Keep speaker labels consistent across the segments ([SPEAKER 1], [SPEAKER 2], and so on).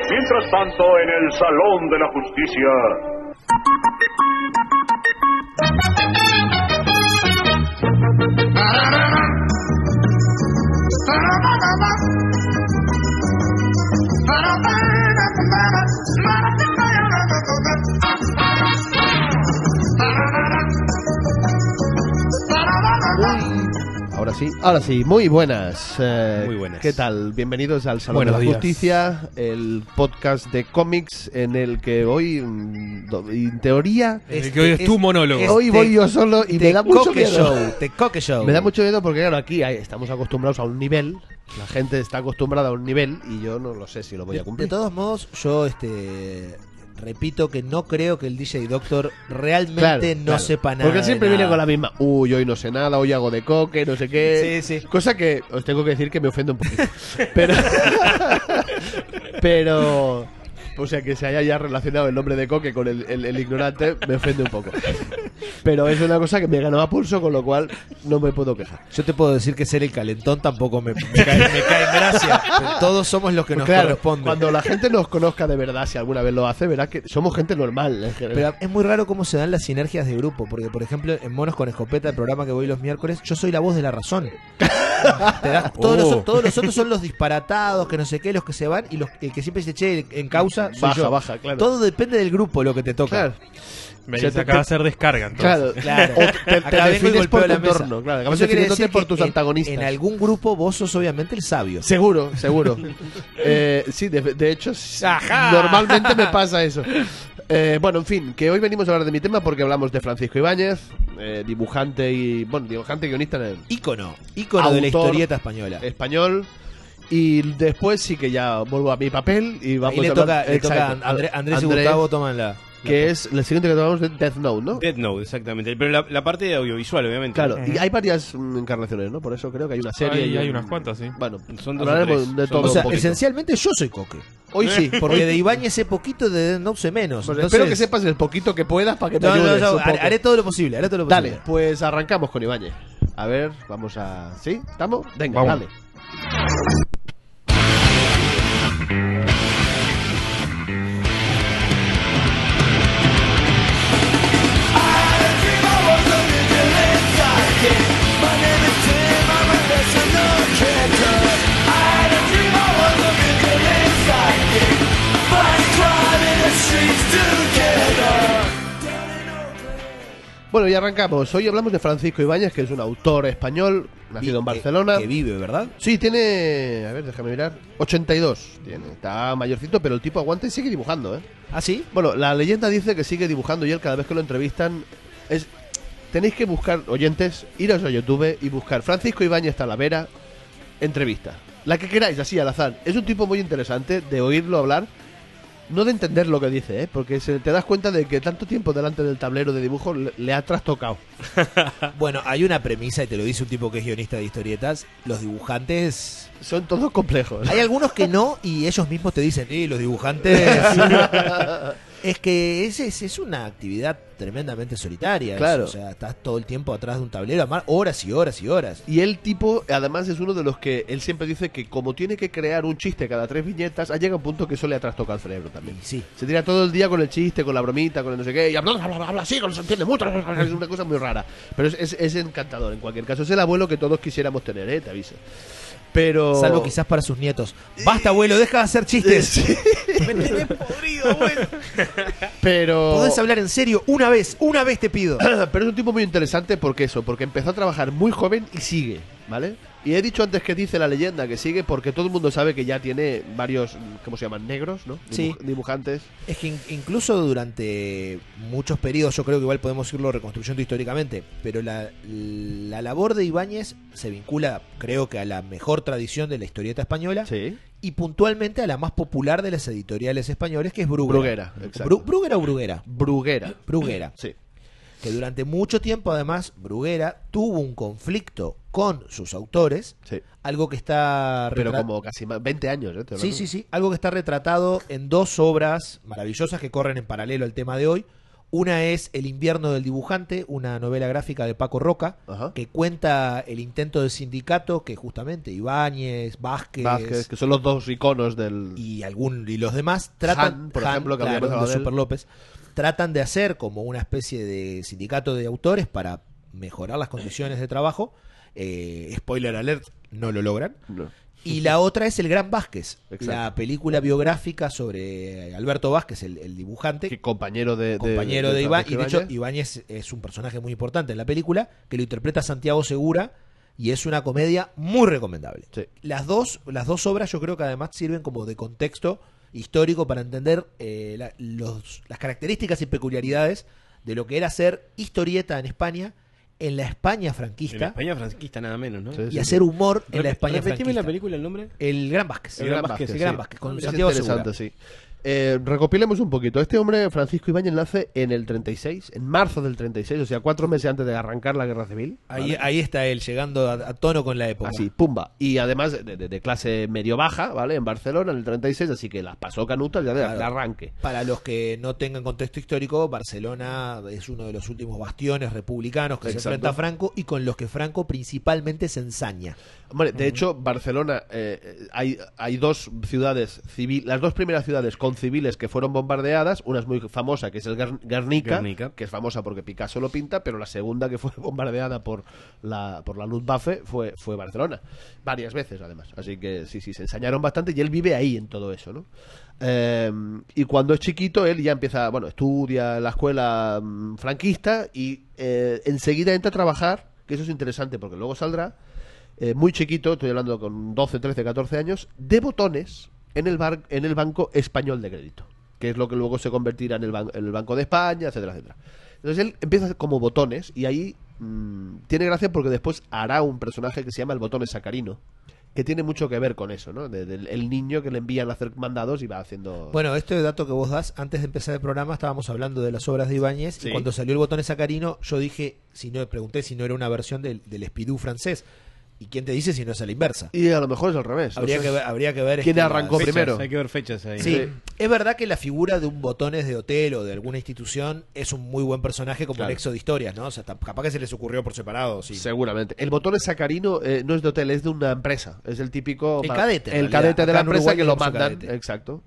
[SPEAKER 1] Mientras tanto, en el Salón de la Justicia...
[SPEAKER 2] Ahora sí, muy buenas.
[SPEAKER 3] Muy buenas.
[SPEAKER 2] ¿Qué tal? Bienvenidos al Salón de la Justicia, el podcast de cómics en el que hoy, en teoría...
[SPEAKER 3] que hoy es tu monólogo.
[SPEAKER 2] Hoy voy yo solo y me da mucho miedo.
[SPEAKER 4] Te coque show.
[SPEAKER 2] Me da mucho miedo porque, claro, aquí estamos acostumbrados a un nivel, la gente está acostumbrada a un nivel y yo no lo sé si lo voy a cumplir.
[SPEAKER 4] De todos modos, yo repito que no creo que el DJ Doctor realmente no sepa nada.
[SPEAKER 2] Porque él siempre viene
[SPEAKER 4] nada.
[SPEAKER 2] con la misma, hoy no sé nada, hoy hago de coque, no sé qué.
[SPEAKER 4] Sí, sí.
[SPEAKER 2] Cosa que os tengo que decir que me ofende un poquito. Pero o sea, que se haya ya relacionado el nombre de coque con el ignorante me ofende un poco. Pero es una cosa que me ganó a pulso, con lo cual no me puedo quejar.
[SPEAKER 4] Yo te puedo decir que ser el calentón tampoco me cae en gracia. Pero todos somos los que nos corresponde.
[SPEAKER 2] Cuando la gente nos conozca de verdad, si alguna vez lo hace, verá que somos gente normal en general.
[SPEAKER 4] Pero es muy raro cómo se dan las sinergias de grupo. Porque, por ejemplo, en Monos con Escopeta, el programa que voy los miércoles, yo soy la voz de la razón. Todos los otros son los disparatados, que no sé qué, los que se van. Y el que siempre dice, che, en causa, soy yo.
[SPEAKER 2] Baja, claro.
[SPEAKER 4] Todo depende del grupo lo que te toca.
[SPEAKER 2] Claro.
[SPEAKER 3] Venís acá a hacer descarga, entonces.
[SPEAKER 2] Claro. O te defines por tu entorno, claro. Acabas definiéndote por tus antagonistas.
[SPEAKER 4] En algún grupo vos sos obviamente el sabio.
[SPEAKER 2] Seguro. Sí, de hecho, normalmente me pasa eso. Bueno, en fin, que hoy venimos a hablar de mi tema porque hablamos de Francisco Ibáñez, dibujante y guionista en el
[SPEAKER 4] ícono de la historieta español.
[SPEAKER 2] Y después sí que ya vuelvo a mi papel y vamos
[SPEAKER 4] le
[SPEAKER 2] a
[SPEAKER 4] toca,
[SPEAKER 2] hablar.
[SPEAKER 4] le toca a Andrés y Gustavo toman la
[SPEAKER 2] que es el siguiente que tomamos de Death Note, ¿no?
[SPEAKER 3] Death Note, exactamente. Pero la parte de audiovisual, obviamente.
[SPEAKER 2] Claro, y hay varias encarnaciones, ¿no? Por eso creo que hay una serie.
[SPEAKER 3] Hay unas cuantas, sí.
[SPEAKER 2] Bueno,
[SPEAKER 3] son dos
[SPEAKER 2] hablaremos de todo.
[SPEAKER 4] O sea,
[SPEAKER 2] un poquito.
[SPEAKER 4] esencialmente yo soy Coque.
[SPEAKER 2] Hoy sí.
[SPEAKER 4] Porque de Ibáñez sé poquito, de Death Note sé menos.
[SPEAKER 2] Pues
[SPEAKER 4] entonces...
[SPEAKER 2] espero que sepas el poquito que puedas para que te ayudes.
[SPEAKER 4] No, haré todo lo posible,
[SPEAKER 2] Dale, pues arrancamos con Ibáñez. A ver, vamos a... ¿Sí? ¿Estamos? Venga,
[SPEAKER 3] vamos.
[SPEAKER 2] Dale. Bueno, y arrancamos. Hoy hablamos de Francisco Ibáñez, que es un autor español, nacido en Barcelona.
[SPEAKER 4] Que vive, ¿verdad?
[SPEAKER 2] Sí, tiene... A ver, déjame mirar. 82 tiene. Está mayorcito, pero el tipo aguanta y sigue dibujando, ¿eh?
[SPEAKER 4] ¿Ah, sí?
[SPEAKER 2] Bueno, la leyenda dice que sigue dibujando y él cada vez que lo entrevistan tenéis que buscar, oyentes, iros a YouTube y buscar Francisco Ibáñez Talavera, entrevista. La que queráis, así al azar. Es un tipo muy interesante de oírlo hablar. No de entender lo que dice, porque te das cuenta de que tanto tiempo delante del tablero de dibujo le ha trastocado.
[SPEAKER 4] Bueno, hay una premisa, y te lo dice un tipo que es guionista de historietas: los dibujantes
[SPEAKER 2] son todos complejos.
[SPEAKER 4] Hay algunos que no, y ellos mismos te dicen, los dibujantes... Es que es una actividad tremendamente solitaria.
[SPEAKER 2] Claro.
[SPEAKER 4] O sea, estás todo el tiempo atrás de un tablero, horas y horas y horas.
[SPEAKER 2] Y el tipo, además, es uno de los que él siempre dice que como tiene que crear un chiste cada 3 viñetas, llega un punto que eso le ha trastocado el cerebro también.
[SPEAKER 4] Sí.
[SPEAKER 2] Se tira todo el día con el chiste, con la bromita, con el no sé qué, y habla así, no se entiende mucho, es una cosa muy rara. Pero es encantador, en cualquier caso. Es el abuelo que todos quisiéramos tener, te aviso. Pero...
[SPEAKER 4] Salvo quizás para sus nietos. Basta, abuelo, deja de hacer chistes.
[SPEAKER 2] Sí.
[SPEAKER 4] Me tenés podrido, abuelo.
[SPEAKER 2] Pero...
[SPEAKER 4] ¿Podés hablar en serio? Una vez te pido.
[SPEAKER 2] Pero es un tipo muy interesante porque empezó a trabajar muy joven y sigue, ¿vale? Y he dicho antes que dice la leyenda que sigue porque todo el mundo sabe que ya tiene varios, ¿cómo se llaman? Negros, ¿no?
[SPEAKER 4] Sí.
[SPEAKER 2] Dibujantes.
[SPEAKER 4] Es que incluso durante muchos periodos, yo creo que igual podemos irlo reconstruyendo históricamente, pero la labor de Ibáñez se vincula, creo que a la mejor tradición de la historieta española.
[SPEAKER 2] Sí.
[SPEAKER 4] Y puntualmente a la más popular de las editoriales españoles, que es Bruguera.
[SPEAKER 2] Exacto.
[SPEAKER 4] ¿Bruguera o Bruguera?
[SPEAKER 2] Bruguera. Sí.
[SPEAKER 4] Que durante mucho tiempo, además, Bruguera tuvo un conflicto con sus autores.
[SPEAKER 2] Sí.
[SPEAKER 4] Algo que está...
[SPEAKER 2] Pero como casi 20 años, ¿eh?
[SPEAKER 4] Sí. Algo que está retratado en 2 obras maravillosas que corren en paralelo al tema de hoy. Una es El invierno del dibujante, una novela gráfica de Paco Roca, que cuenta el intento del sindicato que justamente Ibáñez, Vázquez,
[SPEAKER 2] que son los dos iconos del...
[SPEAKER 4] y los demás tratan,
[SPEAKER 2] por ejemplo, que
[SPEAKER 4] claro, de Super López, tratan de hacer como una especie de sindicato de autores para mejorar las condiciones de trabajo. Spoiler alert, no lo logran. No. Y la otra es El Gran Vázquez, la película biográfica sobre Alberto Vázquez, el dibujante.
[SPEAKER 2] Que compañero de
[SPEAKER 4] Ibáñez. Y de hecho, Ibáñez es un personaje muy importante en la película, que lo interpreta Santiago Segura, y es una comedia muy recomendable.
[SPEAKER 2] Sí.
[SPEAKER 4] Las dos obras yo creo que además sirven como de contexto histórico para entender las características y peculiaridades de lo que era ser historieta en España, en la España franquista. En la
[SPEAKER 3] España franquista nada menos, ¿no?
[SPEAKER 4] Y hacer humor en la España franquista.
[SPEAKER 3] ¿Repetime la película, el nombre?
[SPEAKER 4] El Gran Vázquez.
[SPEAKER 3] El Gran Vázquez,
[SPEAKER 4] con Santiago Segura.
[SPEAKER 2] Sí. Recopilemos un poquito. Este hombre, Francisco Ibáñez, nace en el 36, en marzo del 36, o sea, 4 meses antes de arrancar la Guerra Civil.
[SPEAKER 4] Ahí está él, llegando a tono con la época.
[SPEAKER 2] Así, pumba. Y además de clase medio-baja, ¿vale? En Barcelona, en el 36, así que las pasó canutas ya de arranque.
[SPEAKER 4] Para los que no tengan contexto histórico, Barcelona es uno de los últimos bastiones republicanos que se enfrenta a Franco y con los que Franco principalmente se ensaña.
[SPEAKER 2] Hombre, de hecho, Barcelona, hay dos ciudades civiles, las dos primeras ciudades con civiles que fueron bombardeadas. Una es muy famosa, que es el Guernica, que es famosa porque Picasso lo pinta, pero la segunda que fue bombardeada por la Luftwaffe fue Barcelona, varias veces además. Así que sí, se ensañaron bastante y él vive ahí en todo eso, ¿no? Y cuando es chiquito, él ya empieza, estudia en la escuela franquista y enseguida entra a trabajar, que eso es interesante porque luego saldrá. Muy chiquito, estoy hablando con 12, 13, 14 años, de botones en el Banco Español de Crédito, que es lo que luego se convertirá en el Banco de España, etcétera, etcétera. Entonces él empieza como botones y ahí tiene gracia porque después hará un personaje que se llama el Botones Sacarino, que tiene mucho que ver con eso, ¿no? El niño que le envían a hacer mandados y va haciendo...
[SPEAKER 4] Bueno, este dato que vos das, antes de empezar el programa estábamos hablando de las obras de Ibáñez, sí. Y cuando salió el Botones Sacarino yo pregunté si no era una versión del Spirou francés. ¿Y quién te dice si no es a la inversa?
[SPEAKER 2] Y a lo mejor es al revés.
[SPEAKER 4] Habría que ver
[SPEAKER 2] quién arrancó primero.
[SPEAKER 3] Hay que ver fechas ahí.
[SPEAKER 4] Sí, es verdad que la figura de un Botones de hotel o de alguna institución es un muy buen personaje como nexo de historias, ¿no? O sea, capaz que se les ocurrió por separado. Sí.
[SPEAKER 2] Seguramente. El Botones Sacarino no es de hotel, es de una empresa. Es el típico...
[SPEAKER 4] El cadete.
[SPEAKER 2] El cadete de la empresa que lo mandan. Exacto.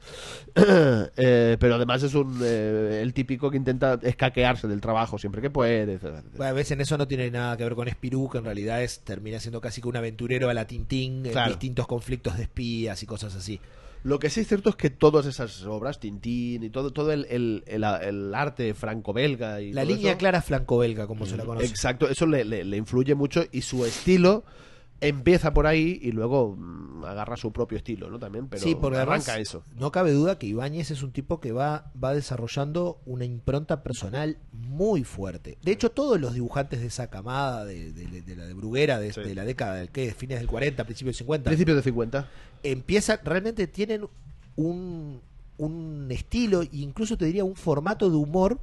[SPEAKER 2] Pero además es el típico que intenta escaquearse del trabajo siempre que puede.
[SPEAKER 4] Bueno, a veces en eso no tiene nada que ver con Spirou, que en realidad termina siendo casi que un aventurero a la Tintín, en distintos conflictos de espías y cosas así.
[SPEAKER 2] Lo que sí es cierto es que todas esas obras, Tintín y todo el arte franco-belga y
[SPEAKER 4] la línea clara franco-belga, como se la conoce.
[SPEAKER 2] Exacto, eso le influye mucho y su estilo empieza por ahí y luego agarra su propio estilo, ¿no? También, pero
[SPEAKER 4] sí, porque
[SPEAKER 2] arranca
[SPEAKER 4] además,
[SPEAKER 2] eso.
[SPEAKER 4] No cabe duda que Ibáñez es un tipo que va desarrollando una impronta personal muy fuerte. De hecho, todos los dibujantes de esa camada de la de Bruguera de la década del fines del 40, principios del 50.
[SPEAKER 2] Principios de 50.
[SPEAKER 4] Realmente tienen un estilo e incluso te diría un formato de humor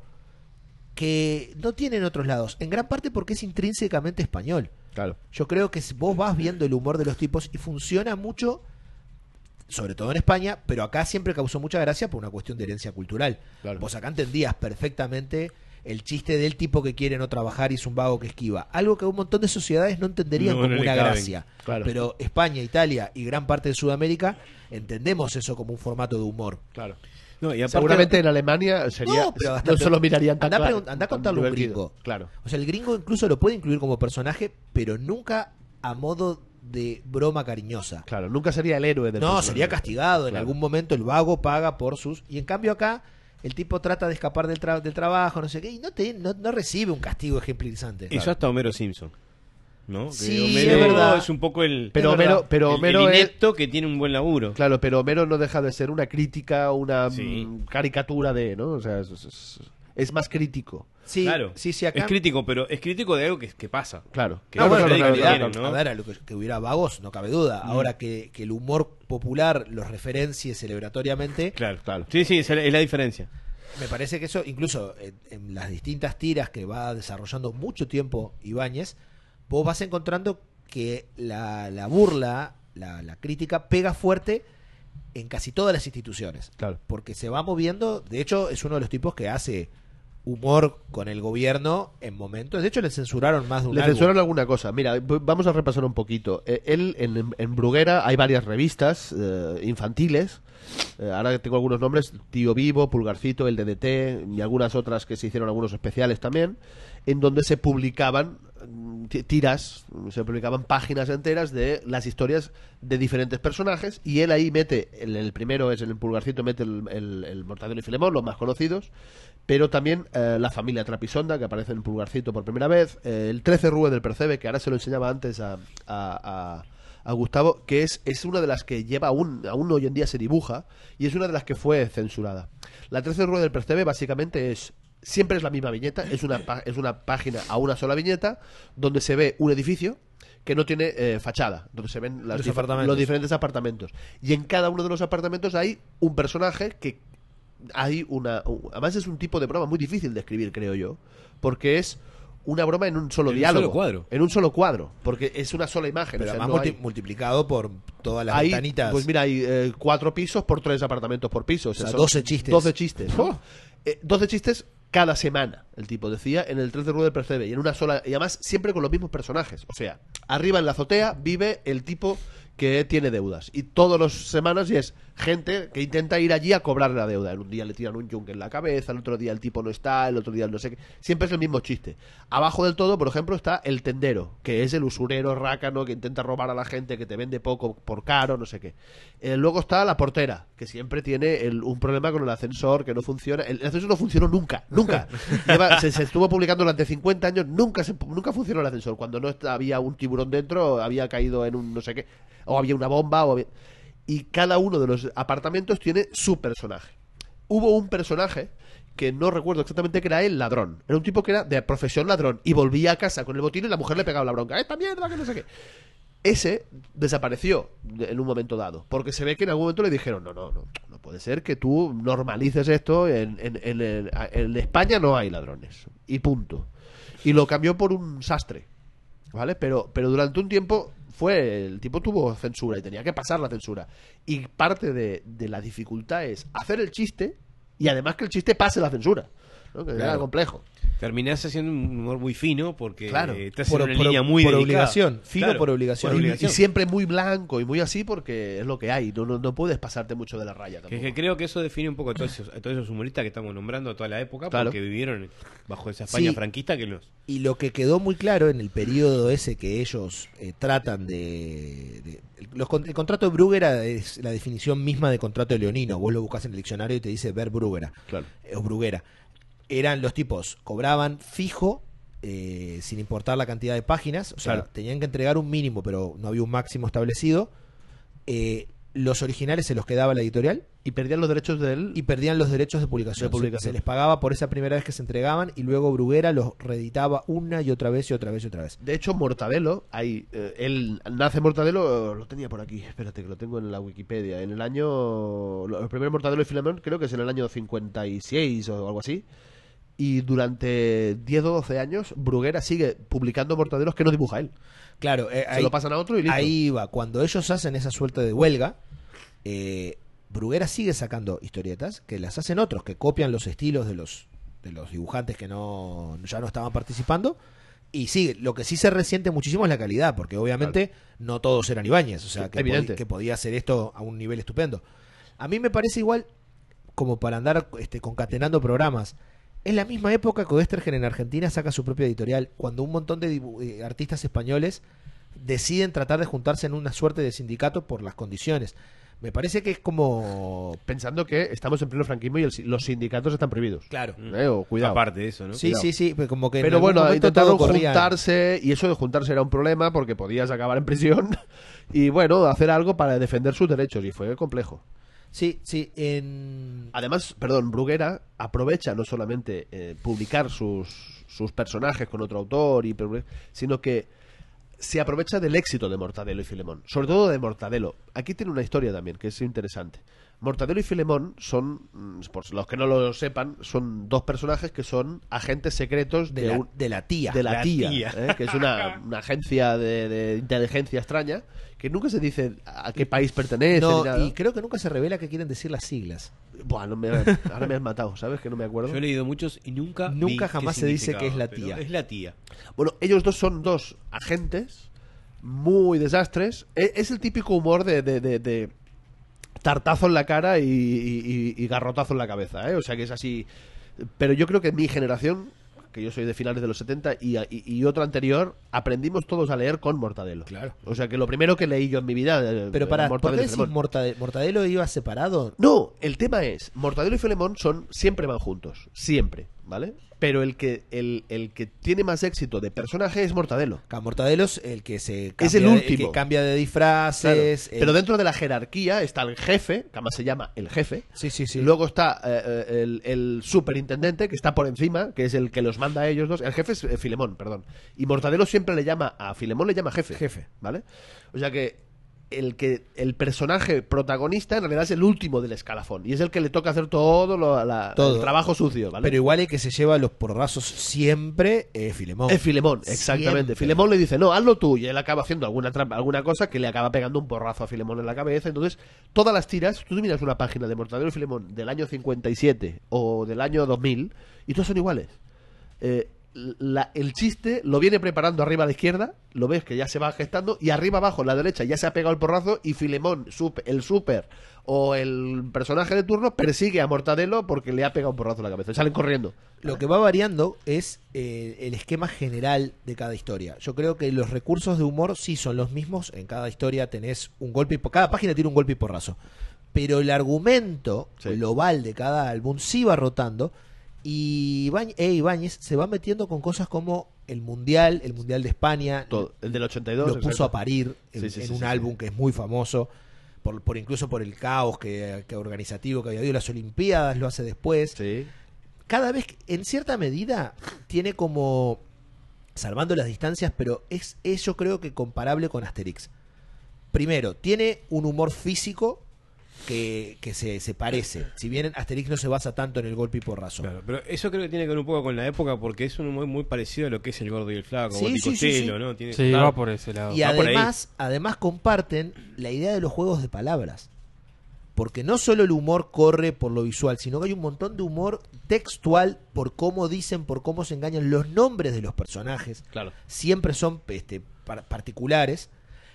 [SPEAKER 4] que no tienen otros lados, en gran parte porque es intrínsecamente español.
[SPEAKER 2] Claro.
[SPEAKER 4] Yo creo que vos vas viendo el humor de los tipos y funciona mucho, sobre todo en España, pero acá siempre causó mucha gracia por una cuestión de herencia cultural. Claro. Vos acá entendías perfectamente el chiste del tipo que quiere no trabajar y es un vago que esquiva. Algo que un montón de sociedades no entenderían como una gracia. Claro. Pero España, Italia y gran parte de Sudamérica entendemos eso como un formato de humor.
[SPEAKER 2] Claro. No, y seguramente en Alemania sería no solo mirarían tan
[SPEAKER 4] anda a contarlo un gringo.
[SPEAKER 2] Claro.
[SPEAKER 4] O sea, el gringo incluso lo puede incluir como personaje, pero nunca a modo de broma cariñosa.
[SPEAKER 2] Claro, nunca sería el héroe del personaje.
[SPEAKER 4] Sería castigado. En algún momento el vago paga por sus... Y en cambio acá el tipo trata de escapar del trabajo, no sé qué, y no recibe un castigo ejemplarizante.
[SPEAKER 3] Eso hasta Homero Simpson, ¿no?
[SPEAKER 4] Sí, Homero es verdad.
[SPEAKER 3] Es un poco el
[SPEAKER 2] Homero
[SPEAKER 3] inepto que tiene un buen laburo.
[SPEAKER 2] Claro, pero Homero no deja de ser una crítica, una caricatura de, ¿no? O sea, es más crítico.
[SPEAKER 4] Sí,
[SPEAKER 3] claro.
[SPEAKER 4] Sí, acá...
[SPEAKER 3] Es crítico, pero es crítico de algo que pasa.
[SPEAKER 2] Claro.
[SPEAKER 4] Que a ver, a lo que hubiera vagos, no cabe duda. Ahora que el humor popular los referencie celebratoriamente...
[SPEAKER 3] Claro. Sí, es la diferencia.
[SPEAKER 4] Me parece que eso, incluso en las distintas tiras que va desarrollando mucho tiempo Ibáñez, vos vas encontrando que la burla, la crítica pega fuerte en casi todas las instituciones.
[SPEAKER 2] Claro.
[SPEAKER 4] Porque se va moviendo, de hecho es uno de los tipos que hace humor con el gobierno en momentos. De hecho, le censuraron más de un
[SPEAKER 2] Le
[SPEAKER 4] álbum.
[SPEAKER 2] censuraron alguna cosa. Mira, vamos a repasar un poquito. Él, en Bruguera hay varias revistas infantiles. Ahora tengo algunos nombres: Tío Vivo, Pulgarcito, el DDT y algunas otras que se hicieron, algunos especiales también, en donde se publicaban tiras, se publicaban páginas enteras de las historias de diferentes personajes, y él ahí mete, el primero es en el Pulgarcito, mete el Mortadelo y Filemón, los más conocidos, pero también la familia Trapisonda, que aparece en el Pulgarcito por primera vez, el 13 Rue del Percebe, que ahora se lo enseñaba antes a Gustavo, que es una de las que lleva aún hoy en día se dibuja, y es una de las que fue censurada. La 13 Rue del Percebe básicamente siempre es la misma viñeta, es una página a una sola viñeta, donde se ve un edificio que no tiene fachada, donde se ven los diferentes apartamentos, y en cada uno de los apartamentos hay un personaje que hay además es un tipo de broma muy difícil de escribir, creo yo, porque es una broma en un solo diálogo, en un solo cuadro, porque es una sola imagen.
[SPEAKER 4] Pero
[SPEAKER 2] o sea,
[SPEAKER 4] además
[SPEAKER 2] no hay...
[SPEAKER 4] multiplicado por todas las ventanitas.
[SPEAKER 2] Pues mira, hay 4 pisos por 3 apartamentos por piso.
[SPEAKER 4] O sea, 12 chistes.
[SPEAKER 2] 12 chistes. 12 chistes cada semana, el tipo decía, en el 3 de Rue del Percebe, y en una sola, y además siempre con los mismos personajes. O sea, arriba en la azotea vive el tipo que tiene deudas, y todas las semanas y es gente que intenta ir allí a cobrar la deuda. En un día le tiran un yunque en la cabeza, el otro día el tipo no está, el otro día no sé qué. Siempre es el mismo chiste. Abajo del todo, por ejemplo, está el tendero, que es el usurero rácano que intenta robar a la gente, que te vende poco por caro, no sé qué. Luego está la portera, que siempre tiene un problema con el ascensor, que no funciona. El ascensor no funcionó nunca. Se estuvo publicando durante 50 años, nunca funcionó el ascensor. Cuando no había un tiburón dentro, había caído en un no sé qué, o había una bomba, y cada uno de los apartamentos tiene su personaje. Hubo un personaje que no recuerdo exactamente, que era el ladrón. Era un tipo que era de profesión ladrón y volvía a casa con el botín y la mujer le pegaba la bronca. ¡Esta mierda, que no sé qué! Ese desapareció en un momento dado, porque se ve que en algún momento le dijeron no puede ser que tú normalices esto, en España no hay ladrones, y punto. Y lo cambió por un sastre, ¿vale? Pero durante un tiempo el tipo tuvo censura y tenía que pasar la censura, y parte de la dificultad es hacer el chiste y además que el chiste pase la censura, ¿no? Que era complejo.
[SPEAKER 3] Terminás haciendo un humor muy fino porque estás
[SPEAKER 4] por,
[SPEAKER 3] en una línea muy
[SPEAKER 4] por
[SPEAKER 3] delicada.
[SPEAKER 4] Obligación, fino
[SPEAKER 3] Claro,
[SPEAKER 4] por obligación.
[SPEAKER 2] Y siempre muy blanco y muy así, porque es lo que hay. No puedes pasarte mucho de la raya tampoco.
[SPEAKER 3] Que creo que eso define un poco a todos esos humoristas que estamos nombrando toda la época,
[SPEAKER 2] Claro.
[SPEAKER 3] porque vivieron bajo esa España
[SPEAKER 4] Sí.
[SPEAKER 3] franquista que los...
[SPEAKER 4] Y lo que quedó muy claro en el periodo ese que ellos tratan el contrato de Bruguera es la definición misma de contrato de leonino. Vos lo buscas en el diccionario y te dice ver Bruguera,
[SPEAKER 2] Claro.
[SPEAKER 4] O Bruguera. Eran los tipos, cobraban fijo, sin importar la cantidad de páginas, o sea,
[SPEAKER 2] Claro.
[SPEAKER 4] tenían que entregar un mínimo, pero no había un máximo establecido. Los originales se los quedaba la editorial
[SPEAKER 2] Y perdían los derechos de él.
[SPEAKER 4] y perdían los derechos de publicación. Se les pagaba por esa primera vez que se entregaban, y luego Bruguera los reeditaba una y otra vez y otra vez y otra vez.
[SPEAKER 2] De hecho, Mortadelo, él nace Mortadelo, lo tenía por aquí, espérate que lo tengo en la Wikipedia. En el el primer Mortadelo y Filemón creo que es en el año 56 o algo así. Y durante 10 o 12 años, Bruguera sigue publicando mortadelos que no dibuja él.
[SPEAKER 4] Claro,
[SPEAKER 2] Se lo pasan a otro y listo.
[SPEAKER 4] ahí va. Cuando ellos hacen esa suerte de huelga, Bruguera sigue sacando historietas que las hacen otros, que copian los estilos de los dibujantes que ya no estaban participando. Y sí, lo que sí se resiente muchísimo es la calidad, porque obviamente no todos eran Ibáñez, o sea, que podía hacer esto a un nivel estupendo. A mí me parece igual, como para andar concatenando programas, es la misma época que Oestergen en Argentina saca su propia editorial, cuando un montón de artistas españoles deciden tratar de juntarse en una suerte de sindicato por las condiciones. Me parece que es como...
[SPEAKER 2] Pensando que estamos en pleno franquismo y los sindicatos están prohibidos.
[SPEAKER 4] Claro.
[SPEAKER 2] Cuidado.
[SPEAKER 3] Aparte de eso, ¿no?
[SPEAKER 4] Sí,
[SPEAKER 2] Cuidado.
[SPEAKER 4] sí, pero como que... en
[SPEAKER 2] Pero
[SPEAKER 4] algún
[SPEAKER 2] bueno,
[SPEAKER 4] momento
[SPEAKER 2] intentaron
[SPEAKER 4] todo corría-
[SPEAKER 2] juntarse, y eso de juntarse era un problema porque podías acabar en prisión y bueno, hacer algo para defender sus derechos, y fue complejo.
[SPEAKER 4] Sí,
[SPEAKER 2] Además, Bruguera aprovecha no solamente publicar sus personajes con otro autor, sino que se aprovecha del éxito de Mortadelo y Filemón, sobre todo de Mortadelo. Aquí tiene una historia también que es interesante. Mortadelo y Filemón son, por los que no lo sepan, son dos personajes que son agentes secretos
[SPEAKER 4] De la tía.
[SPEAKER 2] de la
[SPEAKER 3] La
[SPEAKER 2] tía,
[SPEAKER 3] tía.
[SPEAKER 2] que es una agencia de inteligencia extraña, que nunca se dice a qué país pertenece
[SPEAKER 4] No,
[SPEAKER 2] ni nada.
[SPEAKER 4] y creo que nunca se revela qué quieren decir las siglas.
[SPEAKER 2] Buah, ahora me has matado, ¿sabes? Que no me acuerdo.
[SPEAKER 3] Yo he leído muchos y nunca
[SPEAKER 4] Jamás se dice que es la tía.
[SPEAKER 3] Es la tía.
[SPEAKER 2] Bueno, ellos dos son dos agentes muy desastres. Es el típico humor de tartazo en la cara y garrotazo en la cabeza, ¿eh? O sea que es así. Pero yo creo que mi generación, que yo soy de finales de los 70 y otra anterior, aprendimos todos a leer con Mortadelo.
[SPEAKER 4] Claro.
[SPEAKER 2] O sea que lo primero que leí yo en mi vida...
[SPEAKER 4] Pero ¿por
[SPEAKER 2] Mortadelo
[SPEAKER 4] qué
[SPEAKER 2] y
[SPEAKER 4] decís
[SPEAKER 2] Filemón.
[SPEAKER 4] Mortadelo iba separado?
[SPEAKER 2] No, el tema es, Mortadelo y Filemón siempre van juntos, siempre, ¿vale? Pero el que tiene más éxito de personaje es Mortadelo.
[SPEAKER 4] Mortadelo es el que se cambia,
[SPEAKER 2] Es el último.
[SPEAKER 4] que cambia de disfraces.
[SPEAKER 2] Claro. Pero dentro de la jerarquía está el jefe, que además se llama el jefe.
[SPEAKER 4] Sí, sí, sí.
[SPEAKER 2] Luego está el superintendente, que está por encima, que es el que los manda a ellos dos. El jefe es Filemón, perdón. Y Mortadelo siempre le llama a Filemón, le llama jefe.
[SPEAKER 4] Jefe.
[SPEAKER 2] ¿Vale? O sea que el personaje protagonista en realidad es el último del escalafón. Y es el que le toca hacer todo el trabajo sucio, ¿vale?
[SPEAKER 4] Pero igual el que se lleva los porrazos siempre es Filemón.
[SPEAKER 2] Es Filemón, exactamente.
[SPEAKER 4] Siempre.
[SPEAKER 2] Filemón le dice, no, hazlo tú. Y él acaba haciendo alguna cosa que le acaba pegando un porrazo a Filemón en la cabeza. Entonces, todas las tiras, tú miras una página de Mortadelo y Filemón del año 57 o del año 2000 y todas son iguales. El chiste lo viene preparando arriba a la izquierda, lo ves que ya se va gestando, y arriba abajo a la derecha ya se ha pegado el porrazo y Filemón, el súper o el personaje de turno persigue a Mortadelo porque le ha pegado un porrazo en la cabeza y salen corriendo.
[SPEAKER 4] Lo que va variando es el esquema general de cada historia. Yo creo que los recursos de humor sí son los mismos. En cada historia tenés un golpe y cada página tiene un golpe y porrazo. Pero el argumento
[SPEAKER 2] Sí.
[SPEAKER 4] global de cada álbum sí va rotando. Y Ibáñez se va metiendo con cosas como el Mundial de España.
[SPEAKER 2] Todo. El del 82.
[SPEAKER 4] Lo puso
[SPEAKER 2] exacto.
[SPEAKER 4] a parir en
[SPEAKER 2] Sí,
[SPEAKER 4] un
[SPEAKER 2] sí,
[SPEAKER 4] álbum
[SPEAKER 2] sí.
[SPEAKER 4] que es muy famoso. Incluso por el caos que organizativo que había habido. Las Olimpiadas lo hace después.
[SPEAKER 2] Sí.
[SPEAKER 4] Cada vez, en cierta medida, tiene como, salvando las distancias, pero es yo creo que comparable con Asterix. Primero, tiene un humor físico que se parece. Si bien Asterix no se basa tanto en el golpe y porrazo.
[SPEAKER 3] Claro, pero eso creo que tiene que ver un poco con la época porque es un humor muy parecido a lo que es el gordo y el flaco,
[SPEAKER 4] Sí,
[SPEAKER 3] Gótico
[SPEAKER 4] sí, sí,
[SPEAKER 3] Chelo,
[SPEAKER 4] sí.
[SPEAKER 3] ¿no? Tiene,
[SPEAKER 5] Sí,
[SPEAKER 3] claro.
[SPEAKER 5] va por ese lado.
[SPEAKER 4] Y
[SPEAKER 3] va por ahí.
[SPEAKER 4] además comparten la idea de los juegos de palabras. Porque no solo el humor corre por lo visual, sino que hay un montón de humor textual por cómo dicen, por cómo se engañan. Los nombres de los personajes
[SPEAKER 2] Claro.
[SPEAKER 4] siempre son particulares.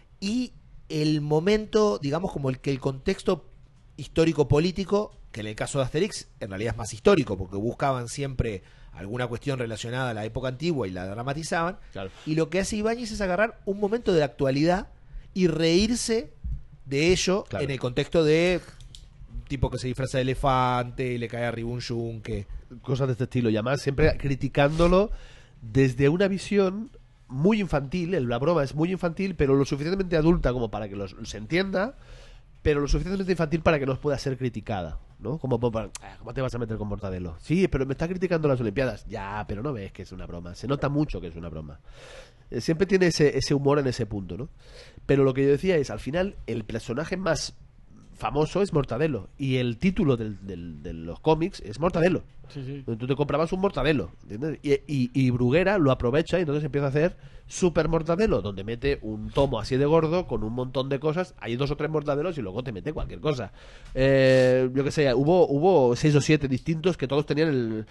[SPEAKER 4] Y el momento, digamos, como el contexto histórico-político, que en el caso de Asterix en realidad es más histórico, porque buscaban siempre alguna cuestión relacionada a la época antigua y la dramatizaban.
[SPEAKER 2] Claro.
[SPEAKER 4] Y lo que hace Ibáñez es agarrar un momento de la actualidad y reírse de ello,
[SPEAKER 2] Claro.
[SPEAKER 4] en el contexto de un tipo que se disfraza de elefante y le cae arriba un yunque.
[SPEAKER 2] Cosas de este estilo. Y además siempre criticándolo desde una visión muy infantil. La broma es muy infantil, pero lo suficientemente adulta como para que se entienda, pero lo suficientemente infantil para que no pueda ser criticada, ¿no? Como para, ¿cómo te vas a meter con Mortadelo? Sí, pero me está criticando las Olimpiadas. Ya, pero no ves que es una broma. Se nota mucho que es una broma. Siempre tiene ese humor en ese punto, ¿no? Pero lo que yo decía es, al final, el personaje más famoso es Mortadelo. Y el título de los cómics es Mortadelo.
[SPEAKER 5] Sí, sí.
[SPEAKER 2] Tú te comprabas un Mortadelo, ¿entiendes? Y Bruguera lo aprovecha y entonces empieza a hacer Super Mortadelo, donde mete un tomo así de gordo con un montón de cosas. Hay 2 o 3 Mortadelos y luego te mete cualquier cosa. Yo que sé, hubo 6 o 7 distintos que todos tenían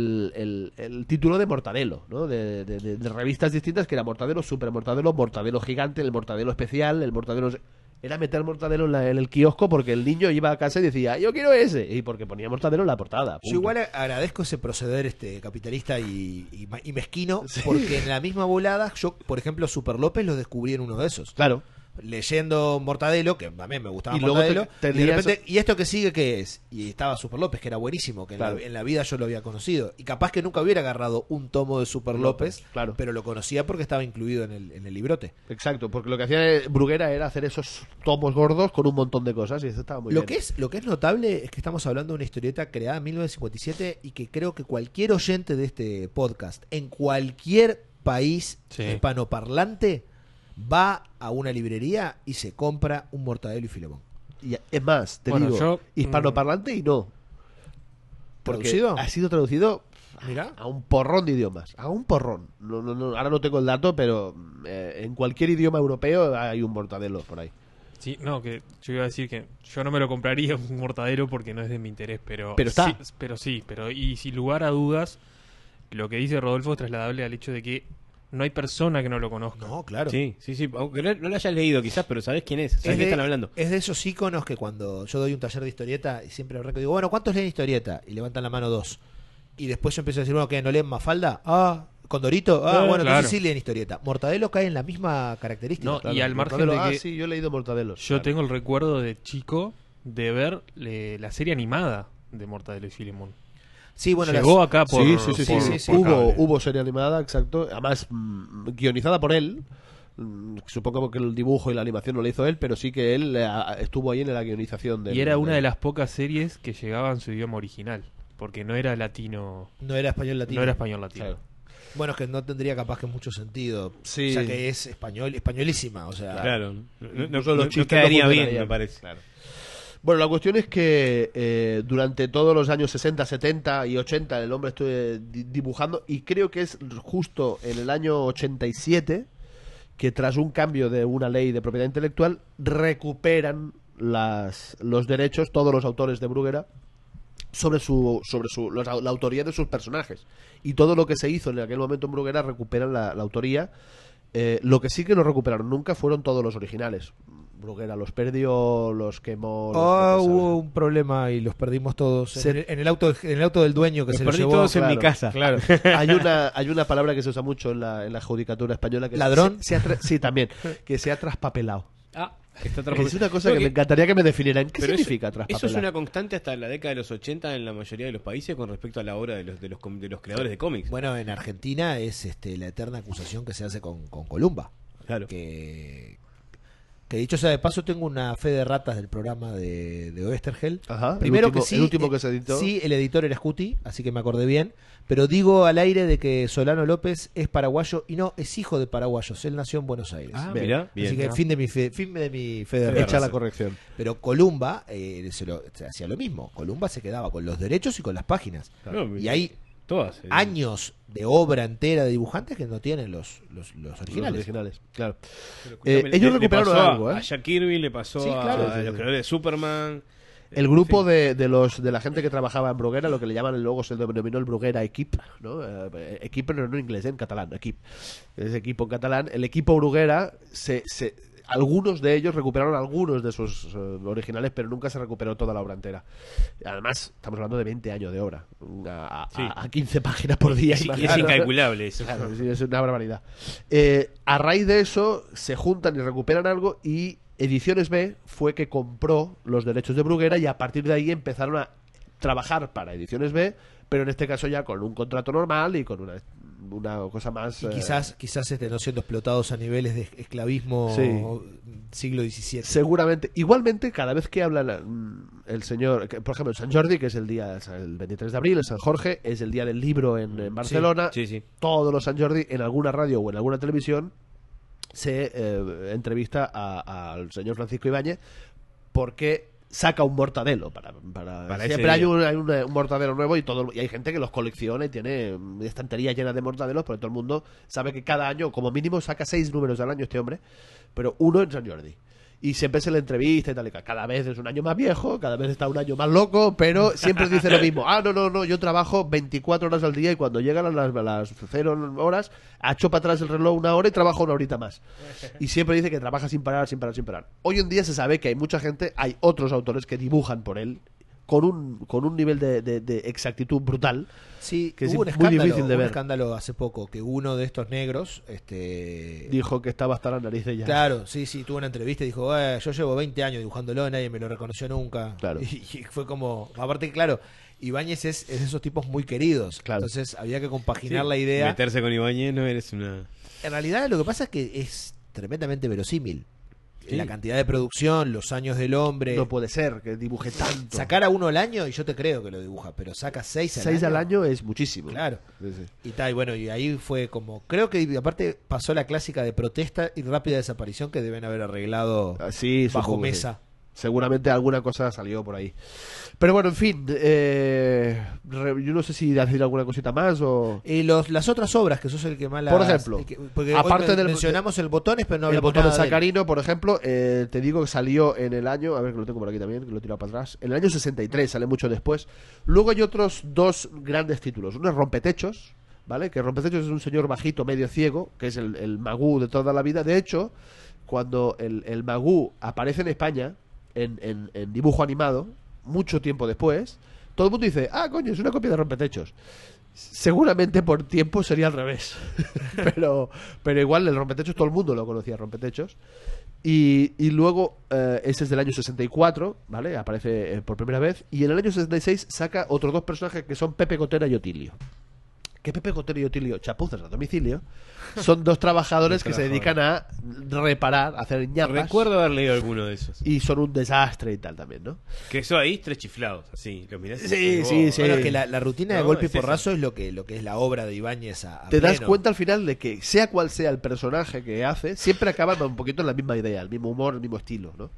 [SPEAKER 2] el título de Mortadelo, ¿no? De revistas distintas, que era Mortadelo, Super Mortadelo, Mortadelo Gigante, el Mortadelo Especial, el Mortadelo... Era meter Mortadelo en el kiosco porque el niño iba a casa y decía, yo quiero ese, y porque ponía Mortadelo en la portada.
[SPEAKER 4] Yo igual agradezco ese proceder capitalista y mezquino, porque en la misma volada, yo, por ejemplo, Super López lo descubrí en uno de esos.
[SPEAKER 2] Claro.
[SPEAKER 4] Leyendo Mortadelo, que también me gustaba
[SPEAKER 2] Y luego
[SPEAKER 4] Mortadelo,
[SPEAKER 2] te
[SPEAKER 4] y de
[SPEAKER 2] leías-
[SPEAKER 4] repente, ¿y esto que sigue qué es? Y estaba Super López, que era buenísimo, que
[SPEAKER 2] Claro.
[SPEAKER 4] en la vida yo lo había conocido. Y capaz que nunca hubiera agarrado un tomo de Super López,
[SPEAKER 2] claro.
[SPEAKER 4] pero lo conocía porque estaba incluido en el librote.
[SPEAKER 2] Exacto, porque lo que hacía Bruguera era hacer esos tomos gordos con un montón de cosas y eso estaba muy
[SPEAKER 4] Lo
[SPEAKER 2] bien.
[SPEAKER 4] que es notable es que estamos hablando de una historieta creada en 1957 y que creo que cualquier oyente de este podcast, en cualquier país
[SPEAKER 5] Sí.
[SPEAKER 4] hispanoparlante, va a una librería y se compra un Mortadelo y Filemón.
[SPEAKER 2] Y es más, te
[SPEAKER 5] Bueno,
[SPEAKER 2] digo,
[SPEAKER 5] yo,
[SPEAKER 2] hispanoparlante y no. Porque
[SPEAKER 4] ¿Traducido?
[SPEAKER 2] ha sido traducido
[SPEAKER 4] Mirá.
[SPEAKER 2] a un porrón de idiomas. A un porrón. Ahora no tengo el dato, pero en cualquier idioma europeo hay un Mortadelo por ahí.
[SPEAKER 5] Sí, no, que yo iba a decir que yo no me lo compraría un Mortadelo porque no es de mi interés, pero
[SPEAKER 2] está.
[SPEAKER 5] Pero y sin lugar a dudas, lo que dice Rodolfo es trasladable al hecho de que no hay persona que no lo conozca.
[SPEAKER 4] No, claro.
[SPEAKER 3] Sí, aunque no lo hayas leído quizás, pero sabes quién es, sabes de qué están hablando.
[SPEAKER 4] Es de esos íconos que cuando yo doy un taller de historieta y siempre arranco y digo, bueno, ¿cuántos leen historieta? Y levantan la mano 2. Y después yo empiezo a decir, bueno, ¿qué? ¿No leen Mafalda? Condorito. Bueno,
[SPEAKER 5] claro.
[SPEAKER 4] entonces sí leen historieta. Mortadelo cae en la misma característica.
[SPEAKER 5] No, y al margen
[SPEAKER 2] Mortadelo,
[SPEAKER 5] de que
[SPEAKER 2] sí, yo he leído Mortadelos.
[SPEAKER 5] yo tengo el recuerdo de chico de ver la serie animada de Mortadelo y Filemón.
[SPEAKER 4] Sí, bueno,
[SPEAKER 5] Llegó acá por,
[SPEAKER 2] sí.
[SPEAKER 5] por cable.
[SPEAKER 2] Hubo serie animada, exacto. Además, guionizada por él. Supongo que el dibujo y la animación no lo hizo él, pero sí que él estuvo ahí en la guionización
[SPEAKER 5] Y era una de las pocas series que llegaba en su idioma original, porque no era latino,
[SPEAKER 4] no era español latino.
[SPEAKER 5] no era español latino.
[SPEAKER 2] Claro.
[SPEAKER 4] Bueno, es que no tendría capaz que mucho sentido.
[SPEAKER 2] Sí.
[SPEAKER 4] Ya que es españolísima, o sea.
[SPEAKER 3] Claro,
[SPEAKER 2] Incluso los
[SPEAKER 3] no
[SPEAKER 2] chistes
[SPEAKER 3] quedaría
[SPEAKER 2] no
[SPEAKER 3] bien,
[SPEAKER 2] funcionarían.
[SPEAKER 3] me parece.
[SPEAKER 2] Claro. Bueno, la cuestión es que durante todos los años 60, 70 y 80 el hombre estuvo dibujando, y creo que es justo en el año 87 que tras un cambio de una ley de propiedad intelectual recuperan los derechos todos los autores de Bruguera sobre la autoría de sus personajes, y todo lo que se hizo en aquel momento en Bruguera recuperan la autoría. Lo que sí que no recuperaron nunca fueron todos los originales. Bruguera los perdió, los quemó.
[SPEAKER 4] Hubo un problema y los perdimos todos en el auto del dueño que
[SPEAKER 3] Los
[SPEAKER 4] se los
[SPEAKER 3] perdí
[SPEAKER 4] llevó.
[SPEAKER 3] todos en
[SPEAKER 2] claro.
[SPEAKER 3] mi casa.
[SPEAKER 4] Claro.
[SPEAKER 2] Hay una palabra que se usa mucho en la judicatura española, que es-
[SPEAKER 4] ¿Ladrón?
[SPEAKER 2] sí, también, que se ha traspapelado.
[SPEAKER 3] Ah, está
[SPEAKER 2] Que es una cosa que me encantaría que me definieran. ¿Qué
[SPEAKER 3] Pero
[SPEAKER 2] significa
[SPEAKER 3] eso
[SPEAKER 2] traspapelar?
[SPEAKER 3] es una constante hasta la década de los 80 en la mayoría de los países con respecto a la obra de los creadores de cómics.
[SPEAKER 4] Bueno, en Argentina es la eterna acusación que se hace con Columba.
[SPEAKER 3] Claro.
[SPEAKER 4] Que dicho sea de paso, tengo una fe de ratas del programa de Oesterhel.
[SPEAKER 2] Ajá,
[SPEAKER 4] Primero
[SPEAKER 2] el último-
[SPEAKER 4] que sí,
[SPEAKER 2] el último que se editó.
[SPEAKER 4] Sí, el editor era Scuti, así que me acordé bien. Pero digo al aire de que Solano López es paraguayo y no, es hijo de paraguayos. Él nació en Buenos Aires.
[SPEAKER 3] Ah,
[SPEAKER 2] Bien.
[SPEAKER 3] mirá, bien.
[SPEAKER 4] Así que fin de mi fe de
[SPEAKER 2] Hecha
[SPEAKER 4] ratas.
[SPEAKER 2] la corrección.
[SPEAKER 4] Pero Columba se hacía lo mismo. Columba se quedaba con los derechos y con las páginas.
[SPEAKER 3] No,
[SPEAKER 4] Y hay
[SPEAKER 3] todas.
[SPEAKER 4] años de obra entera de dibujantes que no tienen los
[SPEAKER 2] Los
[SPEAKER 4] originales.
[SPEAKER 2] originales, claro.
[SPEAKER 3] Escuchame,
[SPEAKER 2] Ellos
[SPEAKER 3] le
[SPEAKER 2] recuperaron
[SPEAKER 3] pasó
[SPEAKER 2] algo,
[SPEAKER 3] a Jack Kirby, le pasó
[SPEAKER 4] Sí, claro,
[SPEAKER 3] a
[SPEAKER 2] sí,
[SPEAKER 3] los
[SPEAKER 2] sí.
[SPEAKER 3] creadores de Superman.
[SPEAKER 2] El grupo de la gente que trabajaba en Bruguera, lo que le llaman, luego se denominó el Bruguera Equip, ¿no? Equip, pero no en inglés, en catalán, Equip. Es equipo en catalán. El equipo Bruguera, algunos de ellos recuperaron algunos de sus originales, pero nunca se recuperó toda la obra entera. Además, estamos hablando de 20 años de obra,
[SPEAKER 3] Sí.
[SPEAKER 2] a 15 páginas por día.
[SPEAKER 3] Es
[SPEAKER 2] imagínate.
[SPEAKER 3] incalculable eso.
[SPEAKER 2] Claro, sí, es una barbaridad. A raíz de eso, se juntan y recuperan algo, y Ediciones B fue que compró los derechos de Bruguera, y a partir de ahí empezaron a trabajar para Ediciones B, pero en este caso ya con un contrato normal y con una cosa más...
[SPEAKER 4] Y quizás no siendo explotados a niveles de esclavismo
[SPEAKER 2] Sí.
[SPEAKER 4] siglo XVII.
[SPEAKER 2] Seguramente. Igualmente, cada vez que habla el señor, por ejemplo, San Jordi, que es el 23 de abril, el San Jorge, es el día del libro en Barcelona,
[SPEAKER 3] Sí.
[SPEAKER 2] todos los San Jordi, en alguna radio o en alguna televisión, se entrevista al señor Francisco Ibáñez, porque saca un mortadelo para siempre
[SPEAKER 3] ese
[SPEAKER 2] hay un mortadelo nuevo, y hay gente que los colecciona y tiene estanterías llenas de mortadelos, porque todo el mundo sabe que cada año como mínimo saca 6 números al año este hombre, pero uno en San Jordi. Y siempre se le entrevista y tal y tal. Cada vez es un año más viejo, cada vez está un año más loco, pero siempre dice lo mismo. No, yo trabajo 24 horas al día, y cuando llegan las 0 horas, echo para atrás el reloj 1 hora y trabajo 1 horita más. Y siempre dice que trabaja sin parar. Hoy en día se sabe que hay mucha gente, hay otros autores que dibujan por él con un nivel de exactitud brutal.
[SPEAKER 4] Sí,
[SPEAKER 2] que es
[SPEAKER 4] hubo
[SPEAKER 2] muy difícil de
[SPEAKER 4] un
[SPEAKER 2] ver.
[SPEAKER 4] escándalo hace poco que uno de estos negros
[SPEAKER 2] Dijo que estaba hasta la nariz de ella.
[SPEAKER 4] Claro, sí, tuvo una entrevista y dijo, yo llevo 20 años dibujándolo, nadie me lo reconoció nunca.
[SPEAKER 2] Claro.
[SPEAKER 4] Y fue como, aparte, claro, Ibáñez es de esos tipos muy queridos.
[SPEAKER 2] Claro.
[SPEAKER 4] Entonces había que compaginar
[SPEAKER 3] Sí,
[SPEAKER 4] la idea.
[SPEAKER 3] Meterse con Ibáñez no eres una...
[SPEAKER 4] En realidad lo que pasa es que es tremendamente verosímil.
[SPEAKER 3] Sí.
[SPEAKER 4] La cantidad de producción, los años del hombre.
[SPEAKER 2] No puede ser que dibuje tanto.
[SPEAKER 4] Sacar a uno al año y yo te creo que lo dibuja, pero saca 6 al
[SPEAKER 2] 6
[SPEAKER 4] año.
[SPEAKER 2] al año es muchísimo.
[SPEAKER 4] Claro.
[SPEAKER 2] Sí, sí.
[SPEAKER 4] Y tal, y bueno, y ahí fue como, creo que aparte pasó la clásica de protesta y rápida desaparición que deben haber arreglado
[SPEAKER 2] Sí,
[SPEAKER 4] bajo
[SPEAKER 2] supongo que
[SPEAKER 4] mesa.
[SPEAKER 2] Seguramente alguna cosa salió por ahí. Pero bueno, en fin, yo no sé si decir alguna cosita más o...
[SPEAKER 4] Y las otras obras, que sos el que más las...
[SPEAKER 2] Por ejemplo,
[SPEAKER 4] porque
[SPEAKER 2] aparte
[SPEAKER 4] hoy
[SPEAKER 2] del...
[SPEAKER 4] mencionamos el Botones, pero no
[SPEAKER 2] el
[SPEAKER 4] hablamos
[SPEAKER 2] botón de
[SPEAKER 4] nada de él.
[SPEAKER 2] Sacarino, por ejemplo, te digo que salió en el año, a ver que lo tengo por aquí también, que lo he tirado para atrás, en el año 63, sale mucho después. Luego hay otros dos grandes títulos. Uno es Rompetechos, ¿vale? Que Rompetechos es un señor bajito, medio ciego, que es el Magú de toda la vida. De hecho, cuando el Magú aparece en España, en dibujo animado, mucho tiempo después, todo el mundo dice, ah, coño, es una copia de Rompetechos. Seguramente por tiempo sería al revés. pero igual el Rompetechos todo el mundo lo conocía, Rompetechos. Y luego, ese es del año 64, ¿vale? Aparece por primera vez. Y en el año 66 saca otros dos personajes que son Pepe Gotera y Otilio. Que Pepe Gotera y Otilio, chapuzas a domicilio, son dos trabajadores que se dedican a reparar, a hacer ñapas.
[SPEAKER 3] Recuerdo haber leído alguno de esos.
[SPEAKER 2] Y son un desastre y tal también, ¿no?
[SPEAKER 3] Que eso ahí, tres chiflados, así, lo mirás.
[SPEAKER 2] Sí,
[SPEAKER 3] y
[SPEAKER 2] sí, sí.
[SPEAKER 4] Bueno, es que la rutina de
[SPEAKER 3] No,
[SPEAKER 4] golpe y
[SPEAKER 3] es esa.
[SPEAKER 4] porrazo es lo que es la obra de Ibáñez a
[SPEAKER 2] Te das
[SPEAKER 4] pleno.
[SPEAKER 2] cuenta al final de que sea cual sea el personaje que hace, siempre acaban un poquito en la misma idea, el mismo humor, el mismo estilo, ¿no?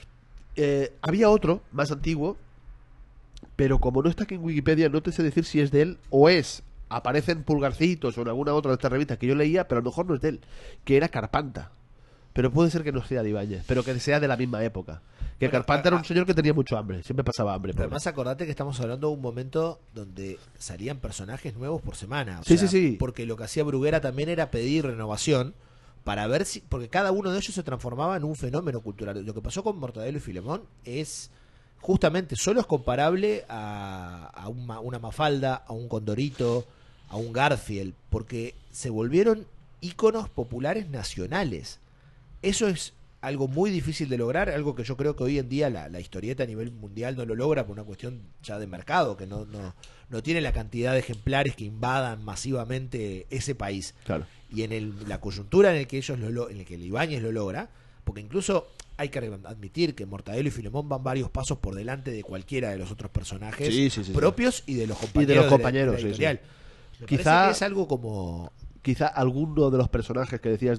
[SPEAKER 2] Había otro, más antiguo, pero como no está aquí en Wikipedia, no te sé decir si es de él o es. Aparecen pulgarcitos o en alguna otra de estas revistas que yo leía, pero a lo mejor no es de él, que era Carpanta. Pero puede ser que no sea de Ibáñez, pero que sea de la misma época. Que
[SPEAKER 4] Bueno,
[SPEAKER 2] Carpanta era un señor que tenía mucho hambre, siempre pasaba hambre.
[SPEAKER 4] Pero
[SPEAKER 2] pobre.
[SPEAKER 4] además acordate que estamos hablando de un momento donde salían personajes nuevos por semana. O
[SPEAKER 2] Sí,
[SPEAKER 4] sea,
[SPEAKER 2] sí, sí.
[SPEAKER 4] Porque lo que hacía Bruguera también era pedir renovación para ver si... Porque cada uno de ellos se transformaba en un fenómeno cultural. Lo que pasó con Mortadelo y Filemón es... Justamente, solo es comparable a una Mafalda, a un Condorito, a un Garfield, porque se volvieron íconos populares nacionales. Eso es algo muy difícil de lograr, algo que yo creo que hoy en día la historieta a nivel mundial no lo logra por una cuestión ya de mercado, que no tiene la cantidad de ejemplares que invadan masivamente ese país.
[SPEAKER 2] Claro.
[SPEAKER 4] Y en la coyuntura en el que en el que el Ibáñez lo logra, porque incluso hay que admitir que Mortadelo y Filemón van varios pasos por delante de cualquiera de los otros personajes
[SPEAKER 2] Sí.
[SPEAKER 4] propios y de los compañeros,
[SPEAKER 2] Y de los compañeros,
[SPEAKER 4] de la
[SPEAKER 2] sí,
[SPEAKER 4] editorial. Me
[SPEAKER 2] Quizá-
[SPEAKER 4] parece que es algo como...
[SPEAKER 2] Quizá alguno de los personajes que decías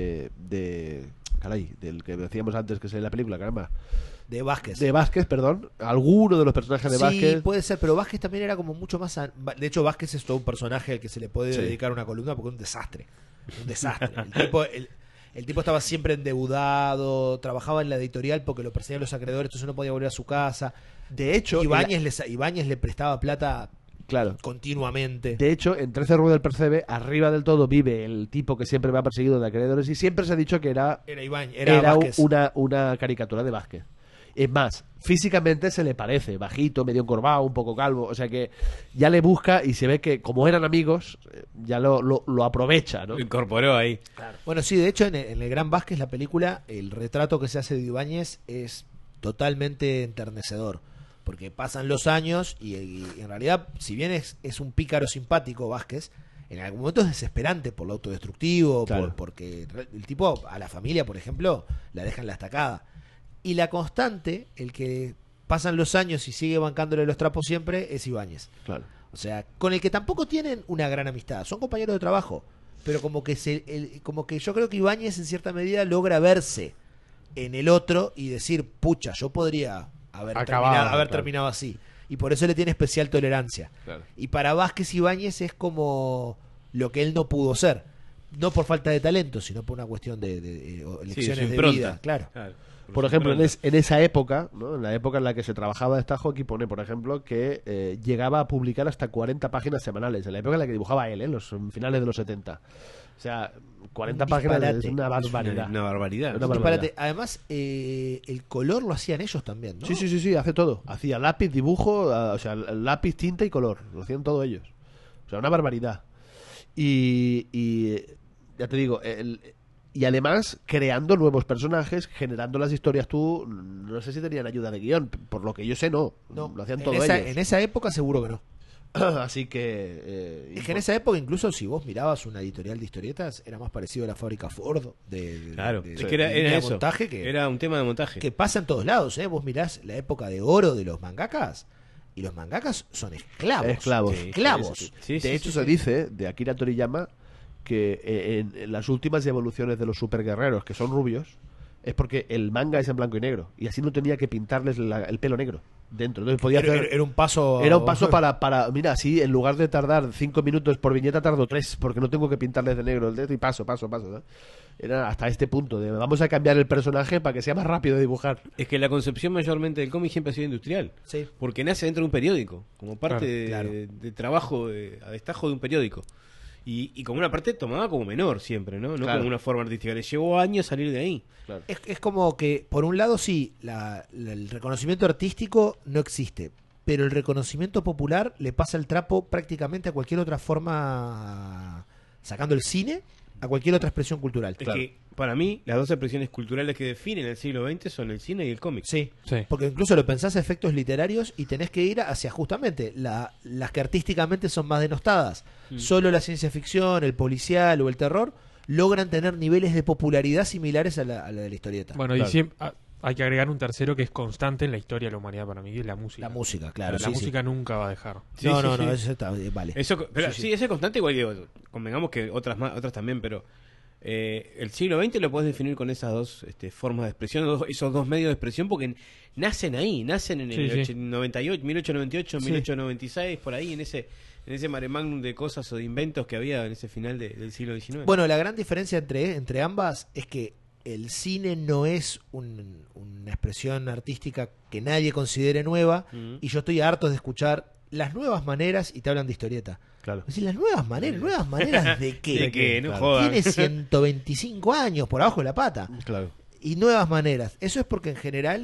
[SPEAKER 2] caray, del que decíamos antes que es en la película, caramba.
[SPEAKER 4] de Vázquez.
[SPEAKER 2] De Vázquez, perdón. Alguno de los personajes de
[SPEAKER 4] Sí,
[SPEAKER 2] Vázquez.
[SPEAKER 4] puede ser, pero Vázquez también era como mucho más... De hecho, Vázquez es todo un personaje al que se le puede
[SPEAKER 2] Sí.
[SPEAKER 4] dedicar una columna porque es un desastre. Un desastre. El tipo estaba siempre endeudado, trabajaba en la editorial porque lo perseguían los acreedores, entonces no podía volver a su casa.
[SPEAKER 2] De hecho,
[SPEAKER 4] Ibáñez le prestaba plata
[SPEAKER 2] claro.
[SPEAKER 4] continuamente.
[SPEAKER 2] De hecho, en 13 Rue del Percebe, arriba del todo vive el tipo que siempre me ha perseguido de acreedores y siempre se ha dicho que era
[SPEAKER 4] Era Vázquez.
[SPEAKER 2] una caricatura de Vázquez. Es más, físicamente se le parece, bajito, medio encorvado, un poco calvo, o sea que ya le busca y se ve que como eran amigos, ya lo aprovecha, ¿no?
[SPEAKER 3] Lo incorporó ahí.
[SPEAKER 4] Bueno, sí, de hecho en el Gran Vázquez, la película, el retrato que se hace de Ibáñez es totalmente enternecedor. Porque pasan los años y en realidad, si bien es un pícaro simpático Vázquez, en algún momento es desesperante por lo autodestructivo,
[SPEAKER 2] Claro.
[SPEAKER 4] porque el tipo a la familia, por ejemplo, la deja en la estacada. Y la constante, el que pasan los años y sigue bancándole los trapos siempre, es Ibáñez.
[SPEAKER 2] Claro.
[SPEAKER 4] O sea, con el que tampoco tienen una gran amistad. Son compañeros de trabajo. Pero como que como que yo creo que Ibáñez en cierta medida logra verse en el otro y decir, pucha, yo podría haber terminado así. Y por eso le tiene especial tolerancia.
[SPEAKER 2] Claro.
[SPEAKER 4] Y para Vázquez Ibáñez es como lo que él no pudo ser. No por falta de talento, sino por una cuestión de elecciones
[SPEAKER 3] su
[SPEAKER 4] de
[SPEAKER 3] impronta.
[SPEAKER 4] vida. Claro.
[SPEAKER 2] Por ejemplo, en esa época, ¿no? En la época en la que se trabajaba de Estajo, aquí pone, por ejemplo, que llegaba a publicar hasta 40 páginas semanales, en la época en la que dibujaba él, en los finales de los 70. O sea, 40
[SPEAKER 4] Un
[SPEAKER 2] páginas
[SPEAKER 4] disparate.
[SPEAKER 2] es una barbaridad.
[SPEAKER 3] Una barbaridad.
[SPEAKER 2] Una
[SPEAKER 4] Un
[SPEAKER 2] barbaridad.
[SPEAKER 4] disparate. Además, el color lo hacían ellos también, ¿no?
[SPEAKER 2] Sí, hace todo. Hacía lápiz, dibujo, o sea, lápiz, tinta y color. Lo hacían todos ellos. O sea, una barbaridad. Y ya te digo, y además creando nuevos personajes, generando las historias tú, no sé si tenían ayuda de guión, por lo que yo sé no,
[SPEAKER 4] No,
[SPEAKER 2] lo hacían
[SPEAKER 4] en
[SPEAKER 2] todos
[SPEAKER 4] esa,
[SPEAKER 2] ellos.
[SPEAKER 4] en esa época seguro que no.
[SPEAKER 2] Así que...
[SPEAKER 4] Es que en esa época, incluso si vos mirabas una editorial de historietas, era más parecido a la fábrica Ford
[SPEAKER 3] Claro,
[SPEAKER 4] de
[SPEAKER 3] es que era
[SPEAKER 4] línea de
[SPEAKER 3] eso.
[SPEAKER 4] montaje que,
[SPEAKER 3] Era un tema de montaje.
[SPEAKER 4] que pasa en todos lados, ¿eh? Vos mirás la época de oro de los mangakas y los mangakas son esclavos.
[SPEAKER 2] Esclavos.
[SPEAKER 3] Sí,
[SPEAKER 4] Esclavos.
[SPEAKER 3] Sí,
[SPEAKER 2] de hecho se dice de Akira Toriyama que en las últimas evoluciones de los superguerreros, que son rubios, es porque el manga es en blanco y negro. Y así no tenía que pintarles el pelo negro dentro. Entonces podía hacer...
[SPEAKER 4] Era un paso...
[SPEAKER 2] Era un paso para... Mira, así en lugar de tardar 5 minutos por viñeta, tardo 3, porque no tengo que pintarles de negro el dedo y paso, ¿no? Era hasta este punto de vamos a cambiar el personaje para que sea más rápido de dibujar.
[SPEAKER 3] Es que la concepción mayormente del cómic siempre ha sido industrial.
[SPEAKER 4] Sí.
[SPEAKER 3] Porque nace dentro de un periódico, como parte
[SPEAKER 4] Claro.
[SPEAKER 3] de trabajo, a destajo de un periódico. Y como una parte tomada como menor siempre, ¿no? No
[SPEAKER 2] Claro.
[SPEAKER 3] como una forma artística. Le llevó años salir de ahí.
[SPEAKER 2] Claro.
[SPEAKER 4] Es como que, por un lado, sí, el reconocimiento artístico no existe, pero el reconocimiento popular le pasa el trapo prácticamente a cualquier otra forma, sacando el cine, a cualquier otra expresión cultural.
[SPEAKER 3] Es que, para mí, las dos expresiones culturales que definen el siglo XX son el cine y el cómic.
[SPEAKER 4] Sí,
[SPEAKER 5] Sí.
[SPEAKER 4] porque incluso lo pensás a efectos literarios y tenés que ir hacia justamente las que artísticamente son más denostadas. Solo la ciencia ficción, el policial o el terror logran tener niveles de popularidad similares a la de la historieta.
[SPEAKER 5] Bueno,
[SPEAKER 2] Claro.
[SPEAKER 5] y siempre, hay que agregar un tercero que es constante en la historia de la humanidad para mí, que es la música.
[SPEAKER 4] La música, claro.
[SPEAKER 5] La
[SPEAKER 4] sí,
[SPEAKER 5] música nunca va a dejar.
[SPEAKER 3] Sí,
[SPEAKER 4] no,
[SPEAKER 3] sí,
[SPEAKER 4] no,
[SPEAKER 3] sí.
[SPEAKER 4] no, eso está, vale.
[SPEAKER 3] Eso, pero,
[SPEAKER 4] Sí,
[SPEAKER 3] sí,
[SPEAKER 4] sí.
[SPEAKER 3] ese es constante, igual que convengamos que otras también, pero el siglo XX lo puedes definir con esas dos formas de expresión, esos dos medios de expresión, porque nacen ahí, nacen en el
[SPEAKER 5] Sí, sí.
[SPEAKER 3] 98, 1898,
[SPEAKER 4] Sí.
[SPEAKER 3] 1896, por ahí, en ese mare magnum de cosas o de inventos que había en ese final del siglo XIX.
[SPEAKER 4] Bueno, la gran diferencia entre ambas es que el cine no es una expresión artística que nadie considere nueva, y yo estoy harto de escuchar las nuevas maneras y te hablan de historieta.
[SPEAKER 2] Claro.
[SPEAKER 4] Es decir, ¿las nuevas maneras de qué?
[SPEAKER 3] ¿De qué? No
[SPEAKER 2] Claro.
[SPEAKER 3] jodan.
[SPEAKER 4] Tiene 125 años por abajo de la pata.
[SPEAKER 2] Claro.
[SPEAKER 4] Y nuevas maneras. Eso es porque en general,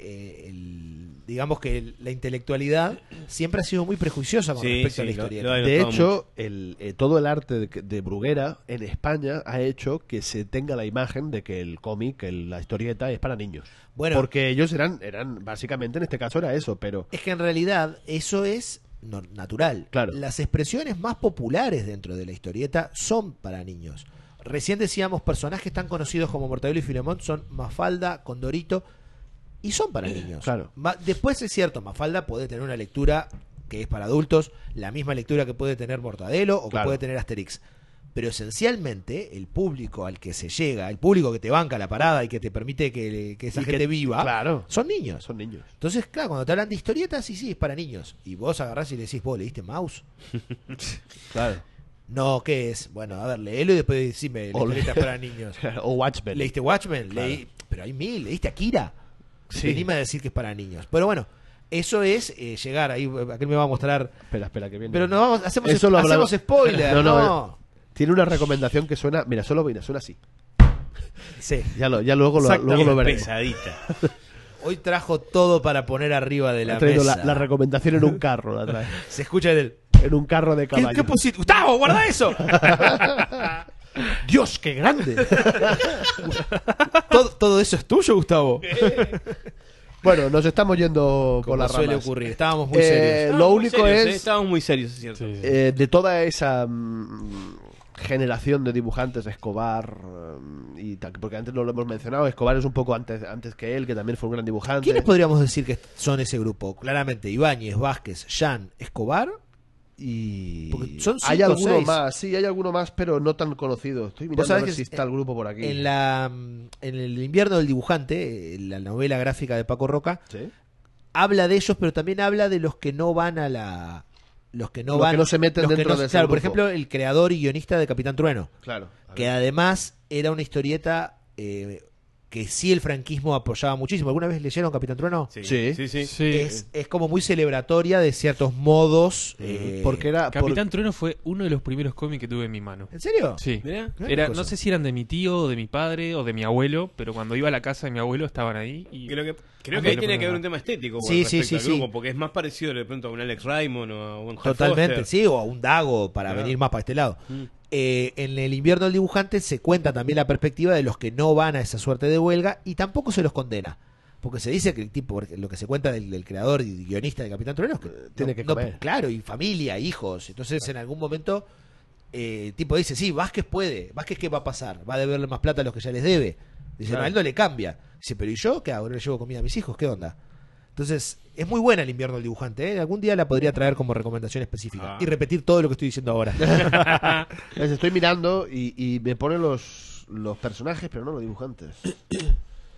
[SPEAKER 4] digamos que la intelectualidad siempre ha sido muy prejuiciosa con
[SPEAKER 3] Sí,
[SPEAKER 4] respecto
[SPEAKER 3] sí,
[SPEAKER 4] a la
[SPEAKER 3] lo
[SPEAKER 4] historieta.
[SPEAKER 3] ha
[SPEAKER 2] De
[SPEAKER 3] denotado
[SPEAKER 2] hecho, todo el arte de Bruguera en España ha hecho que se tenga la imagen de que el cómic, la historieta, es para niños.
[SPEAKER 4] Bueno.
[SPEAKER 2] Porque ellos eran básicamente, en este caso era eso, pero...
[SPEAKER 4] Es que en realidad eso es natural.
[SPEAKER 2] Claro.
[SPEAKER 4] Las expresiones más populares dentro de la historieta son para niños. Recién decíamos personajes tan conocidos como Mortadelo y Filemón son Mafalda, Condorito y son para niños.
[SPEAKER 2] Claro.
[SPEAKER 4] Después es cierto, Mafalda puede tener una lectura que es para adultos, la misma lectura que puede tener Mortadelo o que
[SPEAKER 2] Claro.
[SPEAKER 4] puede tener Asterix. Pero esencialmente el público al que se llega, el público que te banca la parada y que te permite que esa
[SPEAKER 2] Y
[SPEAKER 4] gente
[SPEAKER 2] que-
[SPEAKER 4] viva,
[SPEAKER 2] claro.
[SPEAKER 4] son niños.
[SPEAKER 2] Son niños.
[SPEAKER 4] Entonces, claro, cuando te hablan de historietas, sí, es para niños. Y vos agarrás y le decís, ¿vos leíste Mouse?
[SPEAKER 2] Claro.
[SPEAKER 4] No, ¿qué es? Bueno, a ver, léelo y después decime, la
[SPEAKER 2] O
[SPEAKER 4] historieta es
[SPEAKER 2] le-
[SPEAKER 4] para niños.
[SPEAKER 2] O Watchmen.
[SPEAKER 4] ¿Leíste Watchmen?
[SPEAKER 2] Claro.
[SPEAKER 4] Pero hay mil. ¿Leíste Akira?
[SPEAKER 2] Sí.
[SPEAKER 4] Venime a decir que es para niños. Pero bueno, eso es llegar ahí. Aquel me va a mostrar.
[SPEAKER 2] Espera, que viene.
[SPEAKER 4] Pero no vamos, hacemos
[SPEAKER 2] Eso lo hablamos-
[SPEAKER 4] spoiler. No,
[SPEAKER 2] Tiene una recomendación que suena... Mira, suena así.
[SPEAKER 4] Sí.
[SPEAKER 2] Ya luego lo
[SPEAKER 3] Exactamente,
[SPEAKER 2] veremos.
[SPEAKER 3] pesadita.
[SPEAKER 4] Hoy trajo todo para poner arriba de la
[SPEAKER 2] Ha traído
[SPEAKER 4] mesa.
[SPEAKER 2] la recomendación en un carro, la trae.
[SPEAKER 4] Se escucha del.
[SPEAKER 2] En un carro de caballo.
[SPEAKER 4] ¿Qué pusiste? ¡Gustavo, guarda eso!
[SPEAKER 2] ¡Dios, qué grande!
[SPEAKER 4] ¿Todo eso es tuyo, Gustavo?
[SPEAKER 2] Bueno, nos estamos yendo por
[SPEAKER 4] Como
[SPEAKER 2] las
[SPEAKER 4] suele
[SPEAKER 2] ramas.
[SPEAKER 4] ocurrir. Estábamos muy serios.
[SPEAKER 2] Lo
[SPEAKER 3] Estábamos muy
[SPEAKER 2] único
[SPEAKER 3] serios,
[SPEAKER 2] es...
[SPEAKER 3] estábamos muy serios, es cierto.
[SPEAKER 5] Sí, sí.
[SPEAKER 2] de toda esa generación de dibujantes, Escobar, porque antes no lo hemos mencionado, Escobar es un poco antes que él, que también fue un gran dibujante.
[SPEAKER 4] ¿Quiénes podríamos decir que son ese grupo? Claramente, Ibáñez, Vázquez, Jan, Escobar.
[SPEAKER 2] Y
[SPEAKER 4] Porque son
[SPEAKER 2] hay
[SPEAKER 4] 5 o
[SPEAKER 2] alguno
[SPEAKER 4] 6.
[SPEAKER 2] más, sí, hay alguno más, pero no tan conocido. Estoy mirando a
[SPEAKER 4] sabés
[SPEAKER 2] ver
[SPEAKER 4] que
[SPEAKER 2] si está el grupo por aquí.
[SPEAKER 4] En el invierno del dibujante, la novela gráfica de Paco Roca,
[SPEAKER 2] ¿Sí?
[SPEAKER 4] habla de ellos, pero también habla de los que no van a la... Los que no
[SPEAKER 2] Los
[SPEAKER 4] van...
[SPEAKER 2] que no se meten
[SPEAKER 4] los que
[SPEAKER 2] dentro
[SPEAKER 4] no-
[SPEAKER 2] de ese
[SPEAKER 4] Claro, por
[SPEAKER 2] grupo.
[SPEAKER 4] ejemplo, el creador y guionista de Capitán Trueno,
[SPEAKER 2] Claro.
[SPEAKER 4] que además era una historieta que sí el franquismo apoyaba muchísimo. ¿Alguna vez leyeron Capitán Trueno?
[SPEAKER 3] Sí,
[SPEAKER 2] Sí.
[SPEAKER 3] sí, sí.
[SPEAKER 5] Sí.
[SPEAKER 4] Es como muy celebratoria de ciertos modos.
[SPEAKER 2] Porque era...
[SPEAKER 5] Capitán Trueno fue uno de los primeros cómics que tuve en mi mano.
[SPEAKER 4] ¿En serio?
[SPEAKER 5] Sí.
[SPEAKER 3] Mirá.
[SPEAKER 5] Era,
[SPEAKER 4] cosa.
[SPEAKER 5] no sé si eran de mi tío, o de mi padre, o de mi abuelo, pero cuando iba a la casa de mi abuelo estaban ahí. Y...
[SPEAKER 3] Creo
[SPEAKER 5] Ah,
[SPEAKER 3] que ahí
[SPEAKER 5] no,
[SPEAKER 3] tiene
[SPEAKER 5] no,
[SPEAKER 3] que haber
[SPEAKER 5] no.
[SPEAKER 3] un tema estético con
[SPEAKER 4] Sí, sí,
[SPEAKER 3] respecto
[SPEAKER 4] sí,
[SPEAKER 3] al
[SPEAKER 4] sí.
[SPEAKER 3] grupo, porque es más parecido de pronto a un Alex Raymond o a un Hal
[SPEAKER 4] Totalmente,
[SPEAKER 3] Foster.
[SPEAKER 4] sí, o a un Dago para
[SPEAKER 3] Claro.
[SPEAKER 4] venir más para este lado.
[SPEAKER 3] Mm.
[SPEAKER 4] En el invierno del dibujante se cuenta también la perspectiva de los que no van a esa suerte de huelga y tampoco se los condena. Porque se dice que el tipo, lo que se cuenta del creador y guionista de Capitán Trueno es que
[SPEAKER 2] Tiene que comer.
[SPEAKER 4] claro, y familia, hijos. Entonces en algún momento el tipo dice, sí, Vázquez puede. Vázquez, ¿qué va a pasar? Va a deberle más plata a los que ya les debe. Dice,
[SPEAKER 2] Claro.
[SPEAKER 4] no, a él no le cambia. Dice, pero ¿y yo? ¿Qué hago? ¿No le llevo comida a mis hijos? ¿Qué onda? Entonces, es muy buena el invierno del dibujante, ¿eh? Algún día la podría traer como recomendación específica.
[SPEAKER 3] Ah.
[SPEAKER 4] Y repetir todo lo que estoy diciendo ahora.
[SPEAKER 2] Les estoy mirando y me pone los personajes, pero no los dibujantes.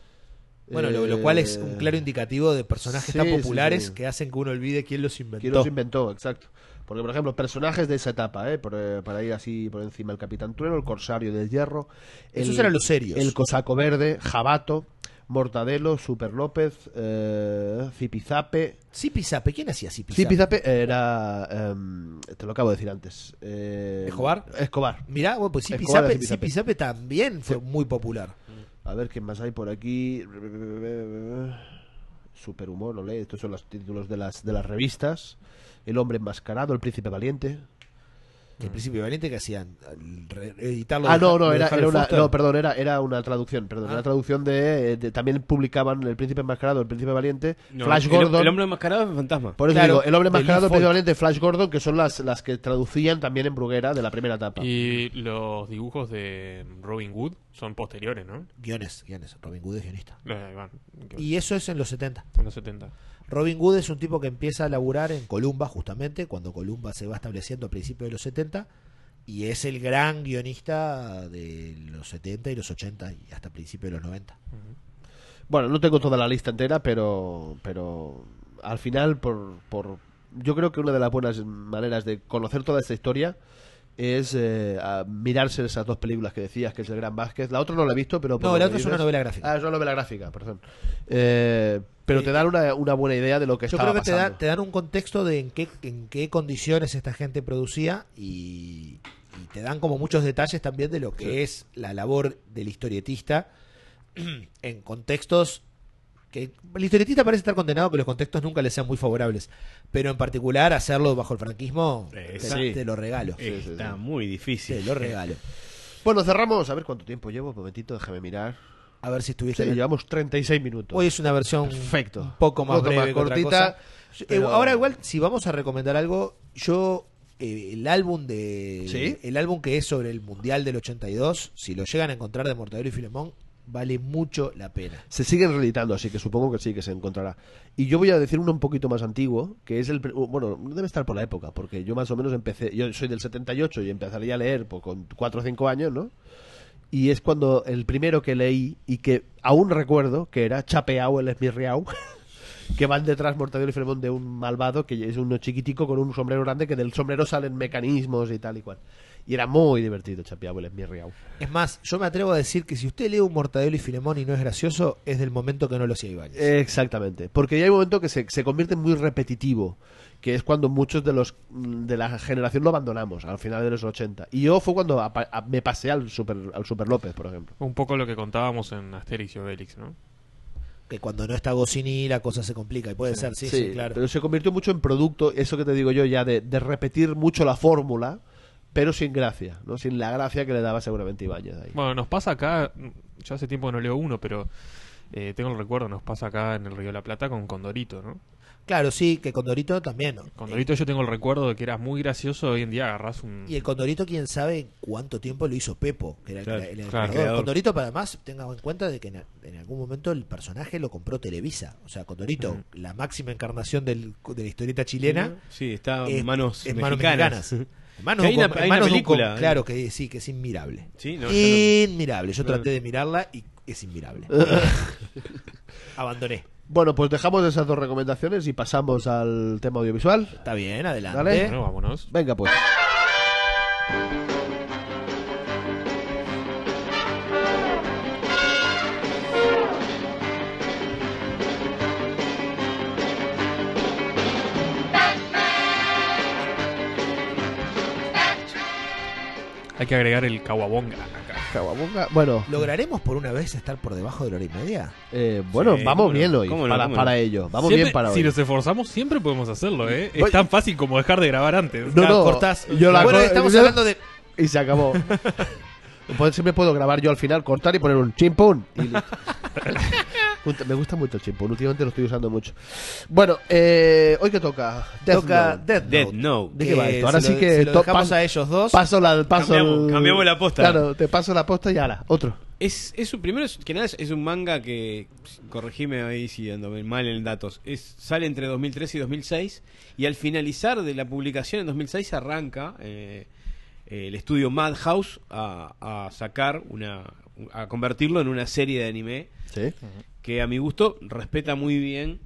[SPEAKER 4] Bueno, lo cual es un claro indicativo de personajes
[SPEAKER 2] sí,
[SPEAKER 4] tan
[SPEAKER 2] sí,
[SPEAKER 4] populares
[SPEAKER 2] sí.
[SPEAKER 4] que hacen que uno olvide quién los inventó.
[SPEAKER 2] ¿Quién los inventó? Exacto. Porque, por ejemplo, personajes de esa etapa, para ir así por encima, el Capitán Trueno, el Corsario del Hierro,
[SPEAKER 4] Esos eran los serios.
[SPEAKER 2] el Cosaco Verde, Jabato, Mortadelo, Super López, Zipizape.
[SPEAKER 4] Zipizape, ¿quién hacía Zipizape?
[SPEAKER 2] Zipizape era, te lo acabo de decir antes.
[SPEAKER 4] ¿Escobar?
[SPEAKER 2] Escobar.
[SPEAKER 4] Mirá, bueno, pues
[SPEAKER 2] Escobar de
[SPEAKER 4] Zipizape,
[SPEAKER 2] Zipizape.
[SPEAKER 4] Zipizape también fue muy popular.
[SPEAKER 2] A ver qué más hay por aquí. Superhumor, no lee. Estos son los títulos de las revistas. El hombre enmascarado, el príncipe valiente.
[SPEAKER 4] El Príncipe Valiente que hacían editarlo.
[SPEAKER 2] Ah, no,
[SPEAKER 4] de
[SPEAKER 2] era
[SPEAKER 4] Harry
[SPEAKER 2] una,
[SPEAKER 4] Foster.
[SPEAKER 2] no, perdón, era una traducción, perdón,
[SPEAKER 4] Ah.
[SPEAKER 2] una traducción también publicaban El príncipe enmascarado, el príncipe valiente,
[SPEAKER 3] No,
[SPEAKER 2] Flash
[SPEAKER 3] el
[SPEAKER 2] Gordon.
[SPEAKER 3] hombre enmascarado es el fantasma.
[SPEAKER 2] Por eso
[SPEAKER 4] Claro,
[SPEAKER 2] digo, el hombre
[SPEAKER 4] de
[SPEAKER 2] enmascarado, el
[SPEAKER 4] Lee
[SPEAKER 2] príncipe
[SPEAKER 4] Falk.
[SPEAKER 2] valiente, Flash Gordon, que son las que traducían también en Bruguera de la primera etapa.
[SPEAKER 5] Y los dibujos de Robin Hood son posteriores, ¿no?
[SPEAKER 4] Guiones. Robin Hood es guionista.
[SPEAKER 5] Ahí van,
[SPEAKER 4] Y eso es en los 70.
[SPEAKER 5] en los 70.
[SPEAKER 4] Robin Hood es un tipo que empieza a laburar en Columba, justamente, cuando Columba se va estableciendo a principios de los 70, y es el gran guionista de los 70 y los 80 y hasta principios de los 90.
[SPEAKER 2] Bueno, no tengo toda la lista entera, pero al final, yo creo que una de las buenas maneras de conocer toda esta historia es mirarse esas dos películas que decías, que es El Gran Vázquez. La otra no la he visto, pero... por
[SPEAKER 4] No,
[SPEAKER 2] lo
[SPEAKER 4] la
[SPEAKER 2] que
[SPEAKER 4] otra es una
[SPEAKER 2] dices-
[SPEAKER 4] novela gráfica.
[SPEAKER 2] Ah, es una novela gráfica, perdón. Pero te dan una buena idea de lo que
[SPEAKER 4] Yo
[SPEAKER 2] estaba
[SPEAKER 4] creo que
[SPEAKER 2] pasando.
[SPEAKER 4] te dan un contexto de en qué condiciones esta gente producía y te dan como muchos detalles también de lo que es la labor del historietista en contextos que el historietista parece estar condenado que los contextos nunca le sean muy favorables, pero en particular hacerlo bajo el franquismo
[SPEAKER 2] Sí.
[SPEAKER 4] te lo regalo.
[SPEAKER 2] Sí, sí,
[SPEAKER 3] Está
[SPEAKER 2] sí.
[SPEAKER 3] muy
[SPEAKER 4] Te
[SPEAKER 3] difícil.
[SPEAKER 4] lo regalo.
[SPEAKER 2] Bueno, cerramos. A ver cuánto tiempo llevo. Un momentito, déjame mirar.
[SPEAKER 4] A ver si estuviste
[SPEAKER 2] Sí,
[SPEAKER 4] en el-
[SPEAKER 2] llevamos 36 minutos.
[SPEAKER 4] Hoy es una versión
[SPEAKER 2] Perfecto.
[SPEAKER 4] un poco más
[SPEAKER 2] Un poco
[SPEAKER 4] breve
[SPEAKER 2] más
[SPEAKER 4] que otra
[SPEAKER 2] cortita,
[SPEAKER 4] cosa.
[SPEAKER 2] pero-
[SPEAKER 4] Ahora igual, si vamos a recomendar algo, yo el álbum
[SPEAKER 2] ¿Sí?
[SPEAKER 4] el álbum que es sobre el Mundial del 82, si lo llegan a encontrar de Mortadelo y Filemón, vale mucho la pena.
[SPEAKER 2] Se siguen reeditando, así que supongo que sí, que se encontrará. Y yo voy a decir uno un poquito más antiguo, que es bueno, debe estar por la época, porque yo más o menos yo soy del 78 y empezaría a leer pues, con 4 o 5 años, ¿no? Y es cuando el primero que leí y que aún recuerdo que era Chapeau el Esmirriau, que van detrás Mortadelo y Filemón de un malvado que es uno chiquitico con un sombrero grande, que del sombrero salen mecanismos y tal y cual. Y era muy divertido Chapeau el Esmirriau.
[SPEAKER 4] Es más, yo me atrevo a decir que si usted lee un Mortadelo y Filemón y no es gracioso, es del momento que no lo hacía Ibáñez.
[SPEAKER 2] Exactamente, porque ya hay un momento que se convierte en muy repetitivo, que es cuando muchos de la generación lo abandonamos al final de los 80. Y yo fue cuando me pasé al Super López, por ejemplo.
[SPEAKER 5] Un poco lo que contábamos en Asterix y Obelix, ¿no?
[SPEAKER 4] Que cuando no está Goscinny la cosa se complica, y puede ser, sí, claro.
[SPEAKER 2] Pero se convirtió mucho en producto, eso que te digo yo ya, de repetir mucho la fórmula, pero sin gracia, ¿no? Sin la gracia que le daba seguramente Ibáñez ahí.
[SPEAKER 5] Bueno, nos pasa acá, yo hace tiempo que no leo uno, pero tengo el recuerdo, nos pasa acá en el Río de la Plata con Condorito, ¿no?
[SPEAKER 4] Claro, sí, que Condorito también.
[SPEAKER 5] Condorito yo tengo el recuerdo de que era muy gracioso, hoy en día agarrás un...
[SPEAKER 4] Y el Condorito, quién sabe cuánto tiempo lo hizo Pepo, que era
[SPEAKER 3] Claro,
[SPEAKER 4] el
[SPEAKER 5] claro,
[SPEAKER 4] creador. Condorito, para además, tenga en cuenta de que en algún momento el personaje lo compró Televisa. O sea, Condorito, la máxima encarnación de la historieta chilena,
[SPEAKER 3] Sí, está
[SPEAKER 4] es
[SPEAKER 3] en manos
[SPEAKER 4] es
[SPEAKER 3] mexicanas.
[SPEAKER 4] En manos
[SPEAKER 3] Que hay
[SPEAKER 4] de un
[SPEAKER 3] una- hay
[SPEAKER 4] en
[SPEAKER 3] una
[SPEAKER 4] manos de un
[SPEAKER 3] película,
[SPEAKER 4] claro que sí, que es inmirable.
[SPEAKER 3] Sí, no,
[SPEAKER 4] Inmirable. Yo traté de mirarla y es inmirable. Abandoné.
[SPEAKER 2] Bueno, pues dejamos esas dos recomendaciones y pasamos al tema audiovisual.
[SPEAKER 4] Está bien, adelante.
[SPEAKER 2] Dale.
[SPEAKER 5] Bueno, vámonos.
[SPEAKER 2] Venga, pues.
[SPEAKER 5] Hay que agregar el Kawabonga acá.
[SPEAKER 2] Caguabonga. Bueno,
[SPEAKER 4] ¿Lograremos por una vez estar por debajo de la hora y media?
[SPEAKER 2] bueno,
[SPEAKER 3] Sí,
[SPEAKER 2] vamos
[SPEAKER 3] cómo no,
[SPEAKER 2] bien hoy
[SPEAKER 3] cómo no,
[SPEAKER 2] para,
[SPEAKER 3] cómo no.
[SPEAKER 2] para ello. Vamos
[SPEAKER 5] Siempre-
[SPEAKER 2] bien para hoy.
[SPEAKER 5] Si nos esforzamos, siempre podemos hacerlo, ¿eh?
[SPEAKER 2] Voy-
[SPEAKER 5] Es tan fácil como dejar de grabar antes.
[SPEAKER 2] No, no,
[SPEAKER 4] Cortás.
[SPEAKER 2] yo la
[SPEAKER 4] Bueno,
[SPEAKER 2] co-
[SPEAKER 4] estamos
[SPEAKER 2] yo-
[SPEAKER 4] hablando de...
[SPEAKER 2] Y se acabó. Pues siempre puedo grabar yo al final, cortar y poner un chimpún. Y listo. Me gusta mucho el chimpún, últimamente lo estoy usando mucho. Bueno, hoy que toca.
[SPEAKER 4] Toca
[SPEAKER 2] Note.
[SPEAKER 4] Death
[SPEAKER 3] Death
[SPEAKER 4] Note.
[SPEAKER 3] Note.
[SPEAKER 2] ¿De qué va esto? Ahora
[SPEAKER 4] se
[SPEAKER 2] sí
[SPEAKER 4] lo-
[SPEAKER 2] que
[SPEAKER 4] se lo dejamos
[SPEAKER 2] pa-
[SPEAKER 4] a ellos dos.
[SPEAKER 2] Paso
[SPEAKER 3] Cambiamos la posta.
[SPEAKER 2] Claro, te paso la posta y ahora, otro.
[SPEAKER 3] Primero que nada es un manga que, corregime ahí si ando mal en datos, sale entre 2003 y 2006 y al finalizar de la publicación en 2006 arranca el estudio Madhouse a sacar a convertirlo en una serie de anime
[SPEAKER 2] Sí.
[SPEAKER 3] que a mi gusto respeta muy bien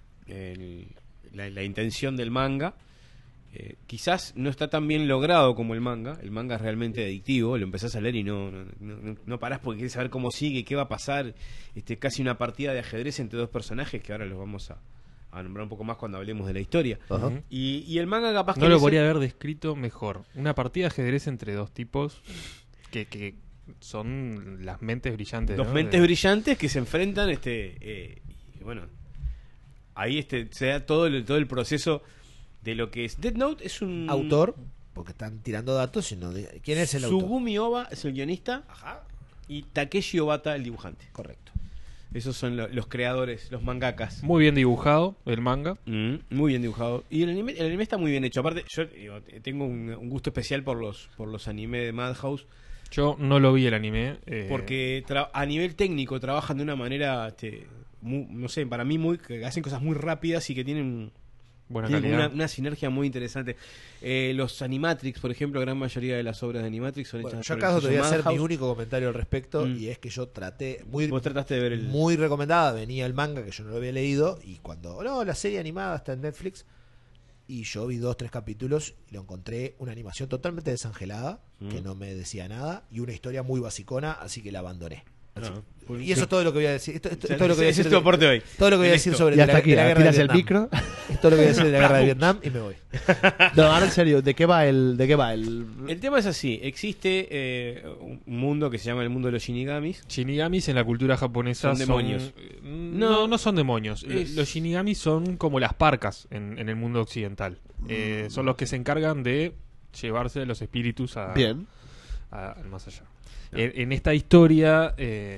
[SPEAKER 3] la intención del manga. Quizás no está tan bien logrado como el manga. El manga es realmente adictivo, lo empezás a leer y no parás porque querés saber cómo sigue, qué va a pasar. Casi una partida de ajedrez entre dos personajes que ahora los vamos a nombrar un poco más cuando hablemos de la historia.
[SPEAKER 2] Ajá.
[SPEAKER 3] Y el manga capaz que
[SPEAKER 5] No lo
[SPEAKER 3] en ese-
[SPEAKER 5] podría haber descrito mejor. Una partida de ajedrez entre dos tipos que son las mentes brillantes.
[SPEAKER 3] dos
[SPEAKER 5] ¿no?
[SPEAKER 3] mentes brillantes que se enfrentan, y bueno, ahí se da todo el proceso de lo que es Death Note. Es un
[SPEAKER 4] Autor, porque están tirando datos, sino ¿quién es el autor?
[SPEAKER 3] Sugumi Oba es el guionista.
[SPEAKER 4] Ajá.
[SPEAKER 3] Y Takeshi Obata el dibujante.
[SPEAKER 4] Correcto.
[SPEAKER 3] Esos son los creadores, los mangakas.
[SPEAKER 5] Muy bien dibujado el manga.
[SPEAKER 3] Muy bien dibujado. Y el anime está muy bien hecho. Aparte, yo tengo un gusto especial por los anime de Madhouse.
[SPEAKER 5] Yo no lo vi el anime.
[SPEAKER 3] Porque a nivel técnico trabajan de una manera, no sé, para mí que hacen cosas muy rápidas y que tienen
[SPEAKER 5] Buena
[SPEAKER 3] tienen
[SPEAKER 5] calidad.
[SPEAKER 3] una sinergia muy interesante. Los Animatrix, por ejemplo, gran mayoría de las obras de Animatrix son
[SPEAKER 4] Bueno,
[SPEAKER 3] hechas
[SPEAKER 4] yo
[SPEAKER 3] por
[SPEAKER 4] acaso
[SPEAKER 3] el
[SPEAKER 4] te voy a hacer mi
[SPEAKER 3] Madhouse.
[SPEAKER 4] único comentario al respecto,
[SPEAKER 3] Mm.
[SPEAKER 4] y es que yo traté,
[SPEAKER 3] Vos trataste de ver el...
[SPEAKER 4] muy recomendada, venía el manga que yo no lo había leído, y cuando, la serie animada está en Netflix, y yo vi 2-3 capítulos y lo encontré una animación totalmente desangelada, que no me decía nada, y una historia muy basicona, así que la abandoné. Así. Y eso es todo lo que voy a decir. Esto es todo lo que voy a
[SPEAKER 3] Ese
[SPEAKER 4] decir
[SPEAKER 3] es tu aporte hoy.
[SPEAKER 4] Todo lo que voy a
[SPEAKER 3] En
[SPEAKER 4] decir
[SPEAKER 3] esto.
[SPEAKER 4] sobre
[SPEAKER 2] Y hasta
[SPEAKER 4] la
[SPEAKER 2] aquí,
[SPEAKER 4] guerra de
[SPEAKER 2] tiras el
[SPEAKER 4] Vietnam.
[SPEAKER 2] micro.
[SPEAKER 4] Es todo lo que voy a decir de la guerra de Vietnam y me voy.
[SPEAKER 2] No, ahora en serio, ¿de qué va el
[SPEAKER 3] El tema es así. Existe un mundo que se llama el mundo de los Shinigamis.
[SPEAKER 5] Shinigamis en la cultura japonesa
[SPEAKER 3] Son demonios.
[SPEAKER 5] No son demonios.
[SPEAKER 3] Es-
[SPEAKER 5] Los Shinigamis son como las parcas en el mundo occidental. Son los que se encargan de llevarse los espíritus
[SPEAKER 2] Bien.
[SPEAKER 5] al más allá. En esta historia,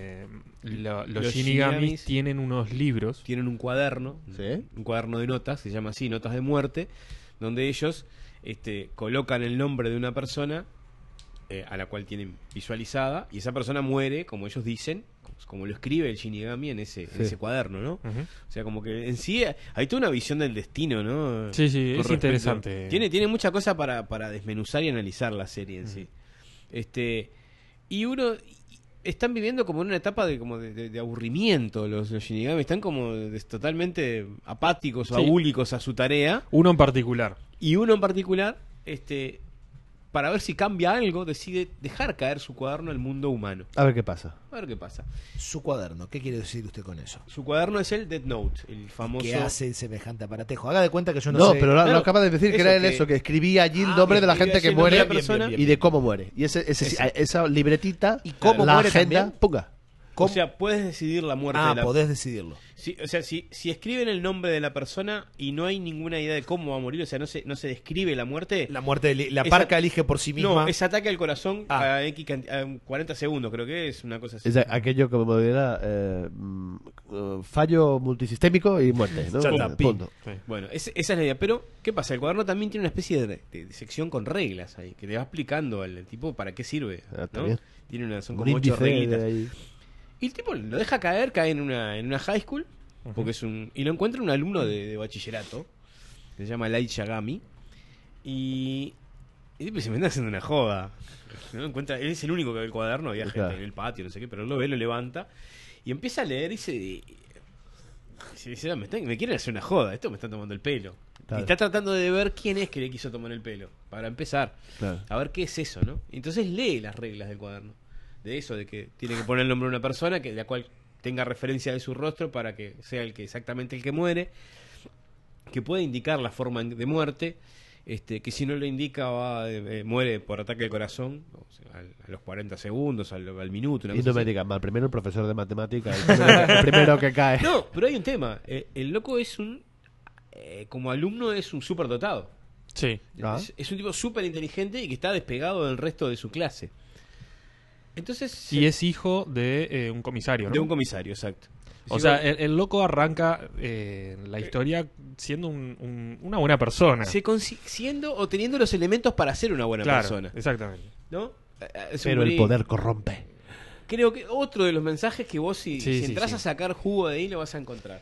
[SPEAKER 5] los
[SPEAKER 3] Los
[SPEAKER 5] Shinigamis
[SPEAKER 3] Shinigamis
[SPEAKER 5] tienen unos libros.
[SPEAKER 3] Tienen un cuaderno,
[SPEAKER 2] Sí.
[SPEAKER 3] un cuaderno de notas, se llama así, notas de muerte, donde ellos colocan el nombre de una persona a la cual tienen visualizada, y esa persona muere, como ellos dicen, como lo escribe el Shinigami en ese cuaderno, ¿no?
[SPEAKER 5] Ujú.
[SPEAKER 3] O sea, como que en sí hay toda una visión del destino, ¿no?
[SPEAKER 5] Sí, sí,
[SPEAKER 3] Con
[SPEAKER 5] es
[SPEAKER 3] respecto-
[SPEAKER 5] interesante.
[SPEAKER 3] Tiene mucha cosa para desmenuzar y analizar la serie en sí. Y uno... Están viviendo como en una etapa de aburrimiento los Shinigami. Están como totalmente apáticos o
[SPEAKER 5] Sí.
[SPEAKER 3] abúlicos a su tarea.
[SPEAKER 5] Uno en particular.
[SPEAKER 3] Y uno en particular, para ver si cambia algo, decide dejar caer su cuaderno al mundo humano.
[SPEAKER 2] A ver qué pasa.
[SPEAKER 3] A ver qué pasa.
[SPEAKER 4] Su cuaderno, ¿qué quiere decir usted con eso?
[SPEAKER 3] Su cuaderno es el Death Note, el famoso...
[SPEAKER 4] ¿Qué hace semejante aparatejo? Haga de cuenta que yo no,
[SPEAKER 2] No,
[SPEAKER 4] sé.
[SPEAKER 2] pero
[SPEAKER 3] Claro,
[SPEAKER 2] lo acabas de decir que
[SPEAKER 3] eso
[SPEAKER 2] era en
[SPEAKER 3] que-
[SPEAKER 2] eso, que escribía allí el
[SPEAKER 3] Ah,
[SPEAKER 2] nombre
[SPEAKER 3] que
[SPEAKER 2] de la
[SPEAKER 3] escribía
[SPEAKER 2] gente que
[SPEAKER 3] allí el nombre
[SPEAKER 2] muere
[SPEAKER 3] de la persona.
[SPEAKER 2] y de cómo muere. Y esa libretita,
[SPEAKER 4] ¿Y cómo
[SPEAKER 2] la
[SPEAKER 4] muere
[SPEAKER 2] agenda,
[SPEAKER 4] también?
[SPEAKER 2] ponga.
[SPEAKER 3] O sea, puedes decidir la muerte
[SPEAKER 4] Ah,
[SPEAKER 3] de la...
[SPEAKER 4] podés decidirlo.
[SPEAKER 3] O sea, si escriben el nombre de la persona y no hay ninguna idea de cómo va a morir, o sea, no se describe la muerte...
[SPEAKER 4] La muerte, la
[SPEAKER 3] Esa-
[SPEAKER 4] parca elige por sí misma.
[SPEAKER 3] No, es ataque al corazón
[SPEAKER 4] Ah.
[SPEAKER 3] a X a 40 segundos, creo que es una cosa así.
[SPEAKER 2] Es aquello como era fallo multisistémico y muerte, ¿no?
[SPEAKER 4] Chata,
[SPEAKER 2] Punto.
[SPEAKER 3] Bueno, esa es la idea. Pero, ¿qué pasa? El cuaderno también tiene una especie de sección con reglas ahí, que te va explicando al tipo para qué sirve.
[SPEAKER 2] Ah, está
[SPEAKER 3] ¿no?
[SPEAKER 2] bien.
[SPEAKER 3] Son
[SPEAKER 2] Un
[SPEAKER 3] como 8
[SPEAKER 2] índice
[SPEAKER 3] reglitas.
[SPEAKER 2] de ahí.
[SPEAKER 3] Y el tipo lo deja caer, cae en una high school, porque y lo encuentra un alumno de bachillerato, que se llama Light Yagami, y el tipo se me está haciendo una joda. ¿No? Él es el único que ve el cuaderno, había gente
[SPEAKER 2] Claro.
[SPEAKER 3] en el patio, no sé qué, pero él lo ve, lo levanta, y empieza a leer y se dice, me quieren hacer una joda, esto me están tomando el pelo.
[SPEAKER 2] Claro.
[SPEAKER 3] Y está tratando de ver quién es que le quiso tomar el pelo, para empezar,
[SPEAKER 2] Claro.
[SPEAKER 3] a ver qué es eso, ¿no? Entonces lee las reglas del cuaderno, de eso, de que tiene que poner el nombre de una persona, que la cual tenga referencia de su rostro para que sea exactamente el que muere, que puede indicar la forma de muerte, que si no lo indica muere por ataque al corazón, o sea, a los 40 segundos, al minuto. Una
[SPEAKER 2] Y
[SPEAKER 3] cosa
[SPEAKER 2] no me
[SPEAKER 3] así.
[SPEAKER 2] digan mal, primero el profesor de matemáticas, el primero que cae.
[SPEAKER 3] No, pero hay un tema. El loco es como alumno es un súper dotado.
[SPEAKER 5] Sí.
[SPEAKER 2] Ah.
[SPEAKER 3] Es un tipo súper inteligente y que está despegado del resto de su clase. Entonces...
[SPEAKER 5] Y es hijo de un comisario, ¿no?
[SPEAKER 3] de un comisario, exacto.
[SPEAKER 5] O sea, el loco arranca la historia siendo una buena persona.
[SPEAKER 3] siendo o teniendo los elementos para ser una buena
[SPEAKER 5] Claro,
[SPEAKER 3] persona.
[SPEAKER 5] exactamente.
[SPEAKER 3] ¿No? Es
[SPEAKER 2] Pero
[SPEAKER 3] un
[SPEAKER 2] el
[SPEAKER 3] guri-
[SPEAKER 2] poder corrompe.
[SPEAKER 3] Creo que otro de los mensajes que vos si
[SPEAKER 5] Sí, sí,
[SPEAKER 3] entras
[SPEAKER 5] sí.
[SPEAKER 3] a sacar jugo de ahí lo vas a encontrar.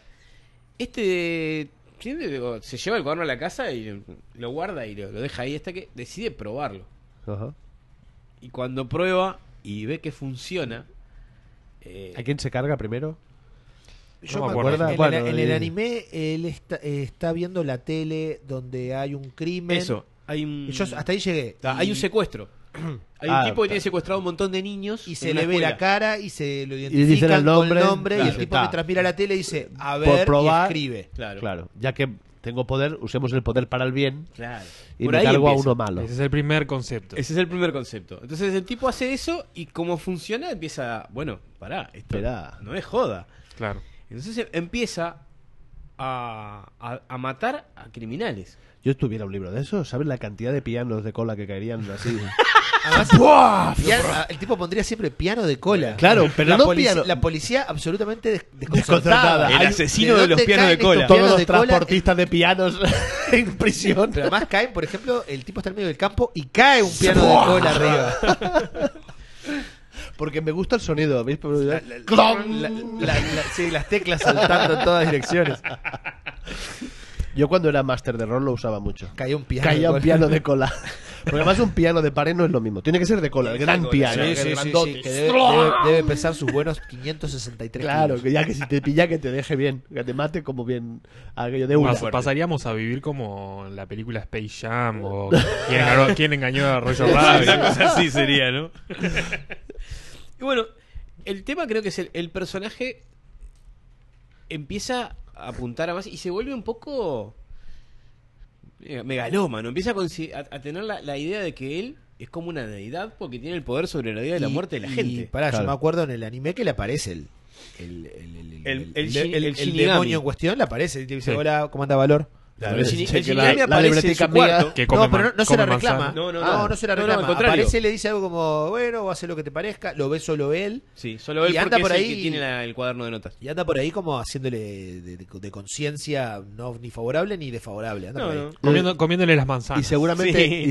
[SPEAKER 3] Se lleva el cuaderno a la casa y lo guarda y lo deja ahí hasta que decide probarlo.
[SPEAKER 2] Ajá.
[SPEAKER 3] Y cuando prueba y ve que funciona,
[SPEAKER 2] ¿A quién se carga primero?
[SPEAKER 4] Yo
[SPEAKER 5] No
[SPEAKER 4] me
[SPEAKER 5] me
[SPEAKER 4] acuerdo,
[SPEAKER 5] acuerdo.
[SPEAKER 4] en,
[SPEAKER 2] Bueno,
[SPEAKER 4] en el anime él está viendo la tele donde hay un crimen.
[SPEAKER 3] Eso, hay un...
[SPEAKER 4] Y yo hasta ahí llegué.
[SPEAKER 3] Hay
[SPEAKER 4] Y-
[SPEAKER 3] un secuestro. Hay un tipo que tiene secuestrado un montón de niños.
[SPEAKER 4] Y
[SPEAKER 3] en
[SPEAKER 4] se
[SPEAKER 3] una
[SPEAKER 4] le ve
[SPEAKER 3] escuela.
[SPEAKER 4] la cara y se lo
[SPEAKER 2] dicen
[SPEAKER 4] identifican
[SPEAKER 2] el nombre,
[SPEAKER 4] con el nombre.
[SPEAKER 2] claro,
[SPEAKER 4] Y el tipo
[SPEAKER 2] está.
[SPEAKER 4] mientras mira la tele dice, a
[SPEAKER 2] Por
[SPEAKER 4] ver,
[SPEAKER 2] probar.
[SPEAKER 4] y escribe.
[SPEAKER 3] Claro.
[SPEAKER 2] Claro, ya que tengo poder, usemos el poder para el bien
[SPEAKER 3] Claro.
[SPEAKER 2] y
[SPEAKER 3] Por
[SPEAKER 2] me
[SPEAKER 3] ahí
[SPEAKER 2] cargo a
[SPEAKER 3] empieza.
[SPEAKER 2] uno malo.
[SPEAKER 5] Ese es el primer concepto.
[SPEAKER 3] Ese es el primer concepto. Entonces el tipo hace eso y como funciona empieza... Bueno, pará, esto
[SPEAKER 2] Esperá.
[SPEAKER 3] no es joda.
[SPEAKER 5] Claro.
[SPEAKER 3] Entonces empieza a matar a criminales.
[SPEAKER 2] Yo tuviera un libro de eso, ¿sabes la cantidad de pianos de cola que caerían así?
[SPEAKER 4] Además, el tipo pondría siempre piano de cola.
[SPEAKER 2] Claro, pero
[SPEAKER 4] la
[SPEAKER 2] no
[SPEAKER 4] polici-
[SPEAKER 2] piano.
[SPEAKER 4] La policía absolutamente
[SPEAKER 2] Desconcertada.
[SPEAKER 4] desconcertada.
[SPEAKER 3] El
[SPEAKER 2] Hay-
[SPEAKER 3] asesino de los
[SPEAKER 4] dónde
[SPEAKER 3] pianos de
[SPEAKER 4] caen estos
[SPEAKER 3] cola.
[SPEAKER 2] Todos
[SPEAKER 4] pianos
[SPEAKER 2] los
[SPEAKER 4] de cola?
[SPEAKER 2] transportistas de pianos en prisión.
[SPEAKER 4] Pero además caen, por ejemplo, el tipo está en medio del campo y cae un piano de cola arriba.
[SPEAKER 2] Porque me gusta el sonido, ¿veis?
[SPEAKER 4] Sí, las teclas saltando en todas direcciones.
[SPEAKER 2] Yo cuando era máster de rol lo usaba mucho.
[SPEAKER 4] Caía un piano.
[SPEAKER 2] Caía
[SPEAKER 4] de
[SPEAKER 2] un
[SPEAKER 4] cola.
[SPEAKER 2] piano de cola. Porque además un piano de pared no es lo mismo. Tiene que ser de cola, el gran
[SPEAKER 3] cola.
[SPEAKER 2] piano.
[SPEAKER 4] Sí,
[SPEAKER 2] el
[SPEAKER 4] sí, sí,
[SPEAKER 2] grandote.
[SPEAKER 4] sí, que debe pesar sus buenos 563
[SPEAKER 2] Claro,
[SPEAKER 4] kilos.
[SPEAKER 2] que ya que si te pilla que te deje bien, que te mate como bien aquello de una.
[SPEAKER 5] Pasaríamos a vivir como en la película Space Jam o ¿Quién engañó a Roger
[SPEAKER 3] Una
[SPEAKER 5] Rabbit?
[SPEAKER 3] cosa así sería, ¿no? Y bueno, el tema creo que es el personaje empieza a apuntar a más y se vuelve un poco megalómano. Empieza a tener la idea de que él es como una deidad porque tiene el poder sobre la vida y la muerte de la gente.
[SPEAKER 4] Pará,
[SPEAKER 2] Claro.
[SPEAKER 4] yo me acuerdo en el anime que le aparece el
[SPEAKER 3] el Shinigami.
[SPEAKER 4] demonio en cuestión, le aparece. Y te dice,
[SPEAKER 2] Sí.
[SPEAKER 4] hola, ¿cómo anda Valor?
[SPEAKER 3] Claro,
[SPEAKER 2] El-
[SPEAKER 3] el
[SPEAKER 2] que
[SPEAKER 3] Shinigami
[SPEAKER 2] la
[SPEAKER 3] aparece en
[SPEAKER 2] libretica
[SPEAKER 3] su
[SPEAKER 2] mía-
[SPEAKER 3] cuarto.
[SPEAKER 5] Que
[SPEAKER 4] No, pero no se la
[SPEAKER 5] come
[SPEAKER 4] reclama.
[SPEAKER 5] manzana.
[SPEAKER 3] No,
[SPEAKER 4] se la
[SPEAKER 3] no,
[SPEAKER 4] reclama.
[SPEAKER 3] al contrario.
[SPEAKER 4] Aparece y le dice algo como, bueno, o hace lo que te parezca. Lo ve solo él.
[SPEAKER 3] Sí, solo él
[SPEAKER 4] Y anda
[SPEAKER 3] porque
[SPEAKER 4] por
[SPEAKER 3] es el
[SPEAKER 4] ahí-
[SPEAKER 3] que tiene el cuaderno de notas.
[SPEAKER 4] Y anda por ahí como haciéndole de conciencia no ni favorable ni desfavorable. Anda
[SPEAKER 3] No,
[SPEAKER 4] por ahí.
[SPEAKER 3] no.
[SPEAKER 5] Comiéndole las
[SPEAKER 2] Y
[SPEAKER 5] manzanas.
[SPEAKER 2] seguramente,
[SPEAKER 3] Sí.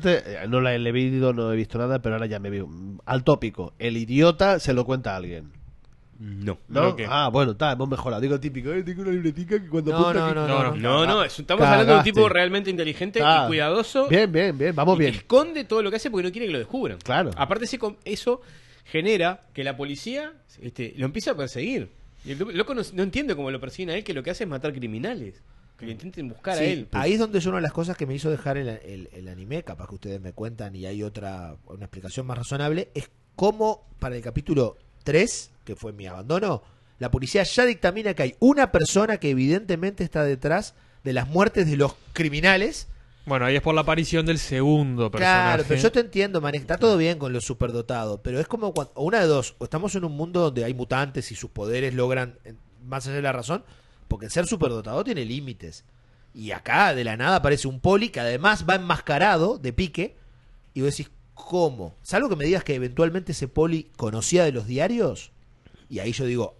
[SPEAKER 2] no la he leído, no he visto nada, pero ahora ya me veo. Al tópico, el idiota se lo cuenta a alguien.
[SPEAKER 3] No.
[SPEAKER 2] ¿No?
[SPEAKER 5] ¿Pero qué?
[SPEAKER 2] Ah, bueno, está, hemos mejorado. Digo típico, tengo una libretica que cuando
[SPEAKER 4] No,
[SPEAKER 2] apunta
[SPEAKER 4] no,
[SPEAKER 2] aquí-
[SPEAKER 4] no,
[SPEAKER 5] No,
[SPEAKER 3] No, estamos hablando de un
[SPEAKER 2] Cagaste.
[SPEAKER 3] tipo realmente inteligente
[SPEAKER 2] Ah.
[SPEAKER 3] y cuidadoso.
[SPEAKER 2] Bien, vamos
[SPEAKER 3] y que
[SPEAKER 2] bien.
[SPEAKER 3] esconde todo lo que hace porque no quiere que lo descubran.
[SPEAKER 2] Claro.
[SPEAKER 3] Aparte eso genera que la policía lo empiece a perseguir. Y el loco no entiende cómo lo persiguen a él, que lo que hace es matar criminales. Que lo intenten buscar a
[SPEAKER 4] Sí,
[SPEAKER 3] él.
[SPEAKER 4] ahí es donde es una de las cosas que me hizo dejar el anime, capaz que ustedes me cuentan y hay una explicación más razonable, es cómo para el capítulo 3, que fue mi abandono, la policía ya dictamina que hay una persona que evidentemente está detrás de las muertes de los criminales.
[SPEAKER 5] Bueno, ahí es por la aparición del segundo personaje.
[SPEAKER 4] Claro, pero yo te entiendo, man, está todo bien con lo superdotado, pero es como cuando, o una de dos, o estamos en un mundo donde hay mutantes y sus poderes logran, más allá de la razón, porque el ser superdotado tiene límites. Y acá de la nada aparece un poli que además va enmascarado de pique, y vos decís, ¿cómo? Salvo que me digas que eventualmente ese poli conocía de los diarios, y ahí yo digo,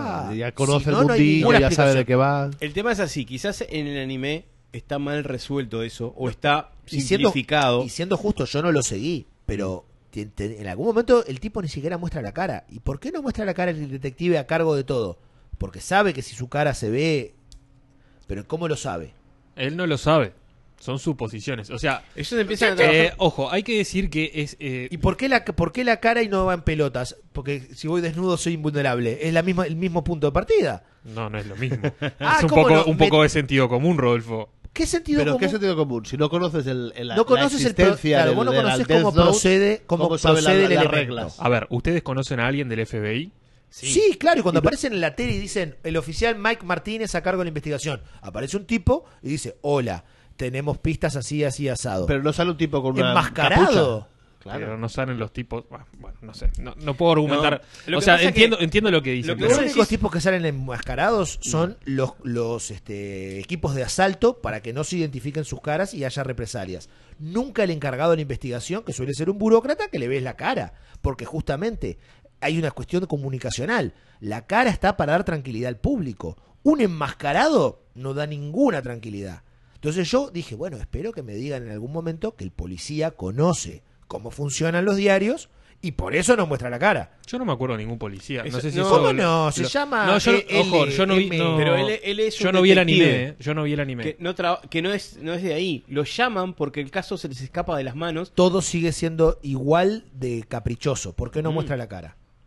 [SPEAKER 2] Ya conoce
[SPEAKER 4] si
[SPEAKER 2] el
[SPEAKER 4] no, no hay
[SPEAKER 2] mundillo,
[SPEAKER 4] ninguna
[SPEAKER 2] ya sabe
[SPEAKER 4] explicación.
[SPEAKER 2] de qué va.
[SPEAKER 3] El tema es así, quizás en el anime está mal resuelto eso, o está
[SPEAKER 4] Y siendo,
[SPEAKER 3] simplificado.
[SPEAKER 4] y siendo justo, yo no lo seguí, pero en algún momento el tipo ni siquiera muestra la cara. ¿Y por qué no muestra la cara el detective a cargo de todo? Porque sabe que si su cara se ve... Pero ¿cómo lo sabe?
[SPEAKER 5] Él no lo sabe. Son suposiciones. O sea,
[SPEAKER 3] Ellos empiezan a trabajar.
[SPEAKER 5] ojo, hay que decir que es...
[SPEAKER 4] ¿Y por qué la cara y no va en pelotas? Porque si voy desnudo soy invulnerable. Es el mismo punto de partida.
[SPEAKER 5] No, no es lo mismo.
[SPEAKER 4] Ah,
[SPEAKER 5] es un
[SPEAKER 4] ¿cómo
[SPEAKER 5] poco,
[SPEAKER 4] no?
[SPEAKER 5] un poco de sentido común, Rodolfo.
[SPEAKER 4] ¿Qué sentido
[SPEAKER 2] Pero
[SPEAKER 4] común?
[SPEAKER 2] ¿qué sentido común? Si no conoces
[SPEAKER 4] No conoces
[SPEAKER 2] la existencia
[SPEAKER 4] claro,
[SPEAKER 2] del-
[SPEAKER 4] vos no
[SPEAKER 2] del
[SPEAKER 4] conoces
[SPEAKER 2] Death
[SPEAKER 4] cómo
[SPEAKER 2] Note,
[SPEAKER 4] procede,
[SPEAKER 2] ¿cómo sabe
[SPEAKER 4] procede el
[SPEAKER 2] las
[SPEAKER 4] elemento.
[SPEAKER 2] reglas?
[SPEAKER 5] A ver, ¿ustedes conocen a alguien del FBI?
[SPEAKER 4] Sí, claro, y cuando aparecen en la tele y dicen el oficial Mike Martínez a cargo de la investigación, aparece un tipo y dice, hola, tenemos pistas así, así, asado.
[SPEAKER 2] Pero no sale un tipo con una
[SPEAKER 4] Enmascarado.
[SPEAKER 2] capucha. Claro.
[SPEAKER 5] Pero no salen los tipos... Bueno, no sé. No puedo argumentar.
[SPEAKER 3] No, lo
[SPEAKER 5] o
[SPEAKER 3] que
[SPEAKER 5] sea,
[SPEAKER 3] pasa es que-
[SPEAKER 5] entiendo lo que dicen.
[SPEAKER 3] lo que
[SPEAKER 5] pero-
[SPEAKER 4] Los
[SPEAKER 3] vos
[SPEAKER 4] únicos
[SPEAKER 3] decís-
[SPEAKER 4] tipos que salen enmascarados son los equipos de asalto para que no se identifiquen sus caras y haya represalias. Nunca el encargado de la investigación, que suele ser un burócrata, que le ves la cara. Porque justamente hay una cuestión comunicacional. La cara está para dar tranquilidad al público. Un enmascarado no da ninguna tranquilidad. Entonces yo dije, bueno, espero que me digan en algún momento que el policía conoce cómo funcionan los diarios y por eso no muestra la cara.
[SPEAKER 5] Yo no me acuerdo de ningún policía. No
[SPEAKER 3] Eso-
[SPEAKER 5] sé si
[SPEAKER 3] no,
[SPEAKER 5] eso
[SPEAKER 4] ¿Cómo
[SPEAKER 5] lo-
[SPEAKER 4] no? Se
[SPEAKER 5] lo-
[SPEAKER 4] llama
[SPEAKER 5] No, ojo, yo no vi...
[SPEAKER 4] LM.
[SPEAKER 5] no,
[SPEAKER 3] Pero él es un
[SPEAKER 5] yo no vi el anime,
[SPEAKER 3] detective.
[SPEAKER 5] Yo no vi el anime.
[SPEAKER 3] Que no es de ahí. Lo llaman porque el caso se les escapa de las manos.
[SPEAKER 4] Todo sigue siendo igual de caprichoso. ¿Por qué no muestra la cara?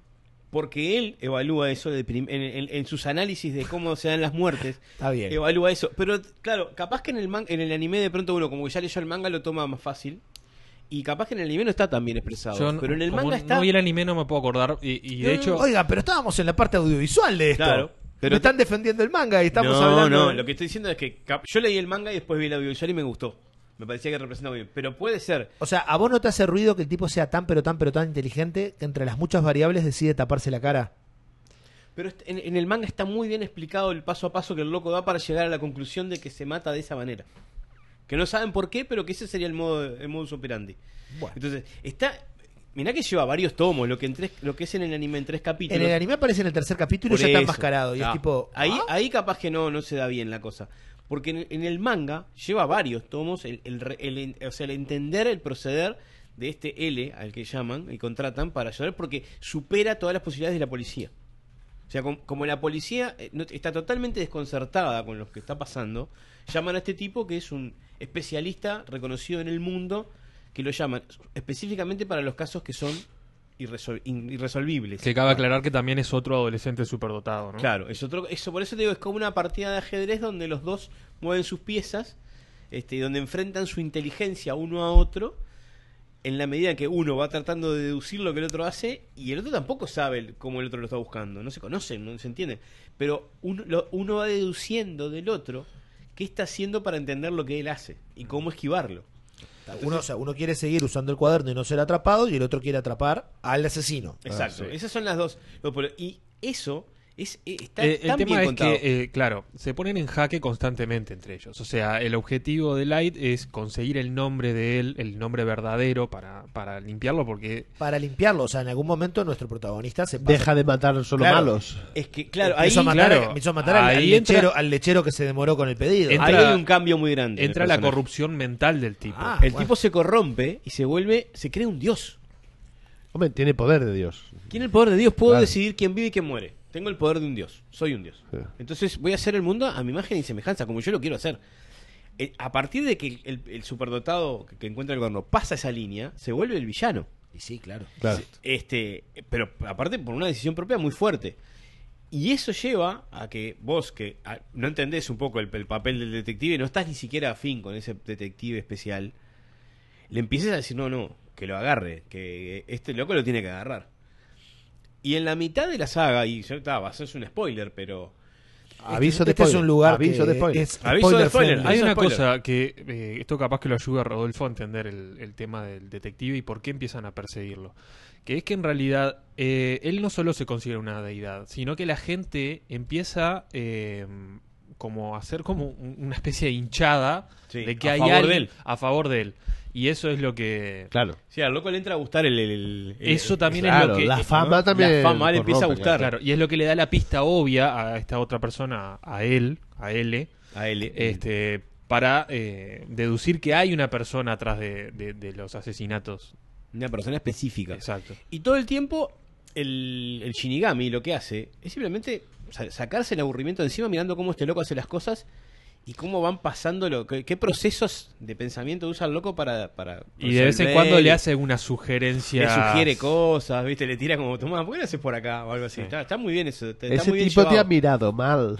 [SPEAKER 3] porque él evalúa eso en sus análisis de cómo se dan las muertes.
[SPEAKER 4] Está bien.
[SPEAKER 3] Evalúa eso. Pero claro, capaz que en el anime de pronto uno, como que ya leyó el manga, lo toma más fácil. Y capaz que en el anime no está tan bien expresado.
[SPEAKER 5] Yo,
[SPEAKER 3] pero en el
[SPEAKER 5] como
[SPEAKER 3] manga está...
[SPEAKER 5] no vi el anime, no me puedo acordar. Y de hecho...
[SPEAKER 4] Oiga, pero estábamos en la parte audiovisual de esto.
[SPEAKER 3] Claro, pero
[SPEAKER 4] me están defendiendo el manga y estamos
[SPEAKER 3] no,
[SPEAKER 4] hablando...
[SPEAKER 3] No, lo que estoy diciendo es que yo leí el manga y después vi el audiovisual y me gustó. Me parecía que representaba bien. Pero puede ser...
[SPEAKER 4] O sea, ¿a vos no te hace ruido que el tipo sea tan inteligente que entre las muchas variables decide taparse la cara?
[SPEAKER 3] Pero en el manga está muy bien explicado el paso a paso que el loco da para llegar a la conclusión de que se mata de esa manera. Que no saben por qué, pero que ese sería el modus operandi.
[SPEAKER 4] Bueno.
[SPEAKER 3] Entonces, mirá que lleva varios tomos, lo que es en el anime en 3 capítulos.
[SPEAKER 4] En el anime aparece en el tercer capítulo y
[SPEAKER 3] Por
[SPEAKER 4] ya está
[SPEAKER 3] eso.
[SPEAKER 4] enmascarado. Y es tipo...
[SPEAKER 3] Ahí capaz que no se da bien la cosa. Porque en el manga lleva varios tomos o sea, el entender el proceder de este L al que llaman y contratan para ayudar, porque supera todas las posibilidades de la policía. O sea, como la policía está totalmente desconcertada con lo que está pasando, llaman a este tipo que es un especialista reconocido en el mundo, que lo llaman específicamente para los casos que son irresolvibles.
[SPEAKER 5] Que cabe aclarar que también es otro adolescente superdotado, ¿no?
[SPEAKER 3] Claro, por eso te digo, es como una partida de ajedrez donde los dos mueven sus piezas, y donde enfrentan su inteligencia uno a otro, en la medida que uno va tratando de deducir lo que el otro hace, y el otro tampoco sabe cómo el otro lo está buscando, no se conocen, no se entienden, pero uno va deduciendo del otro qué está haciendo para entender lo que él hace y cómo esquivarlo.
[SPEAKER 4] Uno quiere seguir usando el cuaderno y no ser atrapado, y el otro quiere atrapar al asesino.
[SPEAKER 3] Exacto, esas son las dos. Y eso está
[SPEAKER 5] El
[SPEAKER 3] tan
[SPEAKER 5] tema
[SPEAKER 3] bien
[SPEAKER 5] es
[SPEAKER 3] contado.
[SPEAKER 5] que, claro, se ponen en jaque constantemente entre ellos. O sea, el objetivo de Light es conseguir el nombre de él, el nombre verdadero, para limpiarlo, porque...
[SPEAKER 4] Para limpiarlo, o sea, en algún momento nuestro protagonista se pasa.
[SPEAKER 2] Deja de matar solo
[SPEAKER 4] Claro.
[SPEAKER 2] malos.
[SPEAKER 3] Es que, claro, ahí,
[SPEAKER 4] Empezó a matar
[SPEAKER 5] ahí
[SPEAKER 4] al lechero que se demoró con el pedido.
[SPEAKER 5] Entra-
[SPEAKER 3] ahí hay un cambio muy grande. en el
[SPEAKER 5] entra la
[SPEAKER 3] personaje.
[SPEAKER 5] corrupción mental del tipo.
[SPEAKER 4] Ah,
[SPEAKER 3] El
[SPEAKER 4] bueno.
[SPEAKER 3] tipo se corrompe y se cree un dios.
[SPEAKER 2] Hombre, tiene poder de Dios.
[SPEAKER 3] Tiene el poder de Dios, puedo
[SPEAKER 2] Claro.
[SPEAKER 3] decidir quién vive y quién muere. Tengo el poder de un dios, soy un dios.
[SPEAKER 2] Sí.
[SPEAKER 3] Entonces voy a hacer el mundo a mi imagen y semejanza, como yo lo quiero hacer. A partir de que el superdotado que encuentra el gobierno pasa esa línea, se vuelve el villano.
[SPEAKER 4] Y sí, claro.
[SPEAKER 2] Claro.
[SPEAKER 3] Pero aparte por una decisión propia muy fuerte. Y eso lleva a que vos, que no entendés un poco el papel del detective, no estás ni siquiera afín con ese detective especial, le empieces a decir, no, que lo agarre, que este loco lo tiene que agarrar. Y en la mitad de la saga, y va a ser un spoiler, pero...
[SPEAKER 2] Aviso de
[SPEAKER 4] Este es
[SPEAKER 2] spoiler.
[SPEAKER 4] un lugar
[SPEAKER 2] Aviso
[SPEAKER 4] que
[SPEAKER 2] de spoiler.
[SPEAKER 4] es
[SPEAKER 3] Aviso de spoiler.
[SPEAKER 4] friendly.
[SPEAKER 5] Hay
[SPEAKER 3] Eso
[SPEAKER 5] una
[SPEAKER 3] es spoiler.
[SPEAKER 5] cosa que esto capaz que lo ayuda a Rodolfo a entender el tema del detective y por qué empiezan a perseguirlo. Que es que en realidad él no solo se considera una deidad, sino que la gente empieza como a hacer como una especie de hinchada
[SPEAKER 3] Sí,
[SPEAKER 5] de que
[SPEAKER 3] a
[SPEAKER 5] hay
[SPEAKER 3] favor de
[SPEAKER 5] alguien
[SPEAKER 3] él.
[SPEAKER 5] a favor de él. Y eso es lo que...
[SPEAKER 2] Claro.
[SPEAKER 3] Sí, al loco le entra a gustar
[SPEAKER 5] Eso también
[SPEAKER 2] Claro,
[SPEAKER 5] es lo que...
[SPEAKER 2] la fama también.
[SPEAKER 3] La fama le empieza a
[SPEAKER 2] corrompe,
[SPEAKER 3] gustar.
[SPEAKER 5] Claro, y es lo que le da la pista obvia a esta otra persona, a L,
[SPEAKER 3] A él.
[SPEAKER 5] para deducir que hay una persona atrás de los asesinatos.
[SPEAKER 3] Una persona específica.
[SPEAKER 5] Exacto.
[SPEAKER 3] Y todo el tiempo el Shinigami lo que hace es simplemente sacarse el aburrimiento de encima mirando cómo este loco hace las cosas y cómo van pasando qué procesos de pensamiento usa el loco para
[SPEAKER 5] Y de vez en
[SPEAKER 3] resolver.
[SPEAKER 5] cuando le hace una sugerencia.
[SPEAKER 3] Le sugiere cosas, ¿viste? Le tira como, tomá, ¿por qué lo haces por acá? O algo así. Está muy bien eso. Está
[SPEAKER 2] Ese
[SPEAKER 3] muy bien
[SPEAKER 2] tipo te ha
[SPEAKER 3] llevado.
[SPEAKER 2] mirado mal.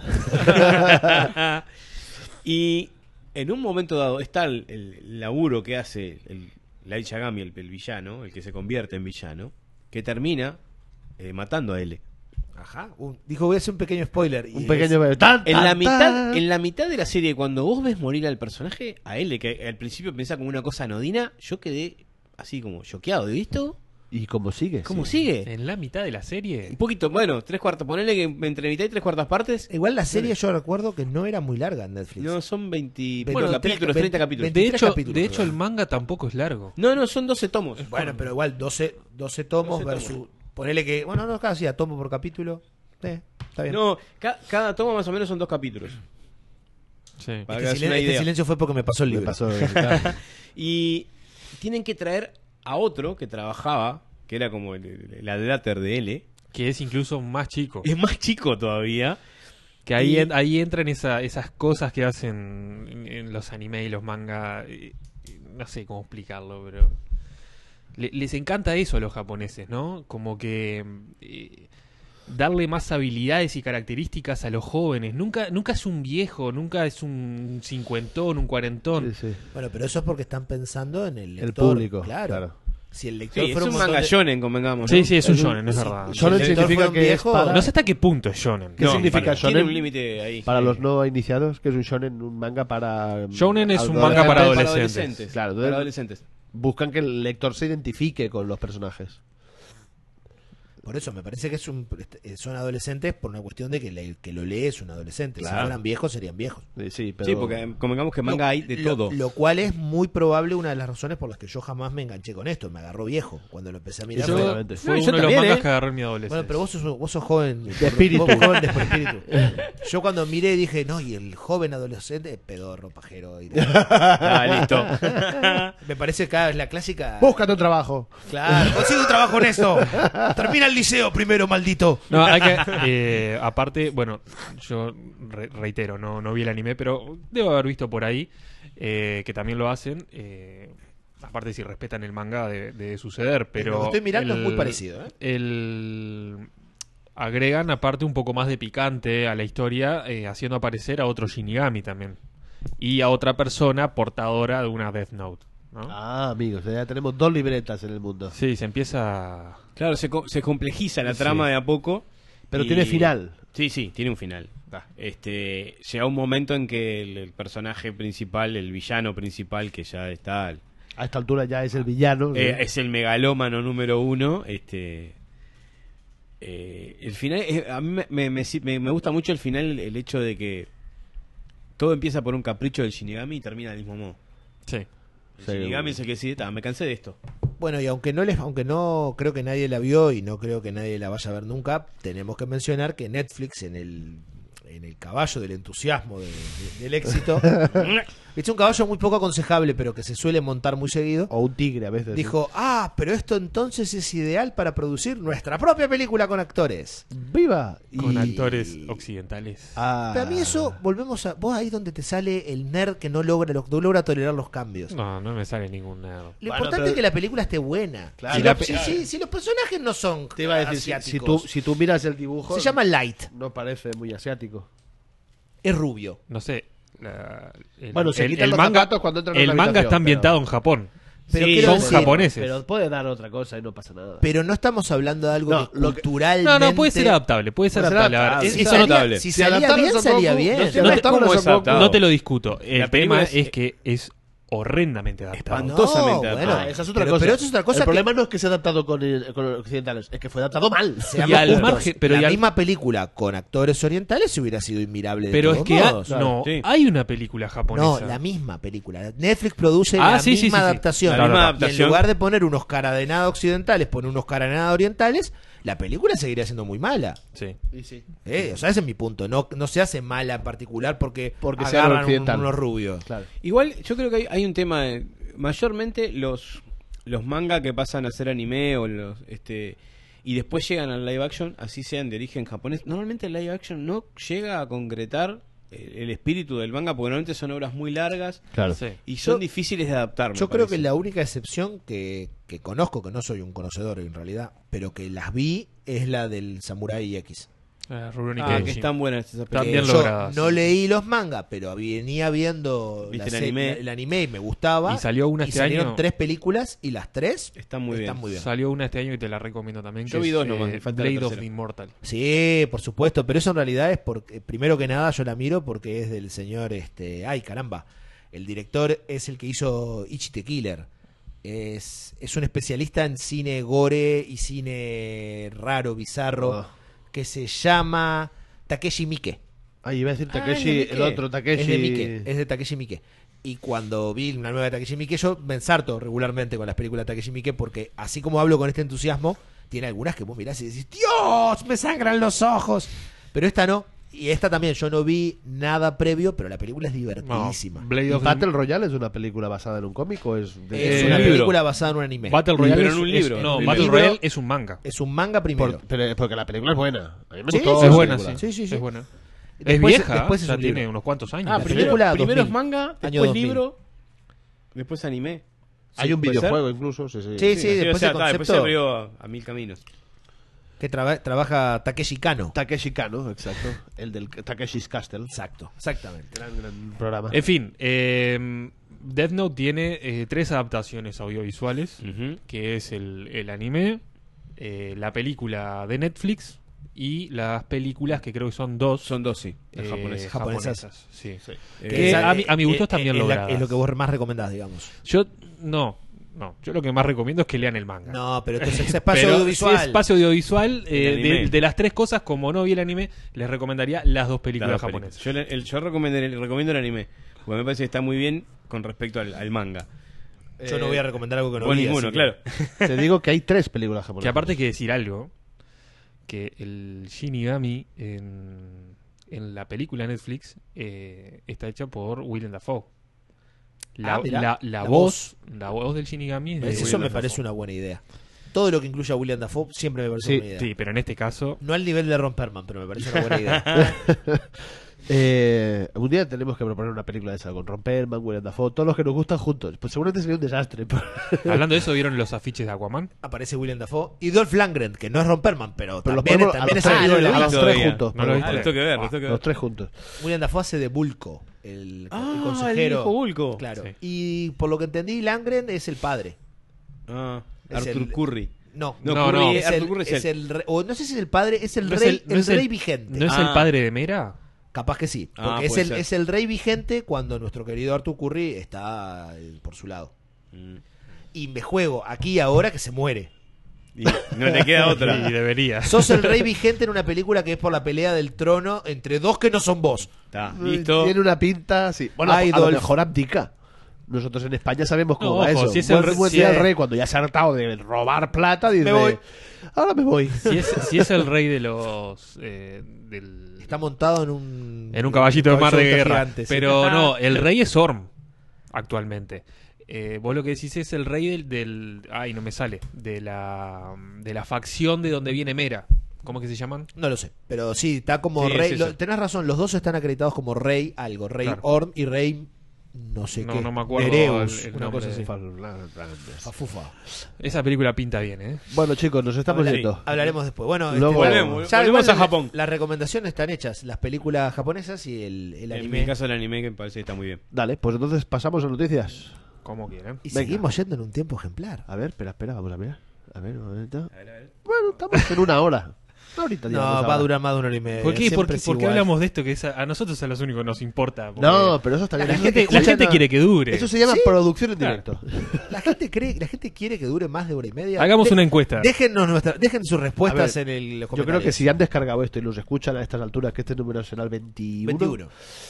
[SPEAKER 3] Y en un momento dado está el laburo que hace el Light Yagami, el villano, el que se convierte en villano, que termina matando a L.
[SPEAKER 4] Ajá. Dijo, voy a hacer un pequeño spoiler. y
[SPEAKER 2] Un
[SPEAKER 4] es-
[SPEAKER 2] pequeño... ¡Tan,
[SPEAKER 3] En la
[SPEAKER 2] tan,
[SPEAKER 3] mitad,
[SPEAKER 2] tan!
[SPEAKER 3] en la mitad de la serie, cuando vos ves morir al personaje, a L, que al principio pensaba como una cosa anodina, yo quedé así como choqueado. ¿De visto?
[SPEAKER 2] ¿Y cómo sigue?
[SPEAKER 3] ¿Cómo
[SPEAKER 2] Sí.
[SPEAKER 3] sigue?
[SPEAKER 5] En la mitad de la
[SPEAKER 3] Un
[SPEAKER 5] serie.
[SPEAKER 3] poquito, bueno, 3/4, ponele que entre mitad y 3/4 partes.
[SPEAKER 4] Igual la serie yo recuerdo que no era muy larga en Netflix.
[SPEAKER 3] No, son 20
[SPEAKER 4] Bueno,
[SPEAKER 3] capítulos, 30 capítulos.
[SPEAKER 4] 23
[SPEAKER 5] De
[SPEAKER 4] capítulos,
[SPEAKER 5] hecho, el
[SPEAKER 4] ¿verdad?
[SPEAKER 5] manga tampoco es largo.
[SPEAKER 3] No, son 12 tomos.
[SPEAKER 4] Bueno, pero igual 12 tomos
[SPEAKER 3] 12
[SPEAKER 4] versus...
[SPEAKER 3] tomos.
[SPEAKER 4] Ponele que... Bueno, no, casi a tomo por capítulo. Está bien.
[SPEAKER 3] No, cada tomo más o menos son 2 capítulos.
[SPEAKER 5] Sí.
[SPEAKER 3] Para que hagas
[SPEAKER 4] Este,
[SPEAKER 3] una idea.
[SPEAKER 4] silencio fue porque me pasó el
[SPEAKER 2] Me
[SPEAKER 4] libro.
[SPEAKER 2] pasó, claro.
[SPEAKER 3] Y tienen que traer a otro que trabajaba, que era como el adláter de L.
[SPEAKER 5] Que es incluso más chico.
[SPEAKER 3] Es más chico todavía.
[SPEAKER 5] Que ahí,
[SPEAKER 3] Y-
[SPEAKER 5] ahí entran esas cosas que hacen en los anime y los manga. No sé cómo explicarlo, pero. les encanta eso a los japoneses, ¿no? Como que darle más habilidades y características a los jóvenes. Nunca es un viejo, nunca es un cincuentón, un cuarentón.
[SPEAKER 2] Sí, sí.
[SPEAKER 4] Bueno, pero eso es porque están pensando en el lector.
[SPEAKER 2] El público,
[SPEAKER 4] Claro.
[SPEAKER 2] claro.
[SPEAKER 4] Si el lector
[SPEAKER 3] Sí, es
[SPEAKER 4] fuera
[SPEAKER 3] un
[SPEAKER 4] montón
[SPEAKER 3] manga
[SPEAKER 4] de-
[SPEAKER 3] shonen, convengamos, ¿no?
[SPEAKER 5] Sí, es un shonen, es verdad.
[SPEAKER 4] sí.
[SPEAKER 2] Shonen
[SPEAKER 4] Si el lector
[SPEAKER 2] significa
[SPEAKER 4] fuera un
[SPEAKER 2] que es
[SPEAKER 4] viejo,
[SPEAKER 2] para,
[SPEAKER 5] No sé hasta qué punto es shonen.
[SPEAKER 2] ¿Qué
[SPEAKER 3] No,
[SPEAKER 2] significa
[SPEAKER 3] para-
[SPEAKER 2] shonen?
[SPEAKER 3] Tiene un límite ahí.
[SPEAKER 2] para los no iniciados, que es un shonen, un manga para...
[SPEAKER 5] Shonen es un
[SPEAKER 2] adolescentes.
[SPEAKER 5] manga para adolescentes.
[SPEAKER 2] Claro,
[SPEAKER 3] Para adolescentes.
[SPEAKER 2] buscan que el lector se identifique con los personajes.
[SPEAKER 4] Por eso me parece que son adolescentes por una cuestión de que lo lee es un adolescente.
[SPEAKER 2] Claro.
[SPEAKER 4] Si fueran viejos, serían viejos.
[SPEAKER 2] Sí, pero...
[SPEAKER 3] Sí, porque convengamos que manga hay de todo.
[SPEAKER 4] Lo cual es muy probable una de las razones por las que yo jamás me enganché con esto. Me agarró viejo cuando lo empecé a mirar.
[SPEAKER 2] Yo-
[SPEAKER 4] Fue-
[SPEAKER 2] seguramente.
[SPEAKER 5] Fue
[SPEAKER 3] No,
[SPEAKER 5] uno
[SPEAKER 3] yo
[SPEAKER 5] de los
[SPEAKER 3] también,
[SPEAKER 5] mangas
[SPEAKER 3] ¿eh?
[SPEAKER 5] que agarré en mi adolescencia.
[SPEAKER 4] Bueno, pero vos sos joven
[SPEAKER 2] De espíritu.
[SPEAKER 4] vos joven de espíritu. Yo cuando miré dije, no, y el joven adolescente, pedorro, pajero.
[SPEAKER 3] Ah, listo.
[SPEAKER 4] Me parece que es la clásica.
[SPEAKER 2] Búscate un trabajo.
[SPEAKER 4] Claro, consigue un trabajo en esto. Termina el liceo primero, maldito.
[SPEAKER 5] No, hay que, aparte, bueno, yo reitero, no vi el anime, pero debo haber visto por ahí que también lo hacen. Aparte, si respetan el manga, de suceder, pero.
[SPEAKER 4] Lo que estoy mirando es muy parecido,
[SPEAKER 5] agregan, aparte, un poco más de picante a la historia, haciendo aparecer a otro Shinigami también. Y a otra persona portadora de una Death Note, ¿no?
[SPEAKER 2] Ah, amigos, ya tenemos 2 libretas en el mundo.
[SPEAKER 5] Sí, se empieza.
[SPEAKER 3] Claro, se complejiza la
[SPEAKER 5] Sí.
[SPEAKER 3] trama de a poco.
[SPEAKER 2] Pero
[SPEAKER 3] y-
[SPEAKER 2] tiene final.
[SPEAKER 3] Sí, tiene un final. Llega un momento en que el personaje principal, el villano principal, que ya está...
[SPEAKER 2] A esta altura ya es el villano. ¿sí?
[SPEAKER 3] es el megalómano número 1. El final... a mí me gusta mucho el final, el hecho de que todo empieza por un capricho del Shinigami y termina del mismo modo.
[SPEAKER 5] Sí.
[SPEAKER 3] El
[SPEAKER 2] Sí,
[SPEAKER 3] Shinigami
[SPEAKER 2] bueno.
[SPEAKER 3] es el que decide, me cansé de esto.
[SPEAKER 4] Bueno, y aunque no creo que nadie la vio y no creo que nadie la vaya a ver nunca, tenemos que mencionar que Netflix en el caballo del entusiasmo del éxito, es un caballo muy poco aconsejable, pero que se suele montar muy seguido.
[SPEAKER 2] O un tigre a veces.
[SPEAKER 4] Dijo, pero esto entonces es ideal para producir nuestra propia película con actores.
[SPEAKER 2] ¡Viva!
[SPEAKER 5] Con
[SPEAKER 4] Y-
[SPEAKER 5] actores occidentales.
[SPEAKER 2] Ah.
[SPEAKER 4] Pero a mí eso, volvemos a... Vos ahí donde te sale el nerd que no logra tolerar los cambios.
[SPEAKER 5] No me sale ningún nerd.
[SPEAKER 4] Lo
[SPEAKER 2] Bueno,
[SPEAKER 4] importante
[SPEAKER 2] pero-
[SPEAKER 4] es que la película esté buena.
[SPEAKER 2] Claro.
[SPEAKER 4] Si,
[SPEAKER 2] La
[SPEAKER 4] los-
[SPEAKER 2] pe-
[SPEAKER 4] si los personajes no son
[SPEAKER 2] Te iba a decir, si
[SPEAKER 4] asiáticos,
[SPEAKER 2] si tú miras el dibujo...
[SPEAKER 4] se llama Light,
[SPEAKER 2] No parece muy asiático.
[SPEAKER 4] es rubio.
[SPEAKER 5] No sé.
[SPEAKER 2] Bueno, se quitan los zapatos cuando entran en
[SPEAKER 5] el
[SPEAKER 2] una
[SPEAKER 5] manga
[SPEAKER 2] habitación,
[SPEAKER 5] está ambientado
[SPEAKER 2] pero-
[SPEAKER 5] en Japón.
[SPEAKER 4] Pero
[SPEAKER 3] Sí,
[SPEAKER 4] quiero
[SPEAKER 5] son
[SPEAKER 4] decir,
[SPEAKER 5] japoneses.
[SPEAKER 2] Pero puede dar otra cosa y no pasa nada.
[SPEAKER 4] Pero no estamos hablando de algo
[SPEAKER 2] No,
[SPEAKER 4] que
[SPEAKER 2] lo que-
[SPEAKER 4] culturalmente...
[SPEAKER 5] No, puede ser adaptable. Puede ser
[SPEAKER 2] Puede ser
[SPEAKER 5] adaptable. A ver,
[SPEAKER 2] adaptable.
[SPEAKER 5] es-
[SPEAKER 3] Sí,
[SPEAKER 5] eso
[SPEAKER 3] es
[SPEAKER 5] no,
[SPEAKER 3] adaptable.
[SPEAKER 4] Si
[SPEAKER 2] Si
[SPEAKER 4] salía
[SPEAKER 2] adaptaron
[SPEAKER 4] bien,
[SPEAKER 2] Son
[SPEAKER 4] salía
[SPEAKER 2] Goku,
[SPEAKER 4] bien.
[SPEAKER 2] no
[SPEAKER 3] sé,
[SPEAKER 2] sé,
[SPEAKER 3] no te-
[SPEAKER 2] adaptaron
[SPEAKER 3] ¿cómo
[SPEAKER 2] a
[SPEAKER 3] es
[SPEAKER 2] Son Goku.
[SPEAKER 3] adaptado?
[SPEAKER 5] no te lo discuto. El
[SPEAKER 3] La película
[SPEAKER 5] tema es
[SPEAKER 3] es-
[SPEAKER 5] que es horrendamente adaptado.
[SPEAKER 3] Espantosamente
[SPEAKER 4] No,
[SPEAKER 3] adaptado.
[SPEAKER 4] bueno,
[SPEAKER 2] Esa es otra
[SPEAKER 4] pero-
[SPEAKER 2] cosa.
[SPEAKER 4] pero eso es otra cosa
[SPEAKER 2] El
[SPEAKER 4] que-
[SPEAKER 2] problema no es que se ha adaptado con los occidentales, es que fue adaptado mal.
[SPEAKER 4] Seamos
[SPEAKER 5] Y al
[SPEAKER 4] justos,
[SPEAKER 5] margen- pero
[SPEAKER 4] la
[SPEAKER 5] y al-
[SPEAKER 4] misma película con actores orientales hubiera sido inmirable de
[SPEAKER 5] Pero es
[SPEAKER 4] todos
[SPEAKER 5] que
[SPEAKER 4] modos.
[SPEAKER 5] no,
[SPEAKER 3] Sí.
[SPEAKER 5] hay una película japonesa.
[SPEAKER 4] No, la misma película. Netflix produce
[SPEAKER 5] Ah,
[SPEAKER 4] la
[SPEAKER 5] sí, sí,
[SPEAKER 4] misma
[SPEAKER 5] sí, sí.
[SPEAKER 4] adaptación.
[SPEAKER 3] La misma
[SPEAKER 4] Y en
[SPEAKER 3] adaptación.
[SPEAKER 4] lugar de poner unos cara-de-nada occidentales, pone unos cara-de-nada orientales, la película seguiría siendo muy mala.
[SPEAKER 5] Sí.
[SPEAKER 4] O sea, ese es mi punto. No se hace mala en particular porque
[SPEAKER 2] sea
[SPEAKER 4] agarran
[SPEAKER 2] occidental.
[SPEAKER 4] unos rubios.
[SPEAKER 2] Claro.
[SPEAKER 3] Igual yo creo que hay un tema mayormente los manga que pasan a ser anime o y después llegan al live action, así sean de origen japonés. Normalmente el live action no llega a concretar el espíritu del manga porque normalmente son obras muy largas
[SPEAKER 2] Claro.
[SPEAKER 5] Sí.
[SPEAKER 3] y son
[SPEAKER 4] Yo-
[SPEAKER 3] difíciles de adaptar. me
[SPEAKER 4] Yo creo que
[SPEAKER 3] parece.
[SPEAKER 4] la única excepción que conozco, que no soy un conocedor en realidad, pero que las vi, es la del Samurai X.
[SPEAKER 5] Rurouni
[SPEAKER 3] que
[SPEAKER 5] Kenshin.
[SPEAKER 3] están buenas esas
[SPEAKER 5] Están
[SPEAKER 3] películas.
[SPEAKER 5] bien
[SPEAKER 4] Yo
[SPEAKER 5] logradas,
[SPEAKER 4] no
[SPEAKER 5] sí.
[SPEAKER 4] leí los mangas, pero venía viendo
[SPEAKER 3] ¿Viste el
[SPEAKER 4] serie-
[SPEAKER 3] anime?
[SPEAKER 4] el anime y me gustaba.
[SPEAKER 5] Y salió una
[SPEAKER 4] Y
[SPEAKER 5] este
[SPEAKER 4] salieron
[SPEAKER 5] año.
[SPEAKER 4] 3 películas y las 3
[SPEAKER 3] Están muy bien.
[SPEAKER 5] Salió una este año y te la recomiendo también.
[SPEAKER 3] Yo
[SPEAKER 5] que
[SPEAKER 3] vi
[SPEAKER 5] es,
[SPEAKER 3] dos nomás, me falta la
[SPEAKER 5] Blade of
[SPEAKER 3] tercera.
[SPEAKER 5] the Immortal.
[SPEAKER 4] Sí, por supuesto, pero eso en realidad es porque, primero que nada, yo la miro porque es del señor, ay caramba, el director es el que hizo Ichi the Killer. Es un especialista en cine gore y cine raro, bizarro,
[SPEAKER 2] Oh.
[SPEAKER 4] que se llama Takeshi Miike.
[SPEAKER 2] Ah, iba a decir
[SPEAKER 3] Ah,
[SPEAKER 2] Takeshi,
[SPEAKER 3] es de Miike.
[SPEAKER 2] el otro Takeshi.
[SPEAKER 4] Es de Miike, es de Takeshi Miike. Y cuando vi una nueva de Takeshi Miike, yo me ensarto regularmente con las películas de Takeshi Miike porque así como hablo con este entusiasmo, tiene algunas que vos mirás y decís, ¡Dios! ¡Me sangran los ojos! Pero esta no. Y esta también, yo no vi nada previo, pero la película es
[SPEAKER 5] No,
[SPEAKER 4] divertidísima.
[SPEAKER 5] Blade of the
[SPEAKER 2] ¿Battle Royale es una película basada en un cómic o es de...
[SPEAKER 4] Es una
[SPEAKER 3] libro.
[SPEAKER 4] película basada en un anime.
[SPEAKER 5] Battle Royale
[SPEAKER 3] Pero en un libro.
[SPEAKER 5] No,
[SPEAKER 3] El
[SPEAKER 5] Battle
[SPEAKER 4] libro-
[SPEAKER 5] Royale es un manga.
[SPEAKER 4] Es un manga primero.
[SPEAKER 2] porque la película es buena. A mí me
[SPEAKER 4] Sí,
[SPEAKER 2] gustó
[SPEAKER 4] sí,
[SPEAKER 5] Es
[SPEAKER 2] la
[SPEAKER 5] buena, sí.
[SPEAKER 2] película.
[SPEAKER 4] Sí, sí, sí.
[SPEAKER 5] Es buena.
[SPEAKER 4] Después-
[SPEAKER 5] es vieja,
[SPEAKER 4] después es
[SPEAKER 5] ya
[SPEAKER 4] un
[SPEAKER 5] tiene
[SPEAKER 4] libro.
[SPEAKER 5] unos cuantos años.
[SPEAKER 3] Ah,
[SPEAKER 4] La
[SPEAKER 3] primero
[SPEAKER 4] película
[SPEAKER 3] es
[SPEAKER 4] 2000.
[SPEAKER 3] manga,
[SPEAKER 4] Año
[SPEAKER 3] después
[SPEAKER 4] 2000.
[SPEAKER 3] libro, después anime.
[SPEAKER 2] Hay un
[SPEAKER 3] ¿puede
[SPEAKER 2] videojuego incluso. Sí, sí.
[SPEAKER 4] Sí, sí,
[SPEAKER 3] o
[SPEAKER 4] después
[SPEAKER 3] sea,
[SPEAKER 4] el
[SPEAKER 3] después se
[SPEAKER 4] concepto
[SPEAKER 3] abrió a mil caminos.
[SPEAKER 4] que trabaja Takeshi Kano.
[SPEAKER 2] Takeshi Kano, exacto. El del Takeshi's Castle.
[SPEAKER 4] Exacto, exactamente.
[SPEAKER 2] Gran programa.
[SPEAKER 5] En fin, Death Note tiene 3 adaptaciones audiovisuales,
[SPEAKER 3] Ujú.
[SPEAKER 5] que es el anime, la película de Netflix y las películas que creo que son 2
[SPEAKER 3] Son 2, sí, las japonesas.
[SPEAKER 4] japonesas.
[SPEAKER 5] Sí.
[SPEAKER 2] Sí.
[SPEAKER 5] Que
[SPEAKER 4] esa-
[SPEAKER 5] a mi gusto están bien
[SPEAKER 4] es
[SPEAKER 5] logradas.
[SPEAKER 4] es lo que vos más recomendás, digamos.
[SPEAKER 5] Yo yo lo que más recomiendo es que lean el manga.
[SPEAKER 4] No, pero entonces es espacio
[SPEAKER 5] Pero
[SPEAKER 4] audiovisual.
[SPEAKER 5] si es espacio audiovisual,
[SPEAKER 3] El anime.
[SPEAKER 5] de las 3 cosas, como no vi el anime, les recomendaría las 2 películas
[SPEAKER 3] Las dos
[SPEAKER 5] japonesas.
[SPEAKER 3] películas. Yo recomiendo el anime, porque me parece que está muy bien con respecto al manga.
[SPEAKER 4] Yo no voy a recomendar algo que no
[SPEAKER 3] O
[SPEAKER 4] vi,
[SPEAKER 3] ninguno,
[SPEAKER 4] así que-
[SPEAKER 3] claro.
[SPEAKER 2] Te digo que hay 3 películas
[SPEAKER 5] Que
[SPEAKER 2] japonesas.
[SPEAKER 5] aparte hay que decir algo, que el Shinigami en la película Netflix está hecha por Willem Dafoe.
[SPEAKER 4] mirá,
[SPEAKER 5] La voz del Shinigami es de
[SPEAKER 4] Eso
[SPEAKER 5] Willem
[SPEAKER 4] me
[SPEAKER 5] Dafoe.
[SPEAKER 4] parece una buena idea. Todo lo que incluya a William Dafoe siempre me parece
[SPEAKER 2] Sí,
[SPEAKER 4] una buena idea.
[SPEAKER 5] Sí, pero en este caso...
[SPEAKER 4] No al nivel de Ron Perlman, pero me parece una buena idea.
[SPEAKER 2] Un día tenemos que proponer una película de esa con Ron Perlman, Willem Dafoe, todos los que nos gustan juntos. Pues seguramente sería un desastre.
[SPEAKER 5] Hablando de eso, ¿vieron los afiches de Aquaman?
[SPEAKER 4] Aparece William Dafoe y Dolph Lundgren, que no es Ron Perlman, pero,
[SPEAKER 2] Pero los
[SPEAKER 4] también,
[SPEAKER 2] podemos-
[SPEAKER 4] también
[SPEAKER 2] a
[SPEAKER 4] es
[SPEAKER 2] los
[SPEAKER 4] amigo
[SPEAKER 2] tres-
[SPEAKER 4] de la
[SPEAKER 2] a los
[SPEAKER 4] vida.
[SPEAKER 2] tres
[SPEAKER 3] Todavía.
[SPEAKER 2] juntos.
[SPEAKER 5] No lo viste.
[SPEAKER 3] Ah, lo tengo que ver, lo tengo que ver.
[SPEAKER 2] Los 3 juntos.
[SPEAKER 4] William Dafoe hace de Bulco, el
[SPEAKER 3] Ah,
[SPEAKER 4] consejero.
[SPEAKER 3] el hijo Bulco.
[SPEAKER 4] Claro.
[SPEAKER 5] Sí.
[SPEAKER 4] Y por lo que entendí, Lundgren es el padre.
[SPEAKER 3] Ah,
[SPEAKER 4] Es
[SPEAKER 3] Arthur
[SPEAKER 4] el-
[SPEAKER 3] Curry.
[SPEAKER 4] No,
[SPEAKER 3] No,
[SPEAKER 5] No,
[SPEAKER 3] Curry,
[SPEAKER 5] no.
[SPEAKER 4] es
[SPEAKER 3] Arthur
[SPEAKER 4] el,
[SPEAKER 3] Curry
[SPEAKER 4] es el re- o no sé si es el padre, es el
[SPEAKER 5] ¿No es
[SPEAKER 4] rey,
[SPEAKER 5] no es
[SPEAKER 4] rey vigente.
[SPEAKER 5] ¿No es
[SPEAKER 3] Ah.
[SPEAKER 5] el padre de Mera?
[SPEAKER 4] Capaz que sí,
[SPEAKER 3] Ah,
[SPEAKER 4] porque
[SPEAKER 3] puede ser.
[SPEAKER 4] es el rey vigente cuando nuestro querido Arthur Curry está por su lado.
[SPEAKER 3] Mm.
[SPEAKER 4] Y me juego aquí y ahora que se muere.
[SPEAKER 3] Y no le queda otra.
[SPEAKER 5] Y debería.
[SPEAKER 4] Sos el rey vigente en una película que es por la pelea del trono entre dos que no son vos.
[SPEAKER 3] Está, listo.
[SPEAKER 2] Tiene una pinta, sí. Bueno,
[SPEAKER 4] Ay,
[SPEAKER 2] a lo
[SPEAKER 4] Dolph.
[SPEAKER 2] mejor abdica. Nosotros en España sabemos cómo
[SPEAKER 5] No,
[SPEAKER 2] va
[SPEAKER 5] ojo,
[SPEAKER 2] eso.
[SPEAKER 5] si es el-
[SPEAKER 2] Buen
[SPEAKER 5] si
[SPEAKER 2] día
[SPEAKER 5] es-
[SPEAKER 2] el rey, cuando ya se ha hartado de robar plata, dice:
[SPEAKER 4] Me voy.
[SPEAKER 2] Ahora me voy.
[SPEAKER 5] Si es el rey de los...
[SPEAKER 4] Está montado en un
[SPEAKER 5] caballito de mar de guerra.
[SPEAKER 4] gigante, sí.
[SPEAKER 5] Pero no, el rey es Orm, actualmente. Vos lo que decís es el rey ay, no me sale. De la facción de donde viene Mera. ¿Cómo es que se llaman?
[SPEAKER 4] No lo sé, pero sí, está como
[SPEAKER 3] Sí,
[SPEAKER 4] rey.
[SPEAKER 3] es eso.
[SPEAKER 4] Tenés razón, los dos están acreditados como rey algo. Rey
[SPEAKER 5] Claro.
[SPEAKER 4] Orm y rey no sé
[SPEAKER 5] No,
[SPEAKER 4] qué.
[SPEAKER 5] no me acuerdo
[SPEAKER 4] Nereus,
[SPEAKER 5] el
[SPEAKER 4] una
[SPEAKER 5] nombre
[SPEAKER 4] cosa
[SPEAKER 5] de-
[SPEAKER 4] así. Fafufa.
[SPEAKER 5] Esa película pinta bien, ¿eh?
[SPEAKER 2] Bueno, chicos, nos estamos yendo.
[SPEAKER 4] Hablaremos después. Bueno,
[SPEAKER 2] Luego-
[SPEAKER 3] Volvemos
[SPEAKER 4] ya igual
[SPEAKER 3] a Japón.
[SPEAKER 4] Las recomendaciones están hechas, las películas japonesas y el
[SPEAKER 3] En
[SPEAKER 4] anime.
[SPEAKER 3] mi caso el anime que me parece que está muy bien.
[SPEAKER 2] Dale, pues entonces pasamos a noticias.
[SPEAKER 5] Como quieran.
[SPEAKER 4] Y
[SPEAKER 2] Venga.
[SPEAKER 4] seguimos yendo en un tiempo ejemplar.
[SPEAKER 2] A ver, espera, vamos a mirar. A ver, un momento. Bueno, estamos en una hora. Ahorita
[SPEAKER 4] No,
[SPEAKER 2] digamos
[SPEAKER 4] va a
[SPEAKER 2] ahora.
[SPEAKER 4] durar más de una hora y media.
[SPEAKER 5] ¿Por qué,
[SPEAKER 4] siempre
[SPEAKER 5] por qué-
[SPEAKER 4] es
[SPEAKER 5] por qué
[SPEAKER 4] igual.
[SPEAKER 5] hablamos de esto? Que a nosotros a los únicos nos importa. Porque
[SPEAKER 2] No, pero eso está bien.
[SPEAKER 5] la
[SPEAKER 2] Eso-
[SPEAKER 5] gente,
[SPEAKER 2] escucha,
[SPEAKER 5] quiere que dure.
[SPEAKER 2] Eso se llama
[SPEAKER 4] Sí.
[SPEAKER 2] producción en
[SPEAKER 5] Claro.
[SPEAKER 2] directo.
[SPEAKER 4] La gente quiere que dure más de hora y media.
[SPEAKER 5] Hagamos una encuesta.
[SPEAKER 4] Dejen sus respuestas
[SPEAKER 2] A
[SPEAKER 4] en los
[SPEAKER 2] Yo
[SPEAKER 4] comentarios.
[SPEAKER 2] creo que si han descargado esto y nos escuchan a estas alturas, que este número será el 21,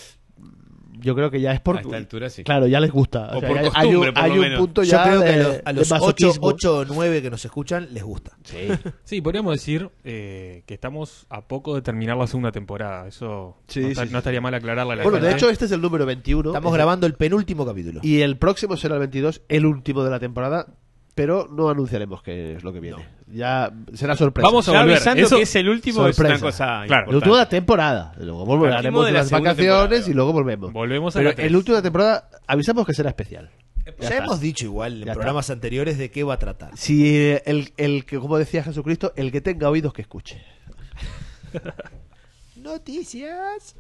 [SPEAKER 2] yo creo que ya es por...
[SPEAKER 3] A esta altura sí.
[SPEAKER 2] Claro, ya les gusta.
[SPEAKER 3] O
[SPEAKER 2] sea,
[SPEAKER 3] por
[SPEAKER 2] hay
[SPEAKER 3] costumbre,
[SPEAKER 2] un,
[SPEAKER 3] por
[SPEAKER 2] hay
[SPEAKER 3] lo
[SPEAKER 2] un
[SPEAKER 3] menos.
[SPEAKER 2] punto
[SPEAKER 4] Yo
[SPEAKER 2] ya
[SPEAKER 4] creo que
[SPEAKER 2] de,
[SPEAKER 4] a los
[SPEAKER 2] de
[SPEAKER 4] 8
[SPEAKER 2] masoquismo.
[SPEAKER 4] o 9 que nos escuchan les gusta.
[SPEAKER 5] Sí, podríamos decir que estamos a poco de terminar la segunda temporada. Eso
[SPEAKER 2] Sí,
[SPEAKER 5] no,
[SPEAKER 2] sí, sí.
[SPEAKER 5] no estaría mal aclararle a la
[SPEAKER 2] Bueno, de
[SPEAKER 5] gente.
[SPEAKER 2] hecho, este es el número 21.
[SPEAKER 4] Estamos
[SPEAKER 2] Es el-
[SPEAKER 4] grabando el penúltimo capítulo.
[SPEAKER 2] Y el próximo será el 22, el último de la temporada, pero no anunciaremos qué es lo que viene. Ya será sorpresa.
[SPEAKER 5] Vamos a
[SPEAKER 3] Ya
[SPEAKER 5] volver.
[SPEAKER 3] avisando
[SPEAKER 5] Eso-
[SPEAKER 3] que es el último es
[SPEAKER 2] sorpresa.
[SPEAKER 3] una cosa
[SPEAKER 5] Claro.
[SPEAKER 2] El
[SPEAKER 3] importante.
[SPEAKER 2] último de la temporada. Luego volveremos
[SPEAKER 3] último de
[SPEAKER 2] de
[SPEAKER 3] la
[SPEAKER 2] las
[SPEAKER 3] segunda
[SPEAKER 2] vacaciones
[SPEAKER 3] temporada.
[SPEAKER 2] y luego volvemos.
[SPEAKER 5] Volvemos a
[SPEAKER 2] Pero
[SPEAKER 5] la tres.
[SPEAKER 2] el último de la temporada avisamos que será especial.
[SPEAKER 4] Ya
[SPEAKER 2] está.
[SPEAKER 4] hemos dicho igual en
[SPEAKER 2] Ya
[SPEAKER 4] programas anteriores de qué va a tratar.
[SPEAKER 2] Si el que, como decía Jesucristo, el que tenga oídos que escuche.
[SPEAKER 4] Noticias.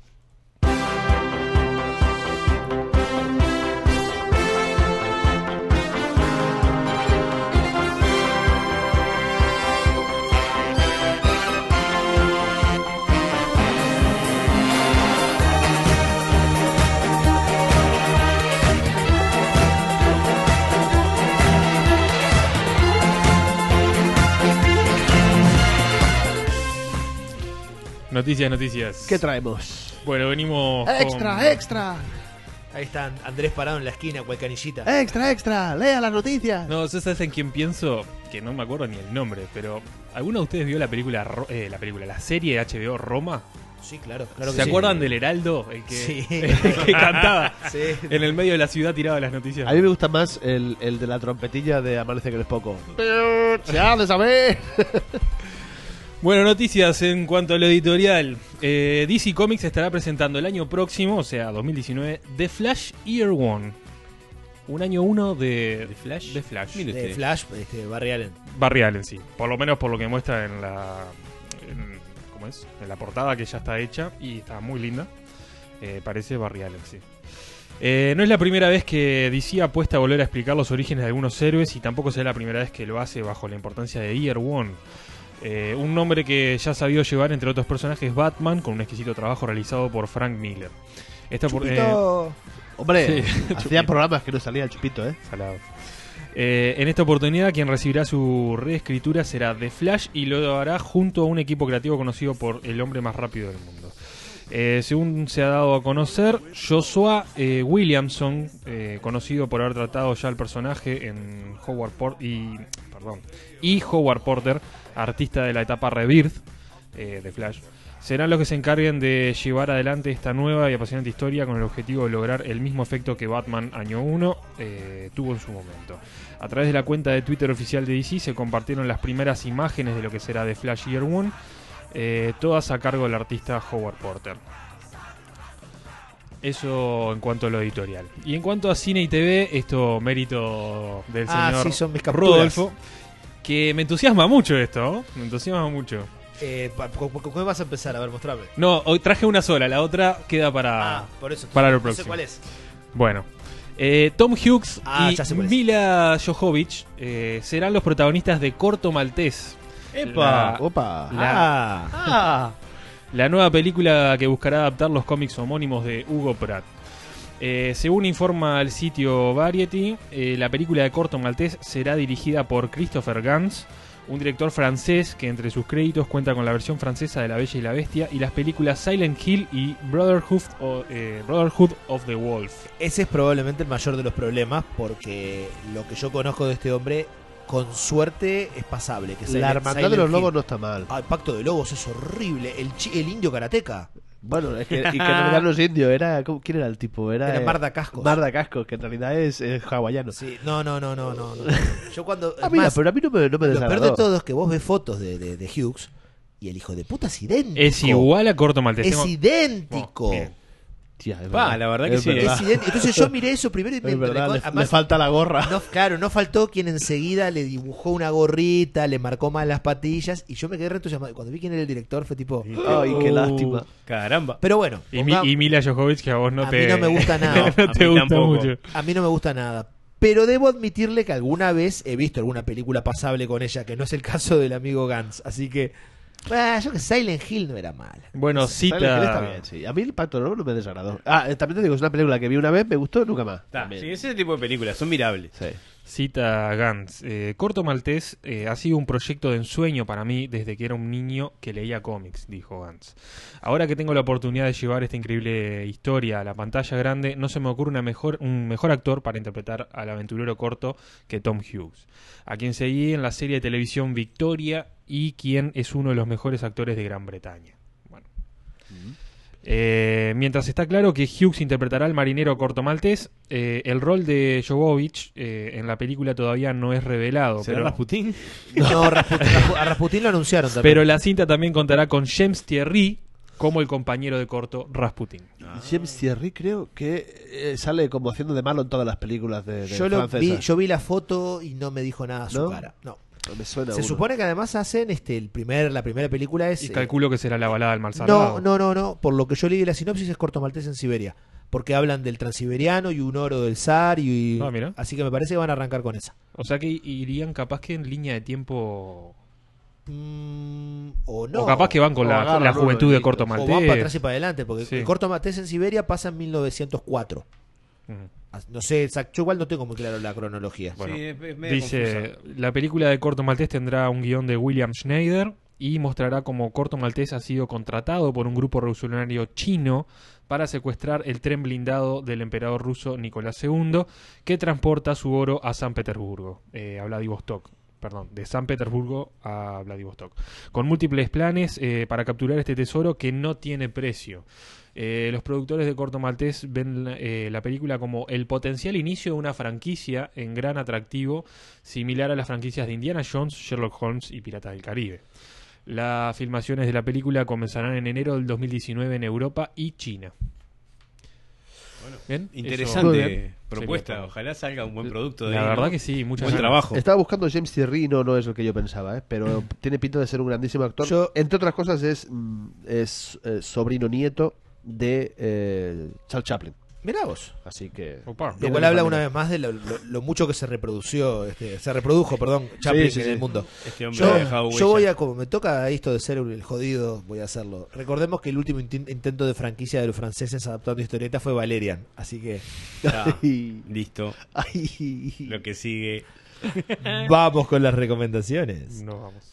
[SPEAKER 5] Noticias.
[SPEAKER 2] ¿Qué traemos?
[SPEAKER 5] Bueno, venimos.
[SPEAKER 2] ¡Extra,
[SPEAKER 5] con-
[SPEAKER 2] extra!
[SPEAKER 4] Ahí está Andrés parado en la esquina, cual canillita.
[SPEAKER 2] ¡Extra, extra! ¡Lea las noticias!
[SPEAKER 5] No, ¿sabes en quién pienso? Que no me acuerdo ni el nombre, pero ¿alguno de ustedes vio la película, la serie de HBO Roma?
[SPEAKER 4] Sí, claro, claro que
[SPEAKER 5] ¿Se
[SPEAKER 4] sí.
[SPEAKER 5] acuerdan del Heraldo? El que,
[SPEAKER 4] Sí.
[SPEAKER 5] el que cantaba
[SPEAKER 4] Sí.
[SPEAKER 5] en el medio de la ciudad tiraba las noticias.
[SPEAKER 2] A mí me gusta más el de la trompetilla de Amanece que no es poco. ¡Ya de saber!
[SPEAKER 5] Bueno, noticias en cuanto a lo editorial. DC Comics estará presentando el año próximo, o sea, 2019, The Flash Year One. Un año 1 de
[SPEAKER 3] Flash?
[SPEAKER 5] De Flash.
[SPEAKER 3] Mire
[SPEAKER 4] De
[SPEAKER 3] usted.
[SPEAKER 4] Flash, Barry Allen.
[SPEAKER 5] Barry Allen, sí. Por lo menos por lo que muestra ¿cómo es? En la portada, que ya está hecha y está muy linda. Parece Barry Allen, sí. No es la primera vez que DC apuesta a volver a explicar los orígenes de algunos héroes, y tampoco será la primera vez que lo hace bajo la importancia de Year One. Un nombre que ya ha sabido llevar, entre otros personajes, Batman, con un exquisito trabajo realizado por Frank Miller.
[SPEAKER 2] Hombre,
[SPEAKER 5] Sí,
[SPEAKER 2] hacía
[SPEAKER 5] Chupito.
[SPEAKER 2] programas que no salía el Chupito, ¿eh?
[SPEAKER 5] Salado. En esta oportunidad, quien recibirá su reescritura será The Flash, y lo hará junto a un equipo creativo conocido por el hombre más rápido del mundo. Según se ha dado a conocer, Joshua Williamson, conocido por haber tratado ya el personaje en Howard Porter, artista de la etapa Rebirth de Flash, serán los que se encarguen de llevar adelante esta nueva y apasionante historia, con el objetivo de lograr el mismo efecto que Batman Año 1 tuvo en su momento. A través de la cuenta de Twitter oficial de DC se compartieron las primeras imágenes de lo que será The Flash Year One, todas a cargo del artista Howard Porter. Eso en cuanto a lo editorial. Y en cuanto a cine y TV, esto mérito del señor
[SPEAKER 4] sí, son mis capturas.
[SPEAKER 5] Rodolfo, que me entusiasma mucho esto, ¿no? Me entusiasma mucho.
[SPEAKER 4] ¿Cómo vas a empezar? A ver, mostrame.
[SPEAKER 5] No, hoy traje una sola, la otra queda para...
[SPEAKER 4] por eso.
[SPEAKER 5] para lo
[SPEAKER 4] No sé
[SPEAKER 5] próximo.
[SPEAKER 4] cuál es.
[SPEAKER 5] Bueno, Tom Hughes y
[SPEAKER 4] ya sé cuál es.
[SPEAKER 5] Mila Jovovich serán los protagonistas de Corto Maltés.
[SPEAKER 2] ¡Epa!
[SPEAKER 5] La-
[SPEAKER 2] ¡Opa!
[SPEAKER 5] La nueva película que buscará adaptar los cómics homónimos de Hugo Pratt. Según informa el sitio Variety, la película de Corto Maltés será dirigida por Christopher Gans, un director francés que entre sus créditos cuenta con la versión francesa de La Bella y la Bestia y las películas Silent Hill y Brotherhood of the Wolf.
[SPEAKER 4] Ese es probablemente el mayor de los problemas, porque lo que yo conozco de este hombre, con suerte, es pasable. Que
[SPEAKER 2] La hermandad de los lobos no está mal.
[SPEAKER 4] El Pacto de Lobos es horrible. El indio karateca.
[SPEAKER 2] Bueno, es que, y que en realidad no es indio, era... ¿Quién era el tipo?
[SPEAKER 4] Era Marda Cascos.
[SPEAKER 2] Marda Cascos, que en realidad es hawaiano.
[SPEAKER 4] Sí, no. Yo cuando...
[SPEAKER 2] Ah, mira,
[SPEAKER 4] más,
[SPEAKER 2] pero a mí no me
[SPEAKER 4] lo peor
[SPEAKER 2] desagradó.
[SPEAKER 4] de todo es que vos ves fotos de Hughes y el hijo de puta es idéntico.
[SPEAKER 5] Es igual a Corto Maltés.
[SPEAKER 4] Es
[SPEAKER 5] Tengo-
[SPEAKER 4] idéntico.
[SPEAKER 5] Oh, bien.
[SPEAKER 2] Tía, es
[SPEAKER 3] La verdad que
[SPEAKER 2] es
[SPEAKER 3] sí,
[SPEAKER 2] verdad.
[SPEAKER 4] Es idéntico. Entonces yo miré eso primero y me
[SPEAKER 2] Es verdad, le
[SPEAKER 4] además,
[SPEAKER 2] falta la gorra.
[SPEAKER 4] no faltó quien enseguida le dibujó una gorrita, le marcó mal las patillas y yo me quedé re entusiasmado. Cuando vi quién era el director fue tipo...
[SPEAKER 2] Ay, qué lástima.
[SPEAKER 3] Caramba.
[SPEAKER 4] Pero bueno,
[SPEAKER 5] Y Mila Jovovich, que a vos no
[SPEAKER 4] a
[SPEAKER 5] te...
[SPEAKER 4] mí no me gusta nada.
[SPEAKER 5] no te
[SPEAKER 3] A mí
[SPEAKER 5] gusta
[SPEAKER 3] tampoco.
[SPEAKER 5] mucho.
[SPEAKER 4] A mí no me gusta nada. Pero debo admitirle que alguna vez he visto alguna película pasable con ella, que no es el caso del amigo Gans. Así que... yo que Silent Hill no era mala.
[SPEAKER 5] Bueno,
[SPEAKER 2] Silent Hill está
[SPEAKER 5] cita...
[SPEAKER 2] bien, sí. A mí el Pacto de los Lobos no me desagradó. También te digo, es una película que vi una vez, me gustó, nunca más. También.
[SPEAKER 3] Sí, ese tipo de películas son mirables.
[SPEAKER 2] Sí.
[SPEAKER 5] Cita Gantz. Corto Maltés ha sido un proyecto de ensueño para mí desde que era un niño que leía cómics, dijo Gantz. Ahora que tengo la oportunidad de llevar esta increíble historia a la pantalla grande, no se me ocurre un mejor actor para interpretar al aventurero corto que Tom Hughes, a quien seguí en la serie de televisión Victoria y quien es uno de los mejores actores de Gran Bretaña. Bueno. Mientras está claro que Hughes interpretará al marinero corto maltés, el rol de Jovovich en la película todavía no es revelado.
[SPEAKER 3] ¿Será
[SPEAKER 5] Pero,
[SPEAKER 3] Rasputín?
[SPEAKER 4] No, a Rasputín lo anunciaron también.
[SPEAKER 5] pero la cinta también contará con James Thierry como el compañero de corto Rasputín.
[SPEAKER 2] James Thierry creo que sale como haciendo de malo en todas las películas de francesas.
[SPEAKER 4] Yo vi la foto y no me dijo nada su
[SPEAKER 2] ¿No?
[SPEAKER 4] cara. No.
[SPEAKER 2] Me suena
[SPEAKER 4] Se
[SPEAKER 2] uno.
[SPEAKER 4] supone que además hacen la primera película es...
[SPEAKER 5] Y calculo que será la balada del mal salvado.
[SPEAKER 4] No. Por lo que yo leí de la sinopsis es Corto Maltés en Siberia. Porque hablan del transiberiano y un oro del zar y...
[SPEAKER 5] Ah, mira.
[SPEAKER 4] Así que me parece que van a arrancar con esa.
[SPEAKER 5] O sea que irían capaz que en línea de tiempo...
[SPEAKER 4] O no.
[SPEAKER 5] O capaz que van con
[SPEAKER 2] O
[SPEAKER 5] la
[SPEAKER 2] agarran
[SPEAKER 5] juventud
[SPEAKER 2] uno
[SPEAKER 5] de
[SPEAKER 2] y-
[SPEAKER 5] Corto
[SPEAKER 4] O van
[SPEAKER 5] Maltés.
[SPEAKER 4] para atrás y para adelante. Porque
[SPEAKER 5] Sí.
[SPEAKER 4] el Corto Maltés en Siberia pasa en 1904.
[SPEAKER 5] Ujú.
[SPEAKER 4] No sé, yo igual no tengo muy claro la cronología.
[SPEAKER 5] Bueno,
[SPEAKER 3] Sí, es medio
[SPEAKER 5] dice,
[SPEAKER 3] confusa.
[SPEAKER 5] la película de Corto Maltés tendrá un guión de William Schneider y mostrará cómo Corto Maltés ha sido contratado por un grupo revolucionario chino para secuestrar el tren blindado del emperador ruso Nicolás II, que transporta su oro a San Petersburgo, a Vladivostok. Perdón, de San Petersburgo a Vladivostok, con múltiples planes para capturar este tesoro que no tiene precio. Los productores de Corto Maltés ven la película como el potencial inicio de una franquicia en gran atractivo, similar a las franquicias de Indiana Jones, Sherlock Holmes y Piratas del Caribe. Las filmaciones de la película comenzarán en enero del 2019 en Europa y China. Bien,
[SPEAKER 2] Muy
[SPEAKER 3] Interesante
[SPEAKER 2] bien.
[SPEAKER 3] propuesta.
[SPEAKER 5] Sería-
[SPEAKER 3] Ojalá salga un buen producto de
[SPEAKER 5] La
[SPEAKER 3] ahí,
[SPEAKER 5] verdad
[SPEAKER 3] ¿no?
[SPEAKER 5] que sí, muchas
[SPEAKER 3] Buen
[SPEAKER 5] ganas.
[SPEAKER 3] trabajo.
[SPEAKER 2] Estaba buscando James Thierry, no es lo que yo pensaba, pero tiene pinta de ser un grandísimo actor.
[SPEAKER 4] Yo-
[SPEAKER 2] Entre otras cosas es sobrino nieto de Charles Chaplin.
[SPEAKER 4] Mirá vos.
[SPEAKER 2] Así que...
[SPEAKER 5] Opa.
[SPEAKER 4] Lo cual habla una vez más de lo mucho que se reprodujo, Chaplin
[SPEAKER 2] Sí,
[SPEAKER 4] en
[SPEAKER 2] sí.
[SPEAKER 4] el mundo.
[SPEAKER 3] Este hombre
[SPEAKER 4] Yo,
[SPEAKER 3] ha dejado huella.
[SPEAKER 4] yo voy a, como me toca esto de ser el jodido, voy a hacerlo. Recordemos que el último intento de franquicia de los franceses adaptando historietas fue Valerian, así que
[SPEAKER 3] Ya,
[SPEAKER 2] Ay.
[SPEAKER 3] listo.
[SPEAKER 2] Ay.
[SPEAKER 3] Lo que sigue.
[SPEAKER 4] vamos con las recomendaciones.
[SPEAKER 5] No vamos.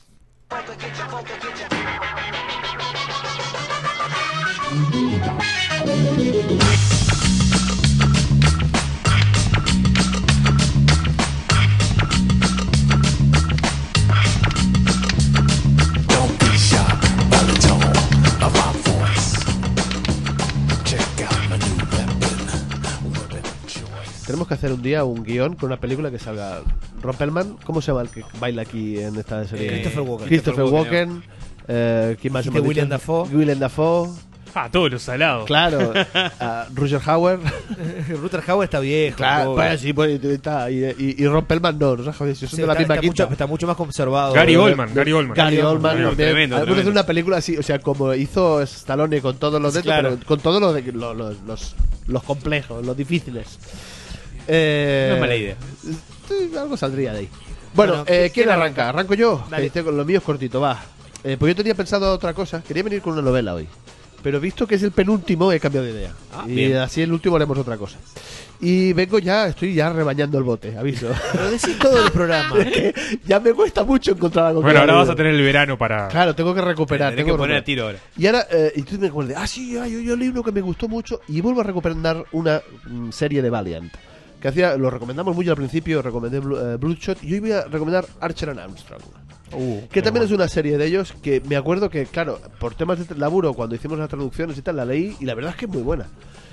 [SPEAKER 6] Don't be shocked by the tone of my voice. Check out my new weapon of choice.
[SPEAKER 2] Tenemos que hacer un día un guión con una película que salga Rompelman. ¿Cómo se llama el que baila aquí en esta serie?
[SPEAKER 4] Christopher Walken.
[SPEAKER 2] Christopher Walken. ¿Quién más?
[SPEAKER 4] Dijiste
[SPEAKER 2] hemos
[SPEAKER 4] Willem
[SPEAKER 2] dicho?
[SPEAKER 4] Dafoe.
[SPEAKER 2] Willem Dafoe.
[SPEAKER 5] Ah, todos los salados.
[SPEAKER 2] Claro. Roger Hauer.
[SPEAKER 4] Rutger Hauer está viejo.
[SPEAKER 2] Claro,
[SPEAKER 4] pobre.
[SPEAKER 2] pues sí, pues, está. Y Rompelman no, Roger Hauer, son
[SPEAKER 4] Sí,
[SPEAKER 2] de la
[SPEAKER 4] está,
[SPEAKER 2] misma
[SPEAKER 4] está
[SPEAKER 2] quinta.
[SPEAKER 4] está mucho más conservado.
[SPEAKER 5] Gary
[SPEAKER 2] De-
[SPEAKER 5] Oldman,
[SPEAKER 2] de-
[SPEAKER 5] Gary Oldman.
[SPEAKER 2] Gary Oldman.
[SPEAKER 3] Tremendo,
[SPEAKER 2] Podemos hacer
[SPEAKER 3] tremendo.
[SPEAKER 2] una película así, o sea, como hizo Stallone con todos los dedos,
[SPEAKER 4] Claro.
[SPEAKER 2] pero con todos los complejos, los difíciles.
[SPEAKER 3] No es mala idea.
[SPEAKER 2] Sí, algo saldría de ahí. Bueno,
[SPEAKER 4] Bueno,
[SPEAKER 2] ¿quién
[SPEAKER 4] ¿quién
[SPEAKER 2] arranca? Arranco yo.
[SPEAKER 4] Dale.
[SPEAKER 2] Que lo mío es cortito, va. Pues yo tenía pensado otra cosa. Quería venir con una novela hoy. Pero visto que es el penúltimo, he cambiado de idea. Y
[SPEAKER 3] bien.
[SPEAKER 2] así el último haremos otra cosa. Y estoy ya rebañando el bote, aviso.
[SPEAKER 4] Pero decís todo el programa.
[SPEAKER 2] Que ya me cuesta mucho encontrar algo.
[SPEAKER 5] Bueno,
[SPEAKER 2] que
[SPEAKER 5] ahora
[SPEAKER 2] haya
[SPEAKER 5] vas a
[SPEAKER 2] leído.
[SPEAKER 5] tener el verano para...
[SPEAKER 2] Claro, tengo que recuperar.
[SPEAKER 3] Tenés
[SPEAKER 2] tengo
[SPEAKER 3] que poner a
[SPEAKER 2] recuperar.
[SPEAKER 3] tiro ahora.
[SPEAKER 2] Y ahora, entonces me acordé, yo leí uno que me gustó mucho y vuelvo a recomendar una serie de Valiant. Lo recomendamos mucho al principio, recomendé Bloodshot y hoy voy a recomendar Archer and Armstrong. Que también es una serie de ellos que me acuerdo que, claro, por temas de laburo, cuando hicimos las traducciones y tal, la leí y la verdad es que es muy buena.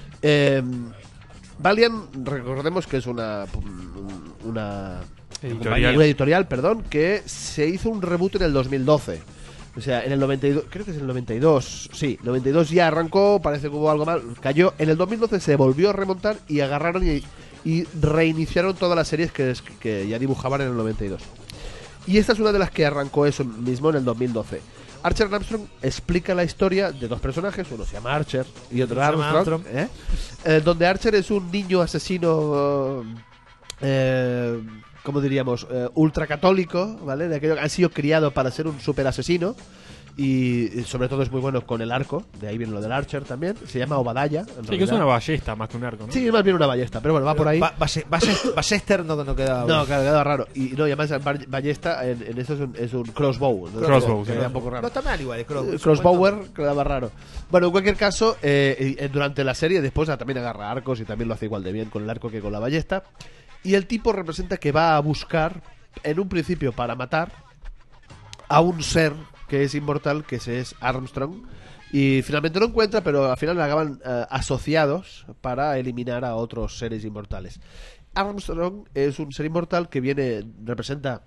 [SPEAKER 2] Valiant, recordemos que es una editorial, perdón, que se hizo un reboot en el 2012. O sea, en el 92, creo que es el 92, sí, 92 ya arrancó, parece que hubo algo mal, cayó. En el 2012 se volvió a remontar y agarraron y reiniciaron todas las series que ya dibujaban en el 92. Y esta es una de las que arrancó eso mismo en el 2012. Archer Armstrong explica la historia de dos personajes, uno se llama Archer y otro
[SPEAKER 4] Se llama
[SPEAKER 2] Armstrong, donde Archer es un niño asesino, ¿cómo diríamos? Ultracatólico, ¿vale? De aquello que han sido criados para ser un super asesino. Y sobre todo es muy bueno con el arco, de ahí viene lo del Archer también. Se llama Obadiah.
[SPEAKER 5] Sí, que es una ballesta más que un arco, ¿no?
[SPEAKER 2] Sí, es más bien una ballesta, pero bueno, va por ahí.
[SPEAKER 4] Ballester no quedaba.
[SPEAKER 2] No, claro, quedaba raro. Y no, y además ballesta en eso es un crossbow. ¿no?
[SPEAKER 5] Crossbow,
[SPEAKER 2] Queda
[SPEAKER 5] sí.
[SPEAKER 2] un poco raro.
[SPEAKER 4] No está mal igual,
[SPEAKER 2] Crossbower quedaba raro. Bueno, en cualquier caso, durante la serie después también agarra arcos y también lo hace igual de bien con el arco que con la ballesta. Y el tipo representa que va a buscar, en un principio para matar, a un ser que es inmortal, que es Armstrong. Y finalmente lo encuentra, pero al final acaban asociados para eliminar a otros seres inmortales. Armstrong es un ser inmortal que representa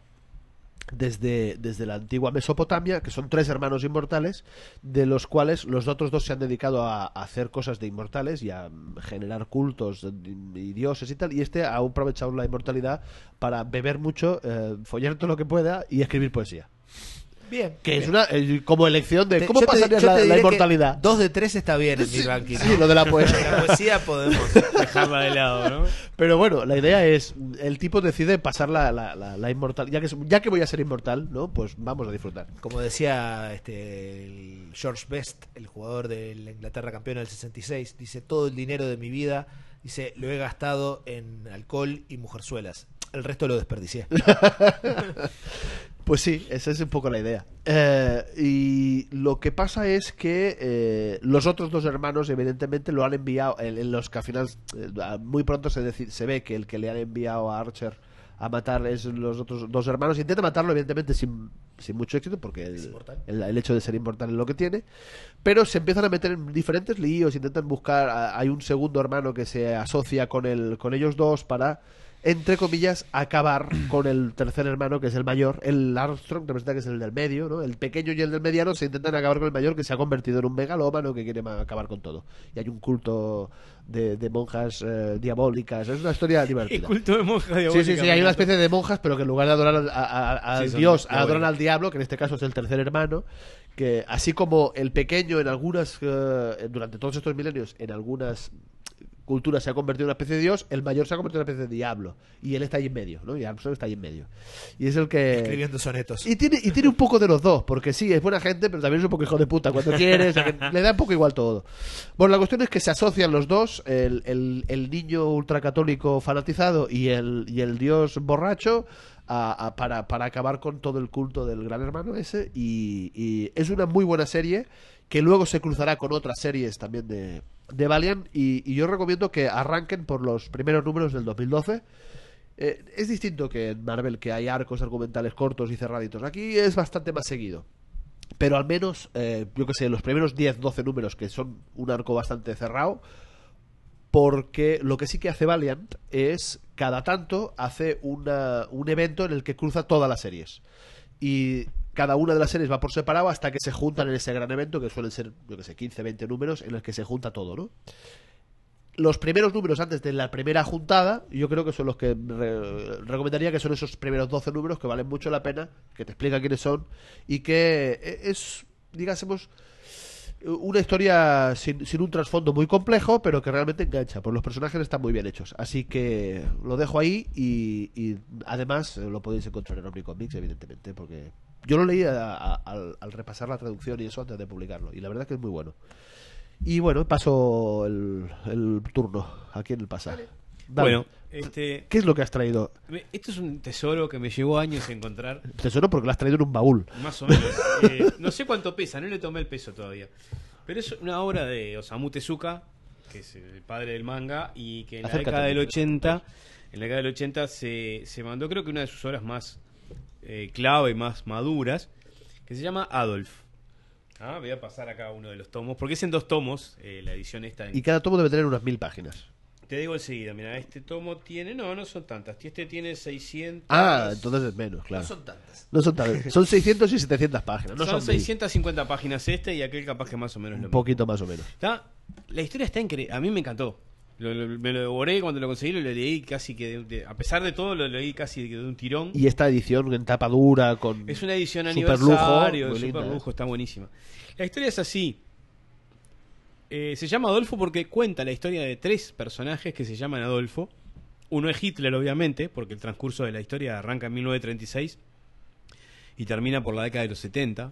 [SPEAKER 2] desde la antigua Mesopotamia, que son 3 hermanos inmortales, de los cuales los otros 2 se han dedicado a hacer cosas de inmortales y a generar cultos y dioses y tal, y este ha aprovechado la inmortalidad para beber mucho, follar todo lo que pueda y escribir poesía.
[SPEAKER 4] Bien.
[SPEAKER 2] Que es una como elección de cómo
[SPEAKER 4] Yo te
[SPEAKER 2] pasarías
[SPEAKER 4] diré
[SPEAKER 2] la
[SPEAKER 4] que
[SPEAKER 2] inmortalidad.
[SPEAKER 4] 2 de 3 está bien en mi ranking.
[SPEAKER 2] Sí, lo de la poesía.
[SPEAKER 4] La poesía podemos.
[SPEAKER 3] Dejarla de lado, ¿no?
[SPEAKER 2] Pero bueno, la idea es, el tipo decide pasar la inmortal, ya que voy a ser inmortal, ¿no? Pues vamos a disfrutar.
[SPEAKER 4] Como decía el George Best, el jugador de la Inglaterra campeona del 66, dice: todo el dinero de mi vida, dice, lo he gastado en alcohol y mujerzuelas. El resto lo desperdicié.
[SPEAKER 2] Pues sí, esa es un poco la idea. Y lo que pasa es que los otros 2 hermanos, evidentemente, lo han enviado en los que al final muy pronto se ve que el que le han enviado a Archer a matar es los otros 2 hermanos. Intenta matarlo, evidentemente, sin mucho éxito, porque el hecho de ser inmortal es lo que tiene. Pero se empiezan a meter en diferentes líos, intentan buscar. Hay un segundo hermano que se asocia con ellos 2 para entre comillas, acabar con el tercer hermano, que es el mayor. El Armstrong representa que es el del medio, ¿no? El pequeño y el del mediano se intentan acabar con el mayor, que se ha convertido en un megalómano que quiere acabar con todo. Y hay un culto de monjas diabólicas. Es una historia
[SPEAKER 3] El
[SPEAKER 2] divertida.
[SPEAKER 3] culto de monja
[SPEAKER 2] Sí,
[SPEAKER 3] diabólica.
[SPEAKER 2] sí, sí,
[SPEAKER 3] me
[SPEAKER 2] hay una
[SPEAKER 3] encantó.
[SPEAKER 2] especie de monjas, pero que en lugar de adorar al
[SPEAKER 3] Sí, son
[SPEAKER 2] Dios,
[SPEAKER 3] diabólicas.
[SPEAKER 2] adoran al diablo, que en este caso es el tercer hermano, que así como el pequeño en algunas, durante todos estos milenios, en algunas culturas se ha convertido en una especie de Dios, el mayor se ha convertido en una especie de diablo. Y él está ahí en medio, ¿no? Y Armstrong está ahí en medio. Y es el que...
[SPEAKER 4] Escribiendo sonetos.
[SPEAKER 2] Y tiene un poco de los dos, porque sí, es buena gente, pero también es un poco hijo de puta cuando quiere, o sea, que le da un poco igual todo. Bueno, la cuestión es que se asocian los dos, el niño ultracatólico fanatizado y el dios borracho, para acabar con todo el culto del gran hermano ese. Y es una muy buena serie, que luego se cruzará con otras series también de Valiant, y yo recomiendo que arranquen por los primeros números del 2012. Es distinto que en Marvel, que hay arcos argumentales cortos y cerraditos. Aquí es bastante más seguido. Pero al menos, yo que sé, los primeros 10-12 números, que son un arco bastante cerrado, porque lo que sí que hace Valiant es, cada tanto, hace un evento en el que cruza todas las series. Y cada una de las series va por separado hasta que se juntan en ese gran evento, que suelen ser, yo que sé, 15-20 números, en el que se junta todo, ¿no? Los primeros números antes de la primera juntada, yo creo que son los que recomendaría, que son esos primeros 12 números que valen mucho la pena, que te explican quiénes son, y que es, digásemos, una historia sin un trasfondo muy complejo, pero que realmente engancha, pues los personajes están muy bien hechos. Así que lo dejo ahí, y además lo podéis encontrar en Omnicomics, evidentemente, porque yo lo leí al repasar la traducción y eso antes de publicarlo, y la verdad es que es muy bueno. Y bueno, paso el turno. ¿A quién pasa? Dale.
[SPEAKER 3] Bueno,
[SPEAKER 2] ¿Qué es lo que has traído?
[SPEAKER 3] esto es un tesoro que me llevó años encontrar.
[SPEAKER 2] Tesoro, porque lo has traído en un baúl.
[SPEAKER 3] Más o menos. No sé cuánto pesa, no le tomé el peso todavía. Pero es una obra de Osamu Tezuka, que es el padre del manga, y que en la
[SPEAKER 2] Acércate
[SPEAKER 3] década del
[SPEAKER 2] mucho.
[SPEAKER 3] 80, se mandó, creo que una de sus obras más clave, más maduras, que se llama Adolf. Voy a pasar acá uno de los tomos, porque es en 2 tomos, la edición esta.
[SPEAKER 2] Y cada tomo debe tener unas 1000 páginas.
[SPEAKER 3] Te digo enseguida, mira, este tomo tiene, no son tantas, este tiene 600.
[SPEAKER 2] Entonces es menos, claro.
[SPEAKER 4] No son tantas.
[SPEAKER 2] No son tantas. Son 600 y 700 páginas. No son,
[SPEAKER 3] son
[SPEAKER 2] 1000.
[SPEAKER 3] 650 páginas y aquel capaz que más o menos lo
[SPEAKER 2] Un
[SPEAKER 3] mismo.
[SPEAKER 2] poquito más o menos.
[SPEAKER 3] La historia está increíble, a mí me encantó. Me lo devoré cuando lo conseguí, lo leí casi que a pesar de todo lo leí casi de un tirón.
[SPEAKER 2] Y esta edición en tapa dura, con
[SPEAKER 3] Es una edición
[SPEAKER 2] superlujo,
[SPEAKER 3] aniversario,
[SPEAKER 2] muy linda,
[SPEAKER 3] super lujo, está buenísima. La historia es así. Se llama Adolfo porque cuenta la historia de 3 personajes que se llaman Adolfo. Uno es Hitler, obviamente, porque el transcurso de la historia arranca en 1936 y termina por la década de los 70.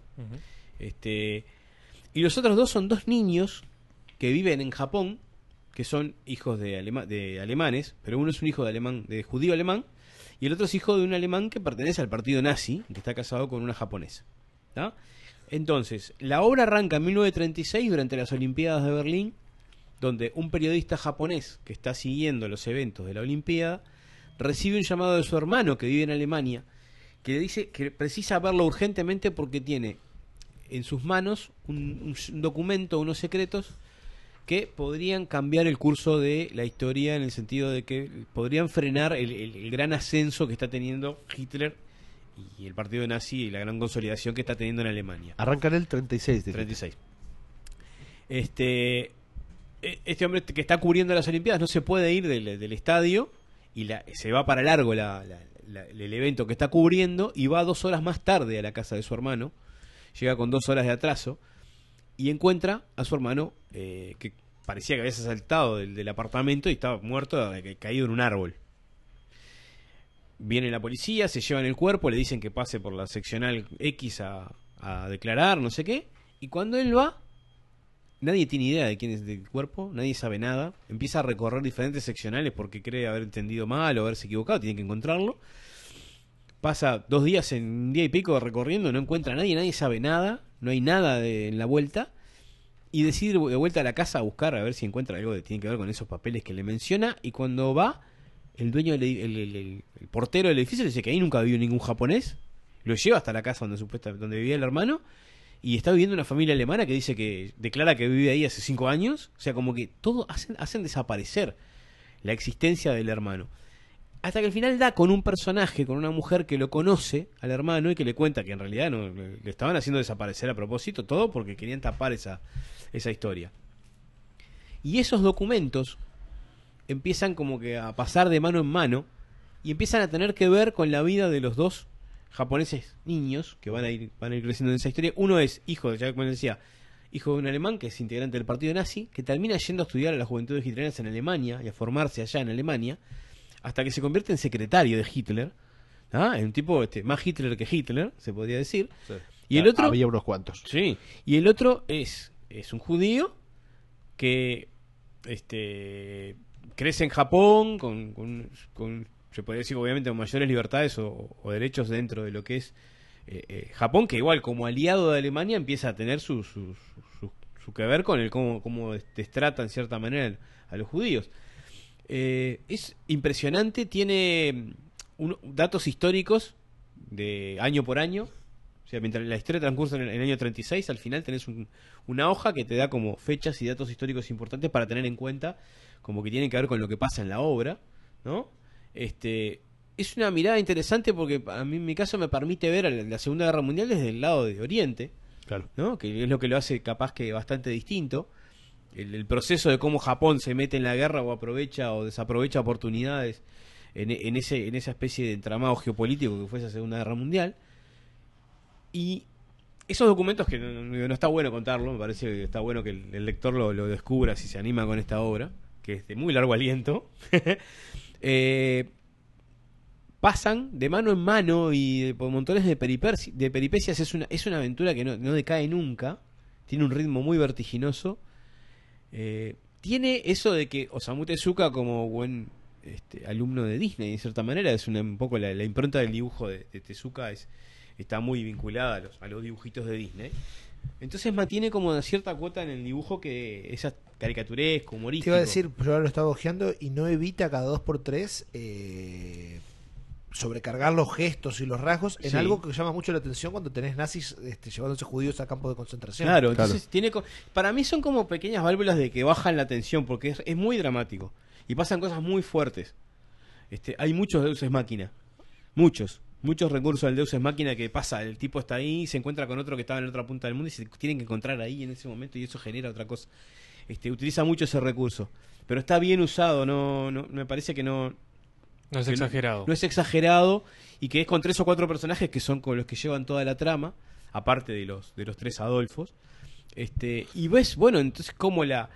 [SPEAKER 3] Y los otros 2 son 2 niños que viven en Japón, que son hijos de alemanes, pero uno es un hijo de judío alemán, y el otro es hijo de un alemán que pertenece al partido nazi, que está casado con una japonesa. ¿Tá? Entonces, la obra arranca en 1936 durante las Olimpiadas de Berlín, donde un periodista japonés que está siguiendo los eventos de la Olimpiada recibe un llamado de su hermano que vive en Alemania, que le dice que precisa verlo urgentemente porque tiene en sus manos un documento, unos secretos que podrían cambiar el curso de la historia, en el sentido de que podrían frenar el gran ascenso que está teniendo Hitler y el partido nazi, y la gran consolidación que está teniendo en Alemania.
[SPEAKER 2] Arranca en el 36. dice.
[SPEAKER 3] 36. Este hombre que está cubriendo las Olimpiadas no se puede ir del estadio, y se va para largo el evento que está cubriendo, y va 2 horas más tarde a la casa de su hermano. Llega con 2 horas de atraso y encuentra a su hermano, que parecía que había saltado del apartamento y estaba muerto, caído en un árbol. Viene la policía, se llevan el cuerpo, le dicen que pase por la seccional X a declarar, no sé qué, y cuando él va, nadie tiene idea de quién es el cuerpo, nadie sabe nada, empieza a recorrer diferentes seccionales porque cree haber entendido mal o haberse equivocado, tiene que encontrarlo. Pasa 2 días, en un día y pico recorriendo, no encuentra a nadie sabe nada, no hay nada en la vuelta, y decide ir de vuelta a la casa a buscar a ver si encuentra algo que tiene que ver con esos papeles que le menciona. Y cuando va, el dueño el portero del edificio le dice que ahí nunca vivió ningún japonés, lo lleva hasta la casa donde vivía el hermano, y está viviendo una familia alemana que declara que vive ahí hace 5 años. O sea, como que todo hacen desaparecer la existencia del hermano. Hasta que al final da con un personaje, con una mujer que lo conoce al hermano y que le cuenta que en realidad no, le estaban haciendo desaparecer a propósito, todo porque querían tapar esa historia. Y esos documentos empiezan como que a pasar de mano en mano y empiezan a tener que ver con la vida de los dos japoneses niños que van a ir creciendo en esa historia. Uno es hijo, ya como decía, hijo de un alemán que es integrante del partido nazi, que termina yendo a estudiar a las juventudes hitlerianas en Alemania y a formarse allá en Alemania, hasta que se convierte en secretario de Hitler, en un tipo más Hitler que Hitler, se podría decir.
[SPEAKER 2] Sí.
[SPEAKER 3] Y el otro,
[SPEAKER 2] había unos cuantos.
[SPEAKER 3] sí, y el otro es un judío que crece en Japón con se podría decir obviamente con mayores libertades o derechos dentro de lo que es Japón, que igual como aliado de Alemania empieza a tener su que ver con el cómo destrata en cierta manera a los judíos. Es impresionante, tiene datos históricos de año por año. O sea, mientras la historia transcurre en el año 36, al final tenés una hoja que te da como fechas y datos históricos importantes para tener en cuenta, como que tienen que ver con lo que pasa en la obra, ¿no? Es una mirada interesante porque a mí en mi caso me permite ver la Segunda Guerra Mundial desde el lado de Oriente,
[SPEAKER 2] Claro.
[SPEAKER 3] ¿no? Que es lo que lo hace capaz que bastante distinto. El proceso de cómo Japón se mete en la guerra o aprovecha o desaprovecha oportunidades en esa especie de entramado geopolítico que fue esa Segunda Guerra Mundial. Y esos documentos que no está bueno contarlo, me parece que está bueno que el lector lo descubra si se anima con esta obra, que es de muy largo aliento. Pasan de mano en mano y por montones de peripecias. Es una aventura que no decae nunca, tiene un ritmo muy vertiginoso. Tiene eso de que Osamu Tezuka, como buen alumno de Disney, de cierta manera, es un poco la impronta del dibujo de Tezuka está muy vinculada a los dibujitos de Disney. Entonces mantiene como una cierta cuota en el dibujo que esa caricaturesco,
[SPEAKER 4] Te
[SPEAKER 3] humorístico.
[SPEAKER 4] iba a decir, yo ahora lo estaba ojeando y no evita cada 2x3 sobrecargar los gestos y los rasgos en
[SPEAKER 3] Sí.
[SPEAKER 4] algo que llama mucho la atención cuando tenés nazis llevándose judíos a campos de concentración.
[SPEAKER 3] Claro, entonces para mí son como pequeñas válvulas de que bajan la tensión porque es muy dramático y pasan cosas muy fuertes. Hay muchos Deus Ex Machina, muchos recursos del Deus Ex Machina que pasa, el tipo está ahí, se encuentra con otro que estaba en la otra punta del mundo y se tienen que encontrar ahí en ese momento y eso genera otra cosa. Utiliza mucho ese recurso, pero está bien usado, no me parece que no
[SPEAKER 5] No es
[SPEAKER 3] que
[SPEAKER 5] exagerado.
[SPEAKER 3] No es exagerado y que es con 3 o 4 personajes que son con los que llevan toda la trama, aparte de los 3 Adolfos. Y ves, bueno, entonces como la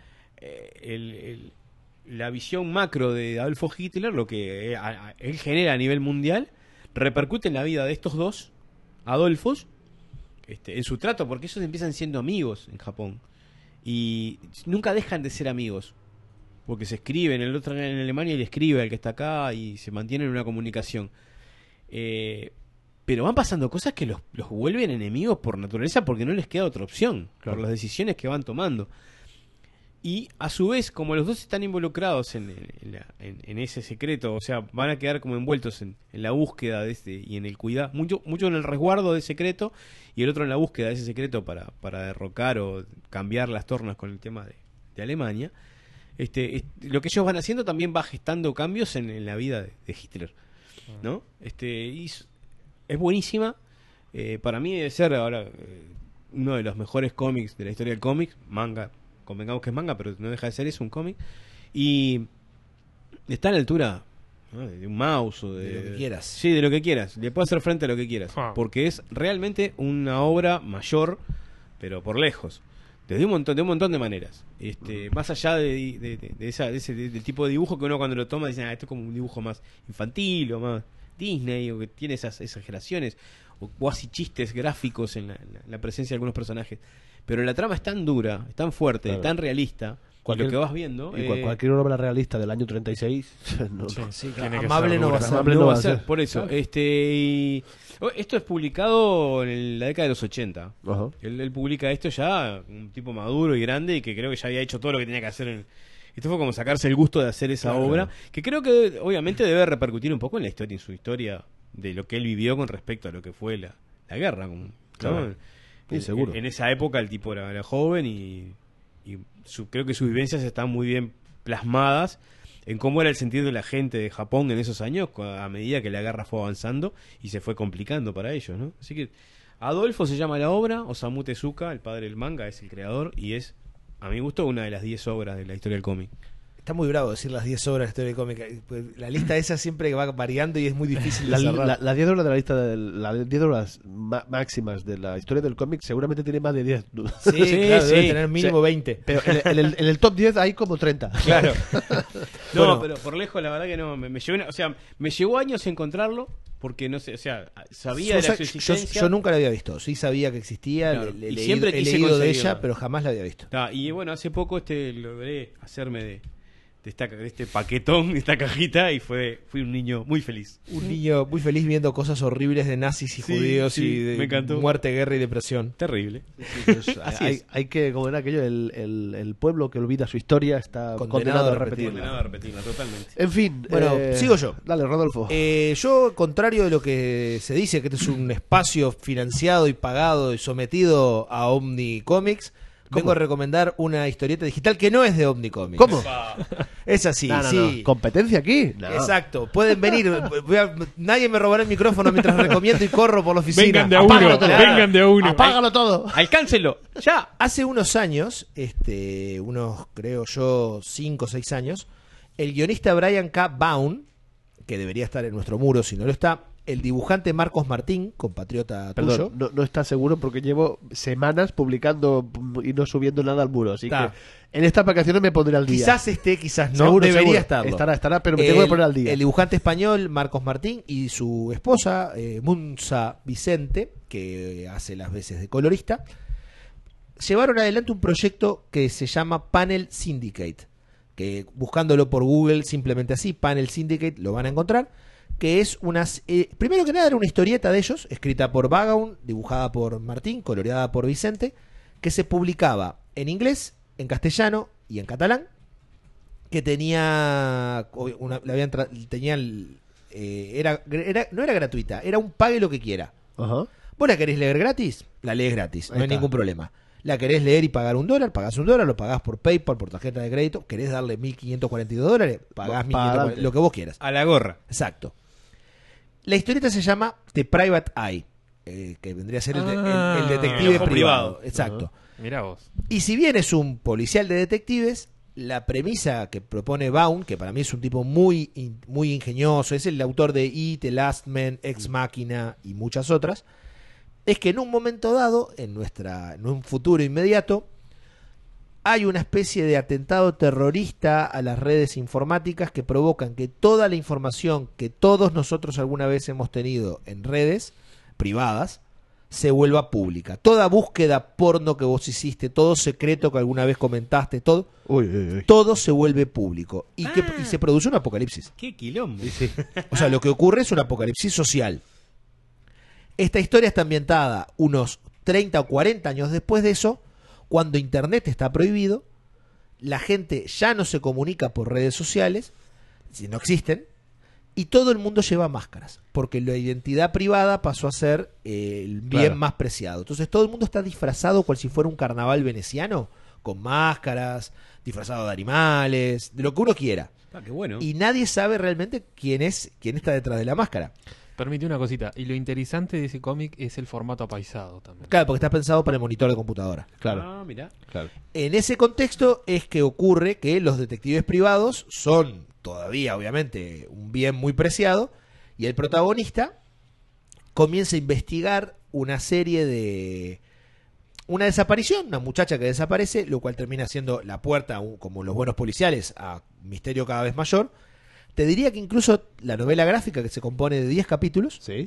[SPEAKER 3] visión macro de Adolfo Hitler, lo que él genera a nivel mundial, repercute en la vida de estos dos Adolfos, en su trato, porque ellos empiezan siendo amigos en Japón y nunca dejan de ser amigos. Porque se escriben, el otro en Alemania y le escribe al que está acá y se mantienen en una comunicación. Pero van pasando cosas que los vuelven enemigos por naturaleza porque no les queda otra opción,
[SPEAKER 2] Claro.
[SPEAKER 3] por las decisiones que van tomando. Y a su vez, como los dos están involucrados en ese secreto, o sea, van a quedar como envueltos en la búsqueda de y en el cuidado, mucho en el resguardo de ese secreto y el otro en la búsqueda de ese secreto para derrocar o cambiar las tornas con el tema de Alemania. Lo que ellos van haciendo también va gestando cambios en la vida de Hitler, ¿no? Y es buenísima. Para mí debe ser ahora uno de los mejores cómics de la historia del cómic, manga, convengamos que es manga, pero no deja de ser eso, un cómic. Y está a la altura, ¿no?, de un mouse o
[SPEAKER 4] De lo que quieras.
[SPEAKER 3] Sí, de lo que quieras. Le puede hacer frente a lo que quieras, porque es realmente una obra mayor, pero por lejos. De un montón de maneras. Más allá del tipo de dibujo que uno cuando lo toma dice, esto es como un dibujo más infantil o más Disney, o que tiene esas exageraciones o cuasi chistes gráficos en la presencia de algunos personajes. Pero la trama es tan dura, es tan fuerte,
[SPEAKER 2] Claro.
[SPEAKER 3] tan realista, y lo que vas viendo
[SPEAKER 2] Y cualquier obra realista del año 36 no,
[SPEAKER 5] Sí,
[SPEAKER 4] Sí,
[SPEAKER 5] tiene que
[SPEAKER 4] amable
[SPEAKER 5] ser
[SPEAKER 4] no va a
[SPEAKER 5] dura.
[SPEAKER 4] ser.
[SPEAKER 2] Amable
[SPEAKER 3] no
[SPEAKER 2] no
[SPEAKER 3] va
[SPEAKER 2] va
[SPEAKER 3] a
[SPEAKER 2] a
[SPEAKER 3] ser,
[SPEAKER 2] ser.
[SPEAKER 3] por eso. Esto es publicado en la década de los 80.
[SPEAKER 2] Ajá.
[SPEAKER 3] Él publica esto ya, un tipo maduro y grande, y que creo que ya había hecho todo lo que tenía que hacer. Esto fue como sacarse el gusto de hacer esa obra, que creo que obviamente debe repercutir un poco en la historia, en su historia de lo que él vivió con respecto a lo que fue la guerra. ¿No?
[SPEAKER 2] Claro. Sí, seguro.
[SPEAKER 3] En esa época el tipo era joven y creo que sus vivencias están muy bien plasmadas en cómo era el sentido de la gente de Japón en esos años, a medida que la guerra fue avanzando y se fue complicando para ellos, ¿no? Así que Adolfo se llama la obra, Osamu Tezuka, el padre del manga, es el creador y es, a mi gusto, una de las 10 obras de la historia del cómic.
[SPEAKER 4] Está muy bravo decir las 10 obras de historia cómica. La lista esa siempre va variando y es muy difícil de cerrar.
[SPEAKER 2] Las 10 horas de la lista las 10 horas máximas de la historia del cómic seguramente tiene más de 10.
[SPEAKER 4] Sí, claro, debe tener mínimo 20.
[SPEAKER 2] Pero en el top 10 hay como 30.
[SPEAKER 3] Claro. No,
[SPEAKER 4] Bueno.
[SPEAKER 3] pero por lejos la verdad que no, me llevó años encontrarlo porque no sé, o sea, sabía de la su existencia.
[SPEAKER 4] Yo nunca la había visto. Sí sabía que existía,
[SPEAKER 3] Claro,
[SPEAKER 4] le
[SPEAKER 3] y
[SPEAKER 4] he
[SPEAKER 3] siempre quise
[SPEAKER 4] leído de
[SPEAKER 3] conseguirla.
[SPEAKER 4] ella, pero jamás la había visto.
[SPEAKER 3] Y bueno, hace poco logré hacerme de este paquetón, de esta cajita, y fui un niño muy feliz.
[SPEAKER 4] Un niño muy feliz viendo cosas horribles de nazis y
[SPEAKER 3] Sí,
[SPEAKER 4] judíos
[SPEAKER 3] sí,
[SPEAKER 4] y de
[SPEAKER 3] me encantó.
[SPEAKER 4] muerte, guerra y depresión.
[SPEAKER 3] Terrible. Así es.
[SPEAKER 2] Hay que, como era aquello, el pueblo que olvida su historia está condenado a repetirla.
[SPEAKER 3] Condenado a repetirla totalmente.
[SPEAKER 2] En fin.
[SPEAKER 4] Bueno, sigo yo.
[SPEAKER 2] Dale, Rodolfo.
[SPEAKER 4] Yo, contrario de lo que se dice, que este es un espacio financiado y pagado y sometido a Omni Comics, vengo a recomendar una historieta digital que no es de Omni Comics.
[SPEAKER 2] ¿Cómo?
[SPEAKER 4] Es así,
[SPEAKER 2] No, no,
[SPEAKER 4] sí.
[SPEAKER 2] no. ¿Competencia aquí? No.
[SPEAKER 4] Exacto, pueden venir. Nadie me robará el micrófono mientras recomiendo y corro por la oficina.
[SPEAKER 5] Vengan de a
[SPEAKER 2] Apágalo
[SPEAKER 5] uno,
[SPEAKER 2] todo.
[SPEAKER 5] vengan de a uno.
[SPEAKER 2] Apágalo todo.
[SPEAKER 3] ¡Alcáncenlo! ¡Ya!
[SPEAKER 4] Hace unos años, unos creo yo 5 o 6 años, el guionista Brian K. Vaughan, que debería estar en nuestro muro si no lo está, el dibujante Marcos Martín, compatriota tuyo.
[SPEAKER 2] Perdón, no está seguro porque llevo semanas publicando y no subiendo nada al muro. Así
[SPEAKER 4] Está.
[SPEAKER 2] que en estas vacaciones me pondré al día.
[SPEAKER 4] Quizás esté, quizás no,
[SPEAKER 2] Seguro,
[SPEAKER 4] debería
[SPEAKER 2] seguro.
[SPEAKER 4] estarlo.
[SPEAKER 2] Estará, pero me tengo que poner al día.
[SPEAKER 4] El dibujante español Marcos Martín y su esposa Munza Vicente, que hace las veces de colorista, llevaron adelante un proyecto que se llama Panel Syndicate, que buscándolo por Google simplemente así, Panel Syndicate, lo van a encontrar, que es primero que nada era una historieta de ellos, escrita por Vaughan, dibujada por Martín, coloreada por Vicente, que se publicaba en inglés, en castellano y en catalán, que tenía no era gratuita, era un pague lo que quiera.
[SPEAKER 2] Ajá.
[SPEAKER 4] ¿Vos la querés leer gratis? La lees gratis, no
[SPEAKER 2] Ahí
[SPEAKER 4] hay
[SPEAKER 2] está.
[SPEAKER 4] ningún problema. ¿La querés leer y pagar $1? Pagás $1, lo pagás por PayPal, por tarjeta de crédito. ¿Querés darle $1.542? Pagás $1.542, lo que vos quieras.
[SPEAKER 3] A la gorra.
[SPEAKER 4] Exacto. La historieta se llama The Private Eye, que vendría a ser el detective
[SPEAKER 3] el ojo
[SPEAKER 4] privado.
[SPEAKER 3] privado.
[SPEAKER 4] Exacto.
[SPEAKER 5] Mirá vos.
[SPEAKER 4] Y si bien es un policial de detectives, la premisa que propone Vaughan, que para mí es un tipo muy ingenioso, es el autor de It, The Last Man, Ex Machina y muchas otras, es que en un momento dado, en un futuro inmediato, hay una especie de atentado terrorista a las redes informáticas que provocan que toda la información que todos nosotros alguna vez hemos tenido en redes privadas se vuelva pública. Toda búsqueda porno que vos hiciste, todo secreto que alguna vez comentaste, todo se vuelve público. Y se produce un apocalipsis.
[SPEAKER 3] ¡Qué quilombo!
[SPEAKER 4] O sea, lo que ocurre es un apocalipsis social. Esta historia está ambientada unos 30 o 40 años después de eso, cuando Internet está prohibido, la gente ya no se comunica por redes sociales, si no existen, y todo el mundo lleva máscaras, porque la identidad privada pasó a ser el bien
[SPEAKER 2] Claro.
[SPEAKER 4] más preciado. Entonces todo el mundo está disfrazado cual si fuera un carnaval veneciano, con máscaras, disfrazado de animales, de lo que uno quiera.
[SPEAKER 3] ¡Qué bueno!
[SPEAKER 4] Y nadie sabe realmente quién está detrás de la máscara.
[SPEAKER 5] Permite una cosita. Y lo interesante de ese cómic es el formato apaisado también.
[SPEAKER 4] Claro, porque está pensado para el monitor de computadora.
[SPEAKER 2] Claro.
[SPEAKER 3] Mirá.
[SPEAKER 2] Claro.
[SPEAKER 4] En ese contexto es que ocurre que los detectives privados son todavía, obviamente, un bien muy preciado, y el protagonista comienza a investigar una desaparición, una muchacha que desaparece, lo cual termina siendo la puerta, como los buenos policiales, a un misterio cada vez mayor. Te diría que incluso la novela gráfica, que se compone de 10 capítulos,
[SPEAKER 2] Sí.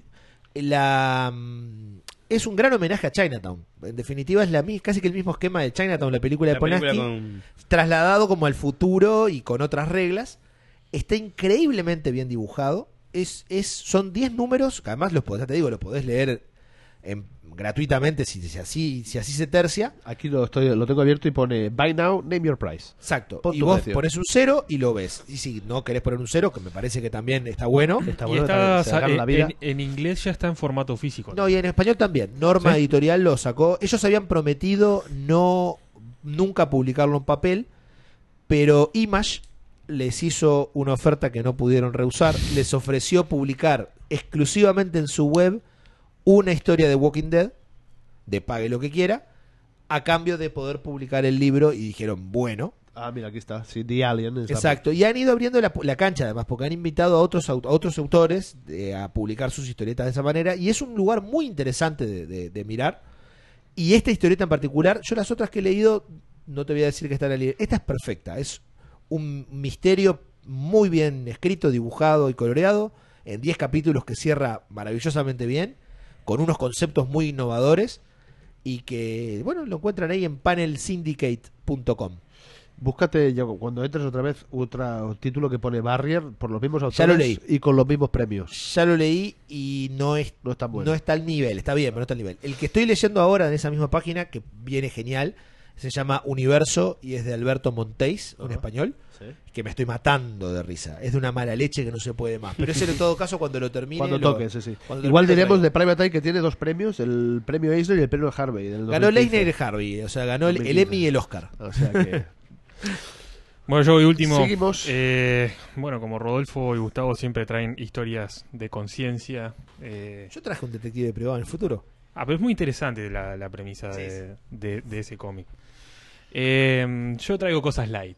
[SPEAKER 4] es un gran homenaje a Chinatown. En definitiva, es casi que el mismo esquema de Chinatown, la película de
[SPEAKER 3] La película
[SPEAKER 4] Polanski, trasladado como al futuro y con otras reglas. Está increíblemente bien dibujado. Son 10 números, que además los podés leer gratuitamente si así se tercia.
[SPEAKER 2] Aquí lo tengo abierto y pone Buy Now, Name Your Price.
[SPEAKER 4] Exacto.
[SPEAKER 2] Pon
[SPEAKER 4] Y
[SPEAKER 2] tu
[SPEAKER 4] vos
[SPEAKER 2] precio.
[SPEAKER 4] pones un 0 y lo ves. Y si no querés poner un 0, que me parece que también está bueno.
[SPEAKER 2] Está
[SPEAKER 5] Y
[SPEAKER 2] bueno,
[SPEAKER 5] está,
[SPEAKER 2] se agarra la vida.
[SPEAKER 5] en inglés ya está en formato físico.
[SPEAKER 4] No, y en español también. Norma
[SPEAKER 2] ¿Sí?
[SPEAKER 4] Editorial lo sacó. Ellos habían prometido nunca publicarlo en papel, pero Image les hizo una oferta que no pudieron rehusar. Les ofreció publicar exclusivamente en su web una historia de Walking Dead, de pague lo que quiera, a cambio de poder publicar el libro, y dijeron, bueno.
[SPEAKER 2] Ah, mira, aquí está. Sí, The Alien.
[SPEAKER 4] Exacto, y han ido abriendo la cancha además, porque han invitado a otros autores a publicar sus historietas de esa manera, y es un lugar muy interesante de mirar. Y esta historieta en particular, yo las otras que he leído, no te voy a decir que está en la librería, esta es perfecta, es un misterio muy bien escrito, dibujado y coloreado, en 10 capítulos que cierra maravillosamente bien, con unos conceptos muy innovadores, y que, bueno, lo encuentran ahí en panelsyndicate.com.
[SPEAKER 2] Búscate, cuando entres otra vez, otro título que pone Barrier, por los mismos autores
[SPEAKER 4] Ya lo leí.
[SPEAKER 2] y con los mismos premios.
[SPEAKER 4] Ya lo leí y no
[SPEAKER 2] está bueno.
[SPEAKER 4] no está al nivel, está bien, pero no está al nivel. El que estoy leyendo ahora en esa misma página, que viene genial, se llama Universo y es de Alberto Monteis, un español,
[SPEAKER 2] Sí.
[SPEAKER 4] que me estoy matando de risa. Es de una mala leche que no se puede más. Pero ese en todo caso cuando lo termine.
[SPEAKER 2] Cuando toque, sí.
[SPEAKER 4] cuando
[SPEAKER 2] Igual
[SPEAKER 4] termine lo
[SPEAKER 2] diremos
[SPEAKER 4] traigo.
[SPEAKER 2] de Private Eye que tiene 2 premios, el premio Eisner y el premio Harvey. Del
[SPEAKER 4] Ganó
[SPEAKER 2] 2015.
[SPEAKER 4] Leisner y Harvey, o sea, ganó el
[SPEAKER 2] 2015.
[SPEAKER 4] Emmy y el Oscar.
[SPEAKER 2] O sea que...
[SPEAKER 5] Bueno, yo voy último.
[SPEAKER 2] Seguimos.
[SPEAKER 5] Bueno, como Rodolfo y Gustavo siempre traen historias de conciencia.
[SPEAKER 4] Yo traje un detective privado en el futuro.
[SPEAKER 5] Pero es muy interesante la premisa de ese cómic. Yo traigo cosas light.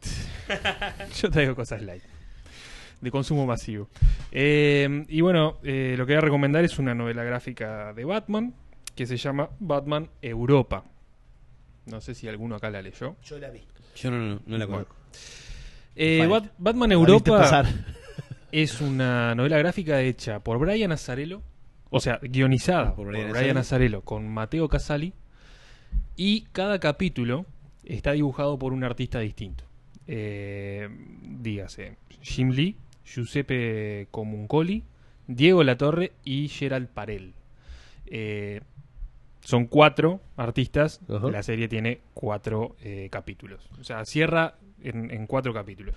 [SPEAKER 5] De consumo masivo. Y bueno, lo que voy a recomendar es una novela gráfica de Batman que se llama Batman Europa. No sé si alguno acá la leyó.
[SPEAKER 4] Yo la vi.
[SPEAKER 3] Yo no la conozco.
[SPEAKER 5] Batman
[SPEAKER 2] La viste
[SPEAKER 5] Europa
[SPEAKER 2] pasar.
[SPEAKER 5] es una novela gráfica hecha por Brian Azzarello, o sea, guionizada por Brian Azzarello con Matteo Casali, y cada capítulo está dibujado por un artista distinto. Dígase Jim Lee, Giuseppe Comuncoli, Diego Latorre y Gerald Parel. Son 4 artistas.
[SPEAKER 2] Ajá.
[SPEAKER 5] La serie tiene 4 capítulos. O sea, cierra en 4 capítulos.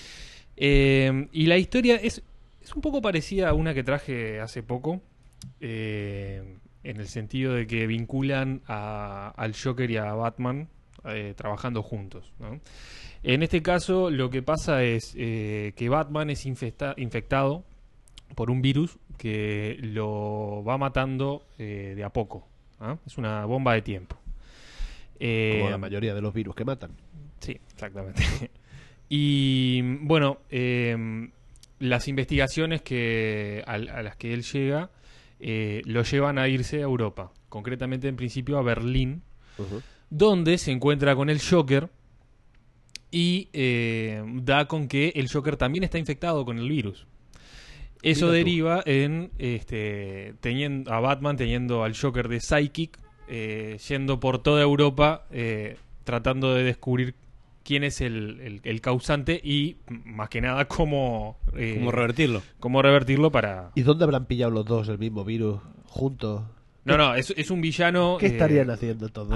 [SPEAKER 5] Y la historia es un poco parecida a una que traje hace poco. En el sentido de que vinculan al Joker y a Batman trabajando juntos, ¿no? En este caso lo que pasa es que Batman es infectado por un virus que lo va matando de a poco. ¿Ah? Es una bomba de tiempo.
[SPEAKER 2] Como la mayoría de los virus que matan.
[SPEAKER 5] Sí, exactamente. Y bueno, las investigaciones a las que él llega lo llevan a irse a Europa, concretamente en principio a Berlín, donde se encuentra con el Joker y da con que el Joker también está infectado con el virus. Eso
[SPEAKER 2] Mira tú.
[SPEAKER 5] deriva en teniendo a Batman teniendo al Joker de Psychic, yendo por toda Europa tratando de descubrir quién es el causante y más que nada cómo revertirlo para...
[SPEAKER 2] ¿Y dónde habrán pillado los dos el mismo virus juntos?
[SPEAKER 5] No, es un villano...
[SPEAKER 2] ¿Qué estarían haciendo todos?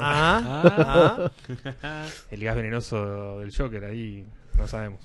[SPEAKER 5] El gas venenoso del Joker, ahí no sabemos.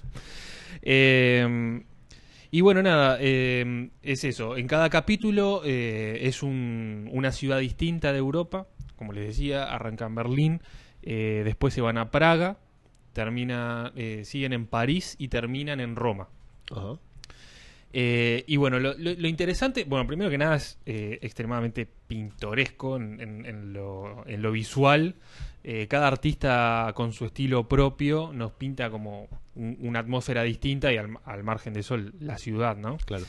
[SPEAKER 5] Y bueno, nada, es eso. En cada capítulo es una ciudad distinta de Europa. Como les decía, arranca en Berlín, después se van a Praga, siguen en París y terminan en Roma.
[SPEAKER 2] Ajá.
[SPEAKER 5] Y bueno, lo interesante, bueno, primero que nada es extremadamente pintoresco en lo visual. Cada artista con su estilo propio nos pinta como una atmósfera distinta y al margen de eso la ciudad, ¿no?
[SPEAKER 2] Claro.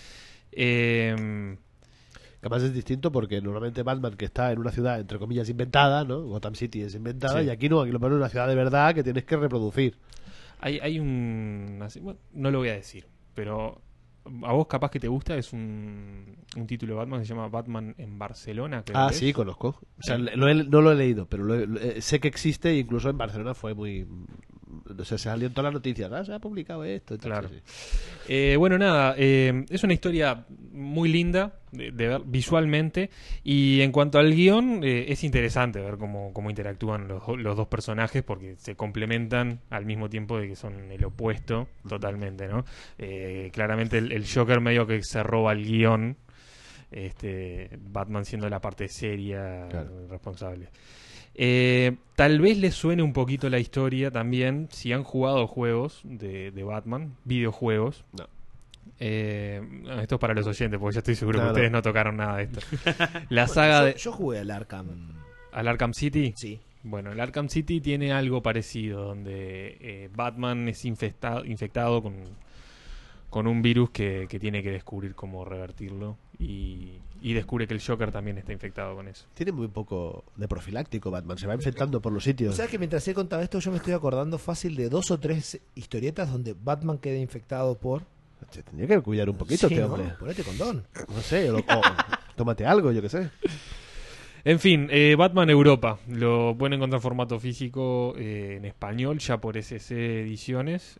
[SPEAKER 2] Además es distinto porque normalmente Batman, que está en una ciudad entre comillas inventada, ¿no? Gotham City es inventada,
[SPEAKER 5] Sí.
[SPEAKER 2] y aquí no, aquí lo ponen en una ciudad de verdad que tienes que reproducir.
[SPEAKER 5] Hay bueno, no lo voy a decir, pero a vos capaz que te gusta, es un título de Batman que se llama Batman en Barcelona, creo que
[SPEAKER 2] Sí,
[SPEAKER 5] es.
[SPEAKER 2] conozco. O sea, no lo he leído, pero sé que existe, e incluso en Barcelona fue muy... O sea, se salió en todas las noticias. Se ha publicado esto. Y tal,
[SPEAKER 5] Claro.
[SPEAKER 2] sí.
[SPEAKER 5] Bueno, nada, es una historia muy linda de ver visualmente, y en cuanto al guión, es interesante ver cómo interactúan los dos personajes, porque se complementan al mismo tiempo de que son el opuesto totalmente, ¿no? Claramente el Joker medio que se roba el guión, Batman siendo la parte seria,
[SPEAKER 2] Claro.
[SPEAKER 5] responsable. Tal vez les suene un poquito la historia también, si han jugado juegos de Batman, videojuegos.
[SPEAKER 2] No.
[SPEAKER 5] Esto es para los oyentes, porque ya estoy seguro
[SPEAKER 2] No,
[SPEAKER 5] que ustedes
[SPEAKER 2] no.
[SPEAKER 5] no tocaron nada de esto. La saga de...
[SPEAKER 4] Yo jugué al Arkham.
[SPEAKER 5] ¿Al Arkham City?
[SPEAKER 4] Sí.
[SPEAKER 5] Bueno, el Arkham City tiene algo parecido, donde Batman es infectado con un virus que tiene que descubrir cómo revertirlo y descubre que el Joker también está infectado con eso.
[SPEAKER 2] Tiene muy poco de profiláctico Batman, se va infectando por los sitios.
[SPEAKER 4] ¿Sabes que mientras he contado esto yo me estoy acordando fácil de 2 o 3 historietas donde Batman queda infectado por...
[SPEAKER 2] Se tendría que cuidar un poquito
[SPEAKER 4] Sí,
[SPEAKER 2] este
[SPEAKER 4] ¿no?
[SPEAKER 2] hombre.
[SPEAKER 4] Ponete condón.
[SPEAKER 2] No sé, o tómate algo, yo qué sé.
[SPEAKER 5] En fin, Batman Europa. Lo pueden encontrar en formato físico en español, ya por SC Ediciones.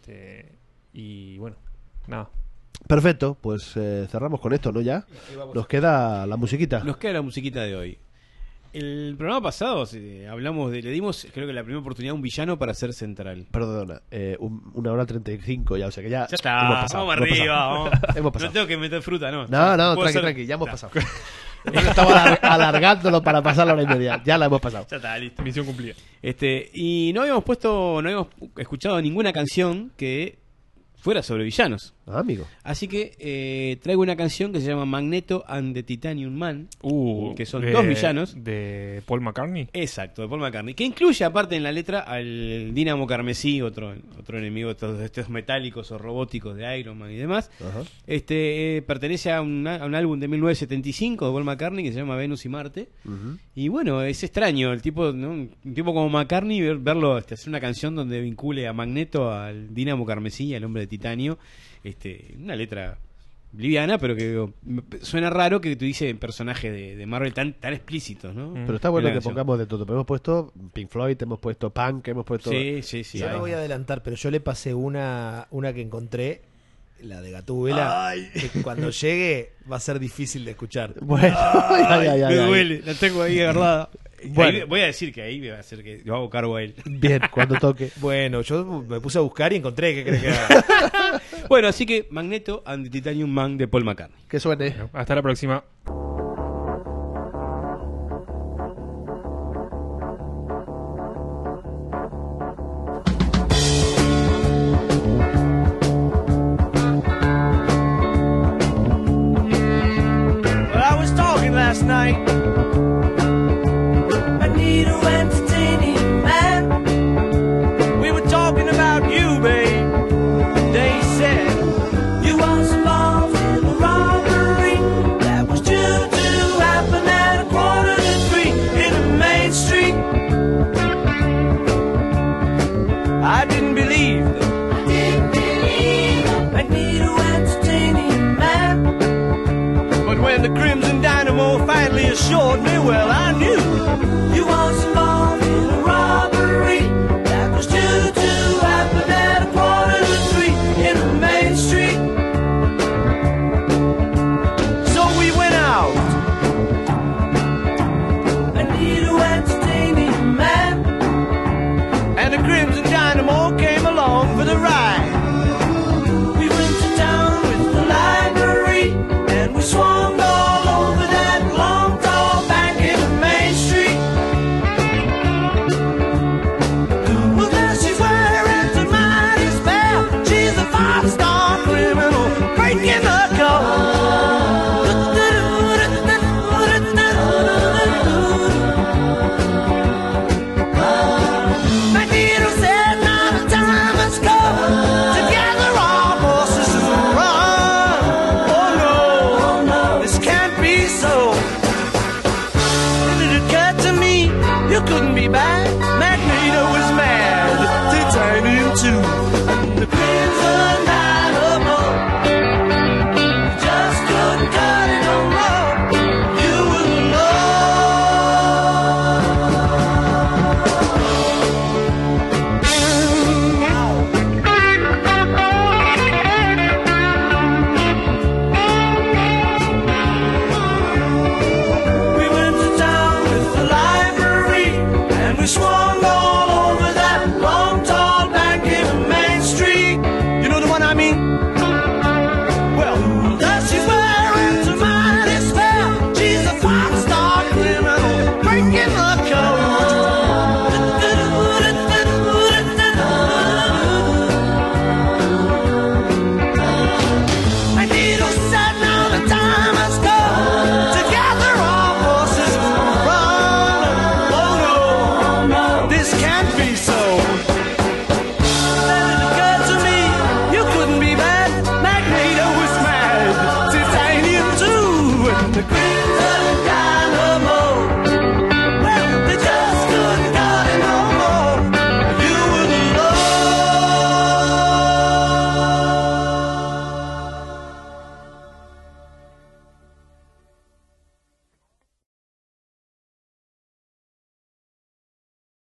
[SPEAKER 5] Y bueno, nada.
[SPEAKER 2] Perfecto, pues cerramos con esto, ¿no? Ya nos queda la musiquita.
[SPEAKER 3] Nos queda la musiquita de hoy. El programa pasado hablamos le dimos, creo que la primera oportunidad a un villano para ser central.
[SPEAKER 2] Perdona, 1:35 ya, o sea que ya
[SPEAKER 3] Ya está,
[SPEAKER 2] hemos pasado,
[SPEAKER 3] vamos
[SPEAKER 2] hemos
[SPEAKER 3] arriba,
[SPEAKER 2] pasado.
[SPEAKER 3] vamos.
[SPEAKER 2] Hemos pasado.
[SPEAKER 3] No tengo que meter fruta, ¿no?
[SPEAKER 2] No,
[SPEAKER 3] Puedo
[SPEAKER 2] tranqui, ya hemos
[SPEAKER 3] Ya.
[SPEAKER 2] pasado. Yo estaba alargándolo para pasar la hora y media, ya la hemos pasado.
[SPEAKER 3] Ya está, listo.
[SPEAKER 5] Misión cumplida.
[SPEAKER 3] Y no habíamos escuchado ninguna canción que fuera sobre villanos.
[SPEAKER 2] Ah, amigo.
[SPEAKER 3] Así que traigo una canción que se llama Magneto and the Titanium Man. Que son
[SPEAKER 5] de-
[SPEAKER 3] dos villanos.
[SPEAKER 5] De Paul McCartney.
[SPEAKER 3] Exacto, de Paul McCartney. Que incluye, aparte en la letra, al Dínamo Carmesí, otro enemigo de estos metálicos o robóticos de Iron Man y demás.
[SPEAKER 2] Ajá.
[SPEAKER 3] Pertenece a un álbum de 1975 de Paul McCartney que se llama Venus y Marte.
[SPEAKER 2] Ujú.
[SPEAKER 3] Y bueno, es extraño el tipo, ¿no? Un tipo como McCartney, verlo hacer una canción donde vincule a Magneto, al Dínamo Carmesí, al hombre de titanio. Una letra liviana, pero que suena raro que te dice personaje de Marvel tan explícitos, ¿no?
[SPEAKER 2] Pero está bueno
[SPEAKER 3] La
[SPEAKER 2] que
[SPEAKER 3] canción.
[SPEAKER 2] pongamos de todo. Pero hemos puesto Pink Floyd, hemos puesto Punk, hemos puesto...
[SPEAKER 3] Sí.
[SPEAKER 4] Yo no voy a adelantar, pero yo le pasé una que encontré, la de Gatúbela, que cuando llegue va a ser difícil de escuchar.
[SPEAKER 2] Bueno, ay,
[SPEAKER 3] Me
[SPEAKER 2] ay.
[SPEAKER 3] duele, la tengo ahí agarrada.
[SPEAKER 2] Bueno.
[SPEAKER 3] Ahí voy a decir que ahí me va a hacer que yo hago cargo a él.
[SPEAKER 2] Bien, cuando toque.
[SPEAKER 4] Bueno, yo me puse a buscar y encontré, ¿qué crees que haga?
[SPEAKER 3] Bueno, así que Magneto and the Titanium Man de Paul McCartney.
[SPEAKER 2] Que suene.
[SPEAKER 5] Hasta la próxima.
[SPEAKER 7] Well, I was talking last night. Magneto entertaining man. We were talking about you, babe. They said you was involved in a robbery that was due to happen at 2:45 in the main street. I didn't believe them. Magneto entertaining man. But when the Crimson Dynamo finally assured me, well, I knew you was involved in a robbery that was due to happen at 2:45 in the main street. So we went out. Magneto entertaining man. And the Crimson Dynamo came along for the ride. We went to town with the library, and we swung all over that long, tall bank in the main street. Well, there she's wearing the mighty spell. She's a five-star criminal breaking the code. Magneto said, now the time has come to gather our forces and run. Oh no, this can't be so. And it occurred to me, you couldn't be back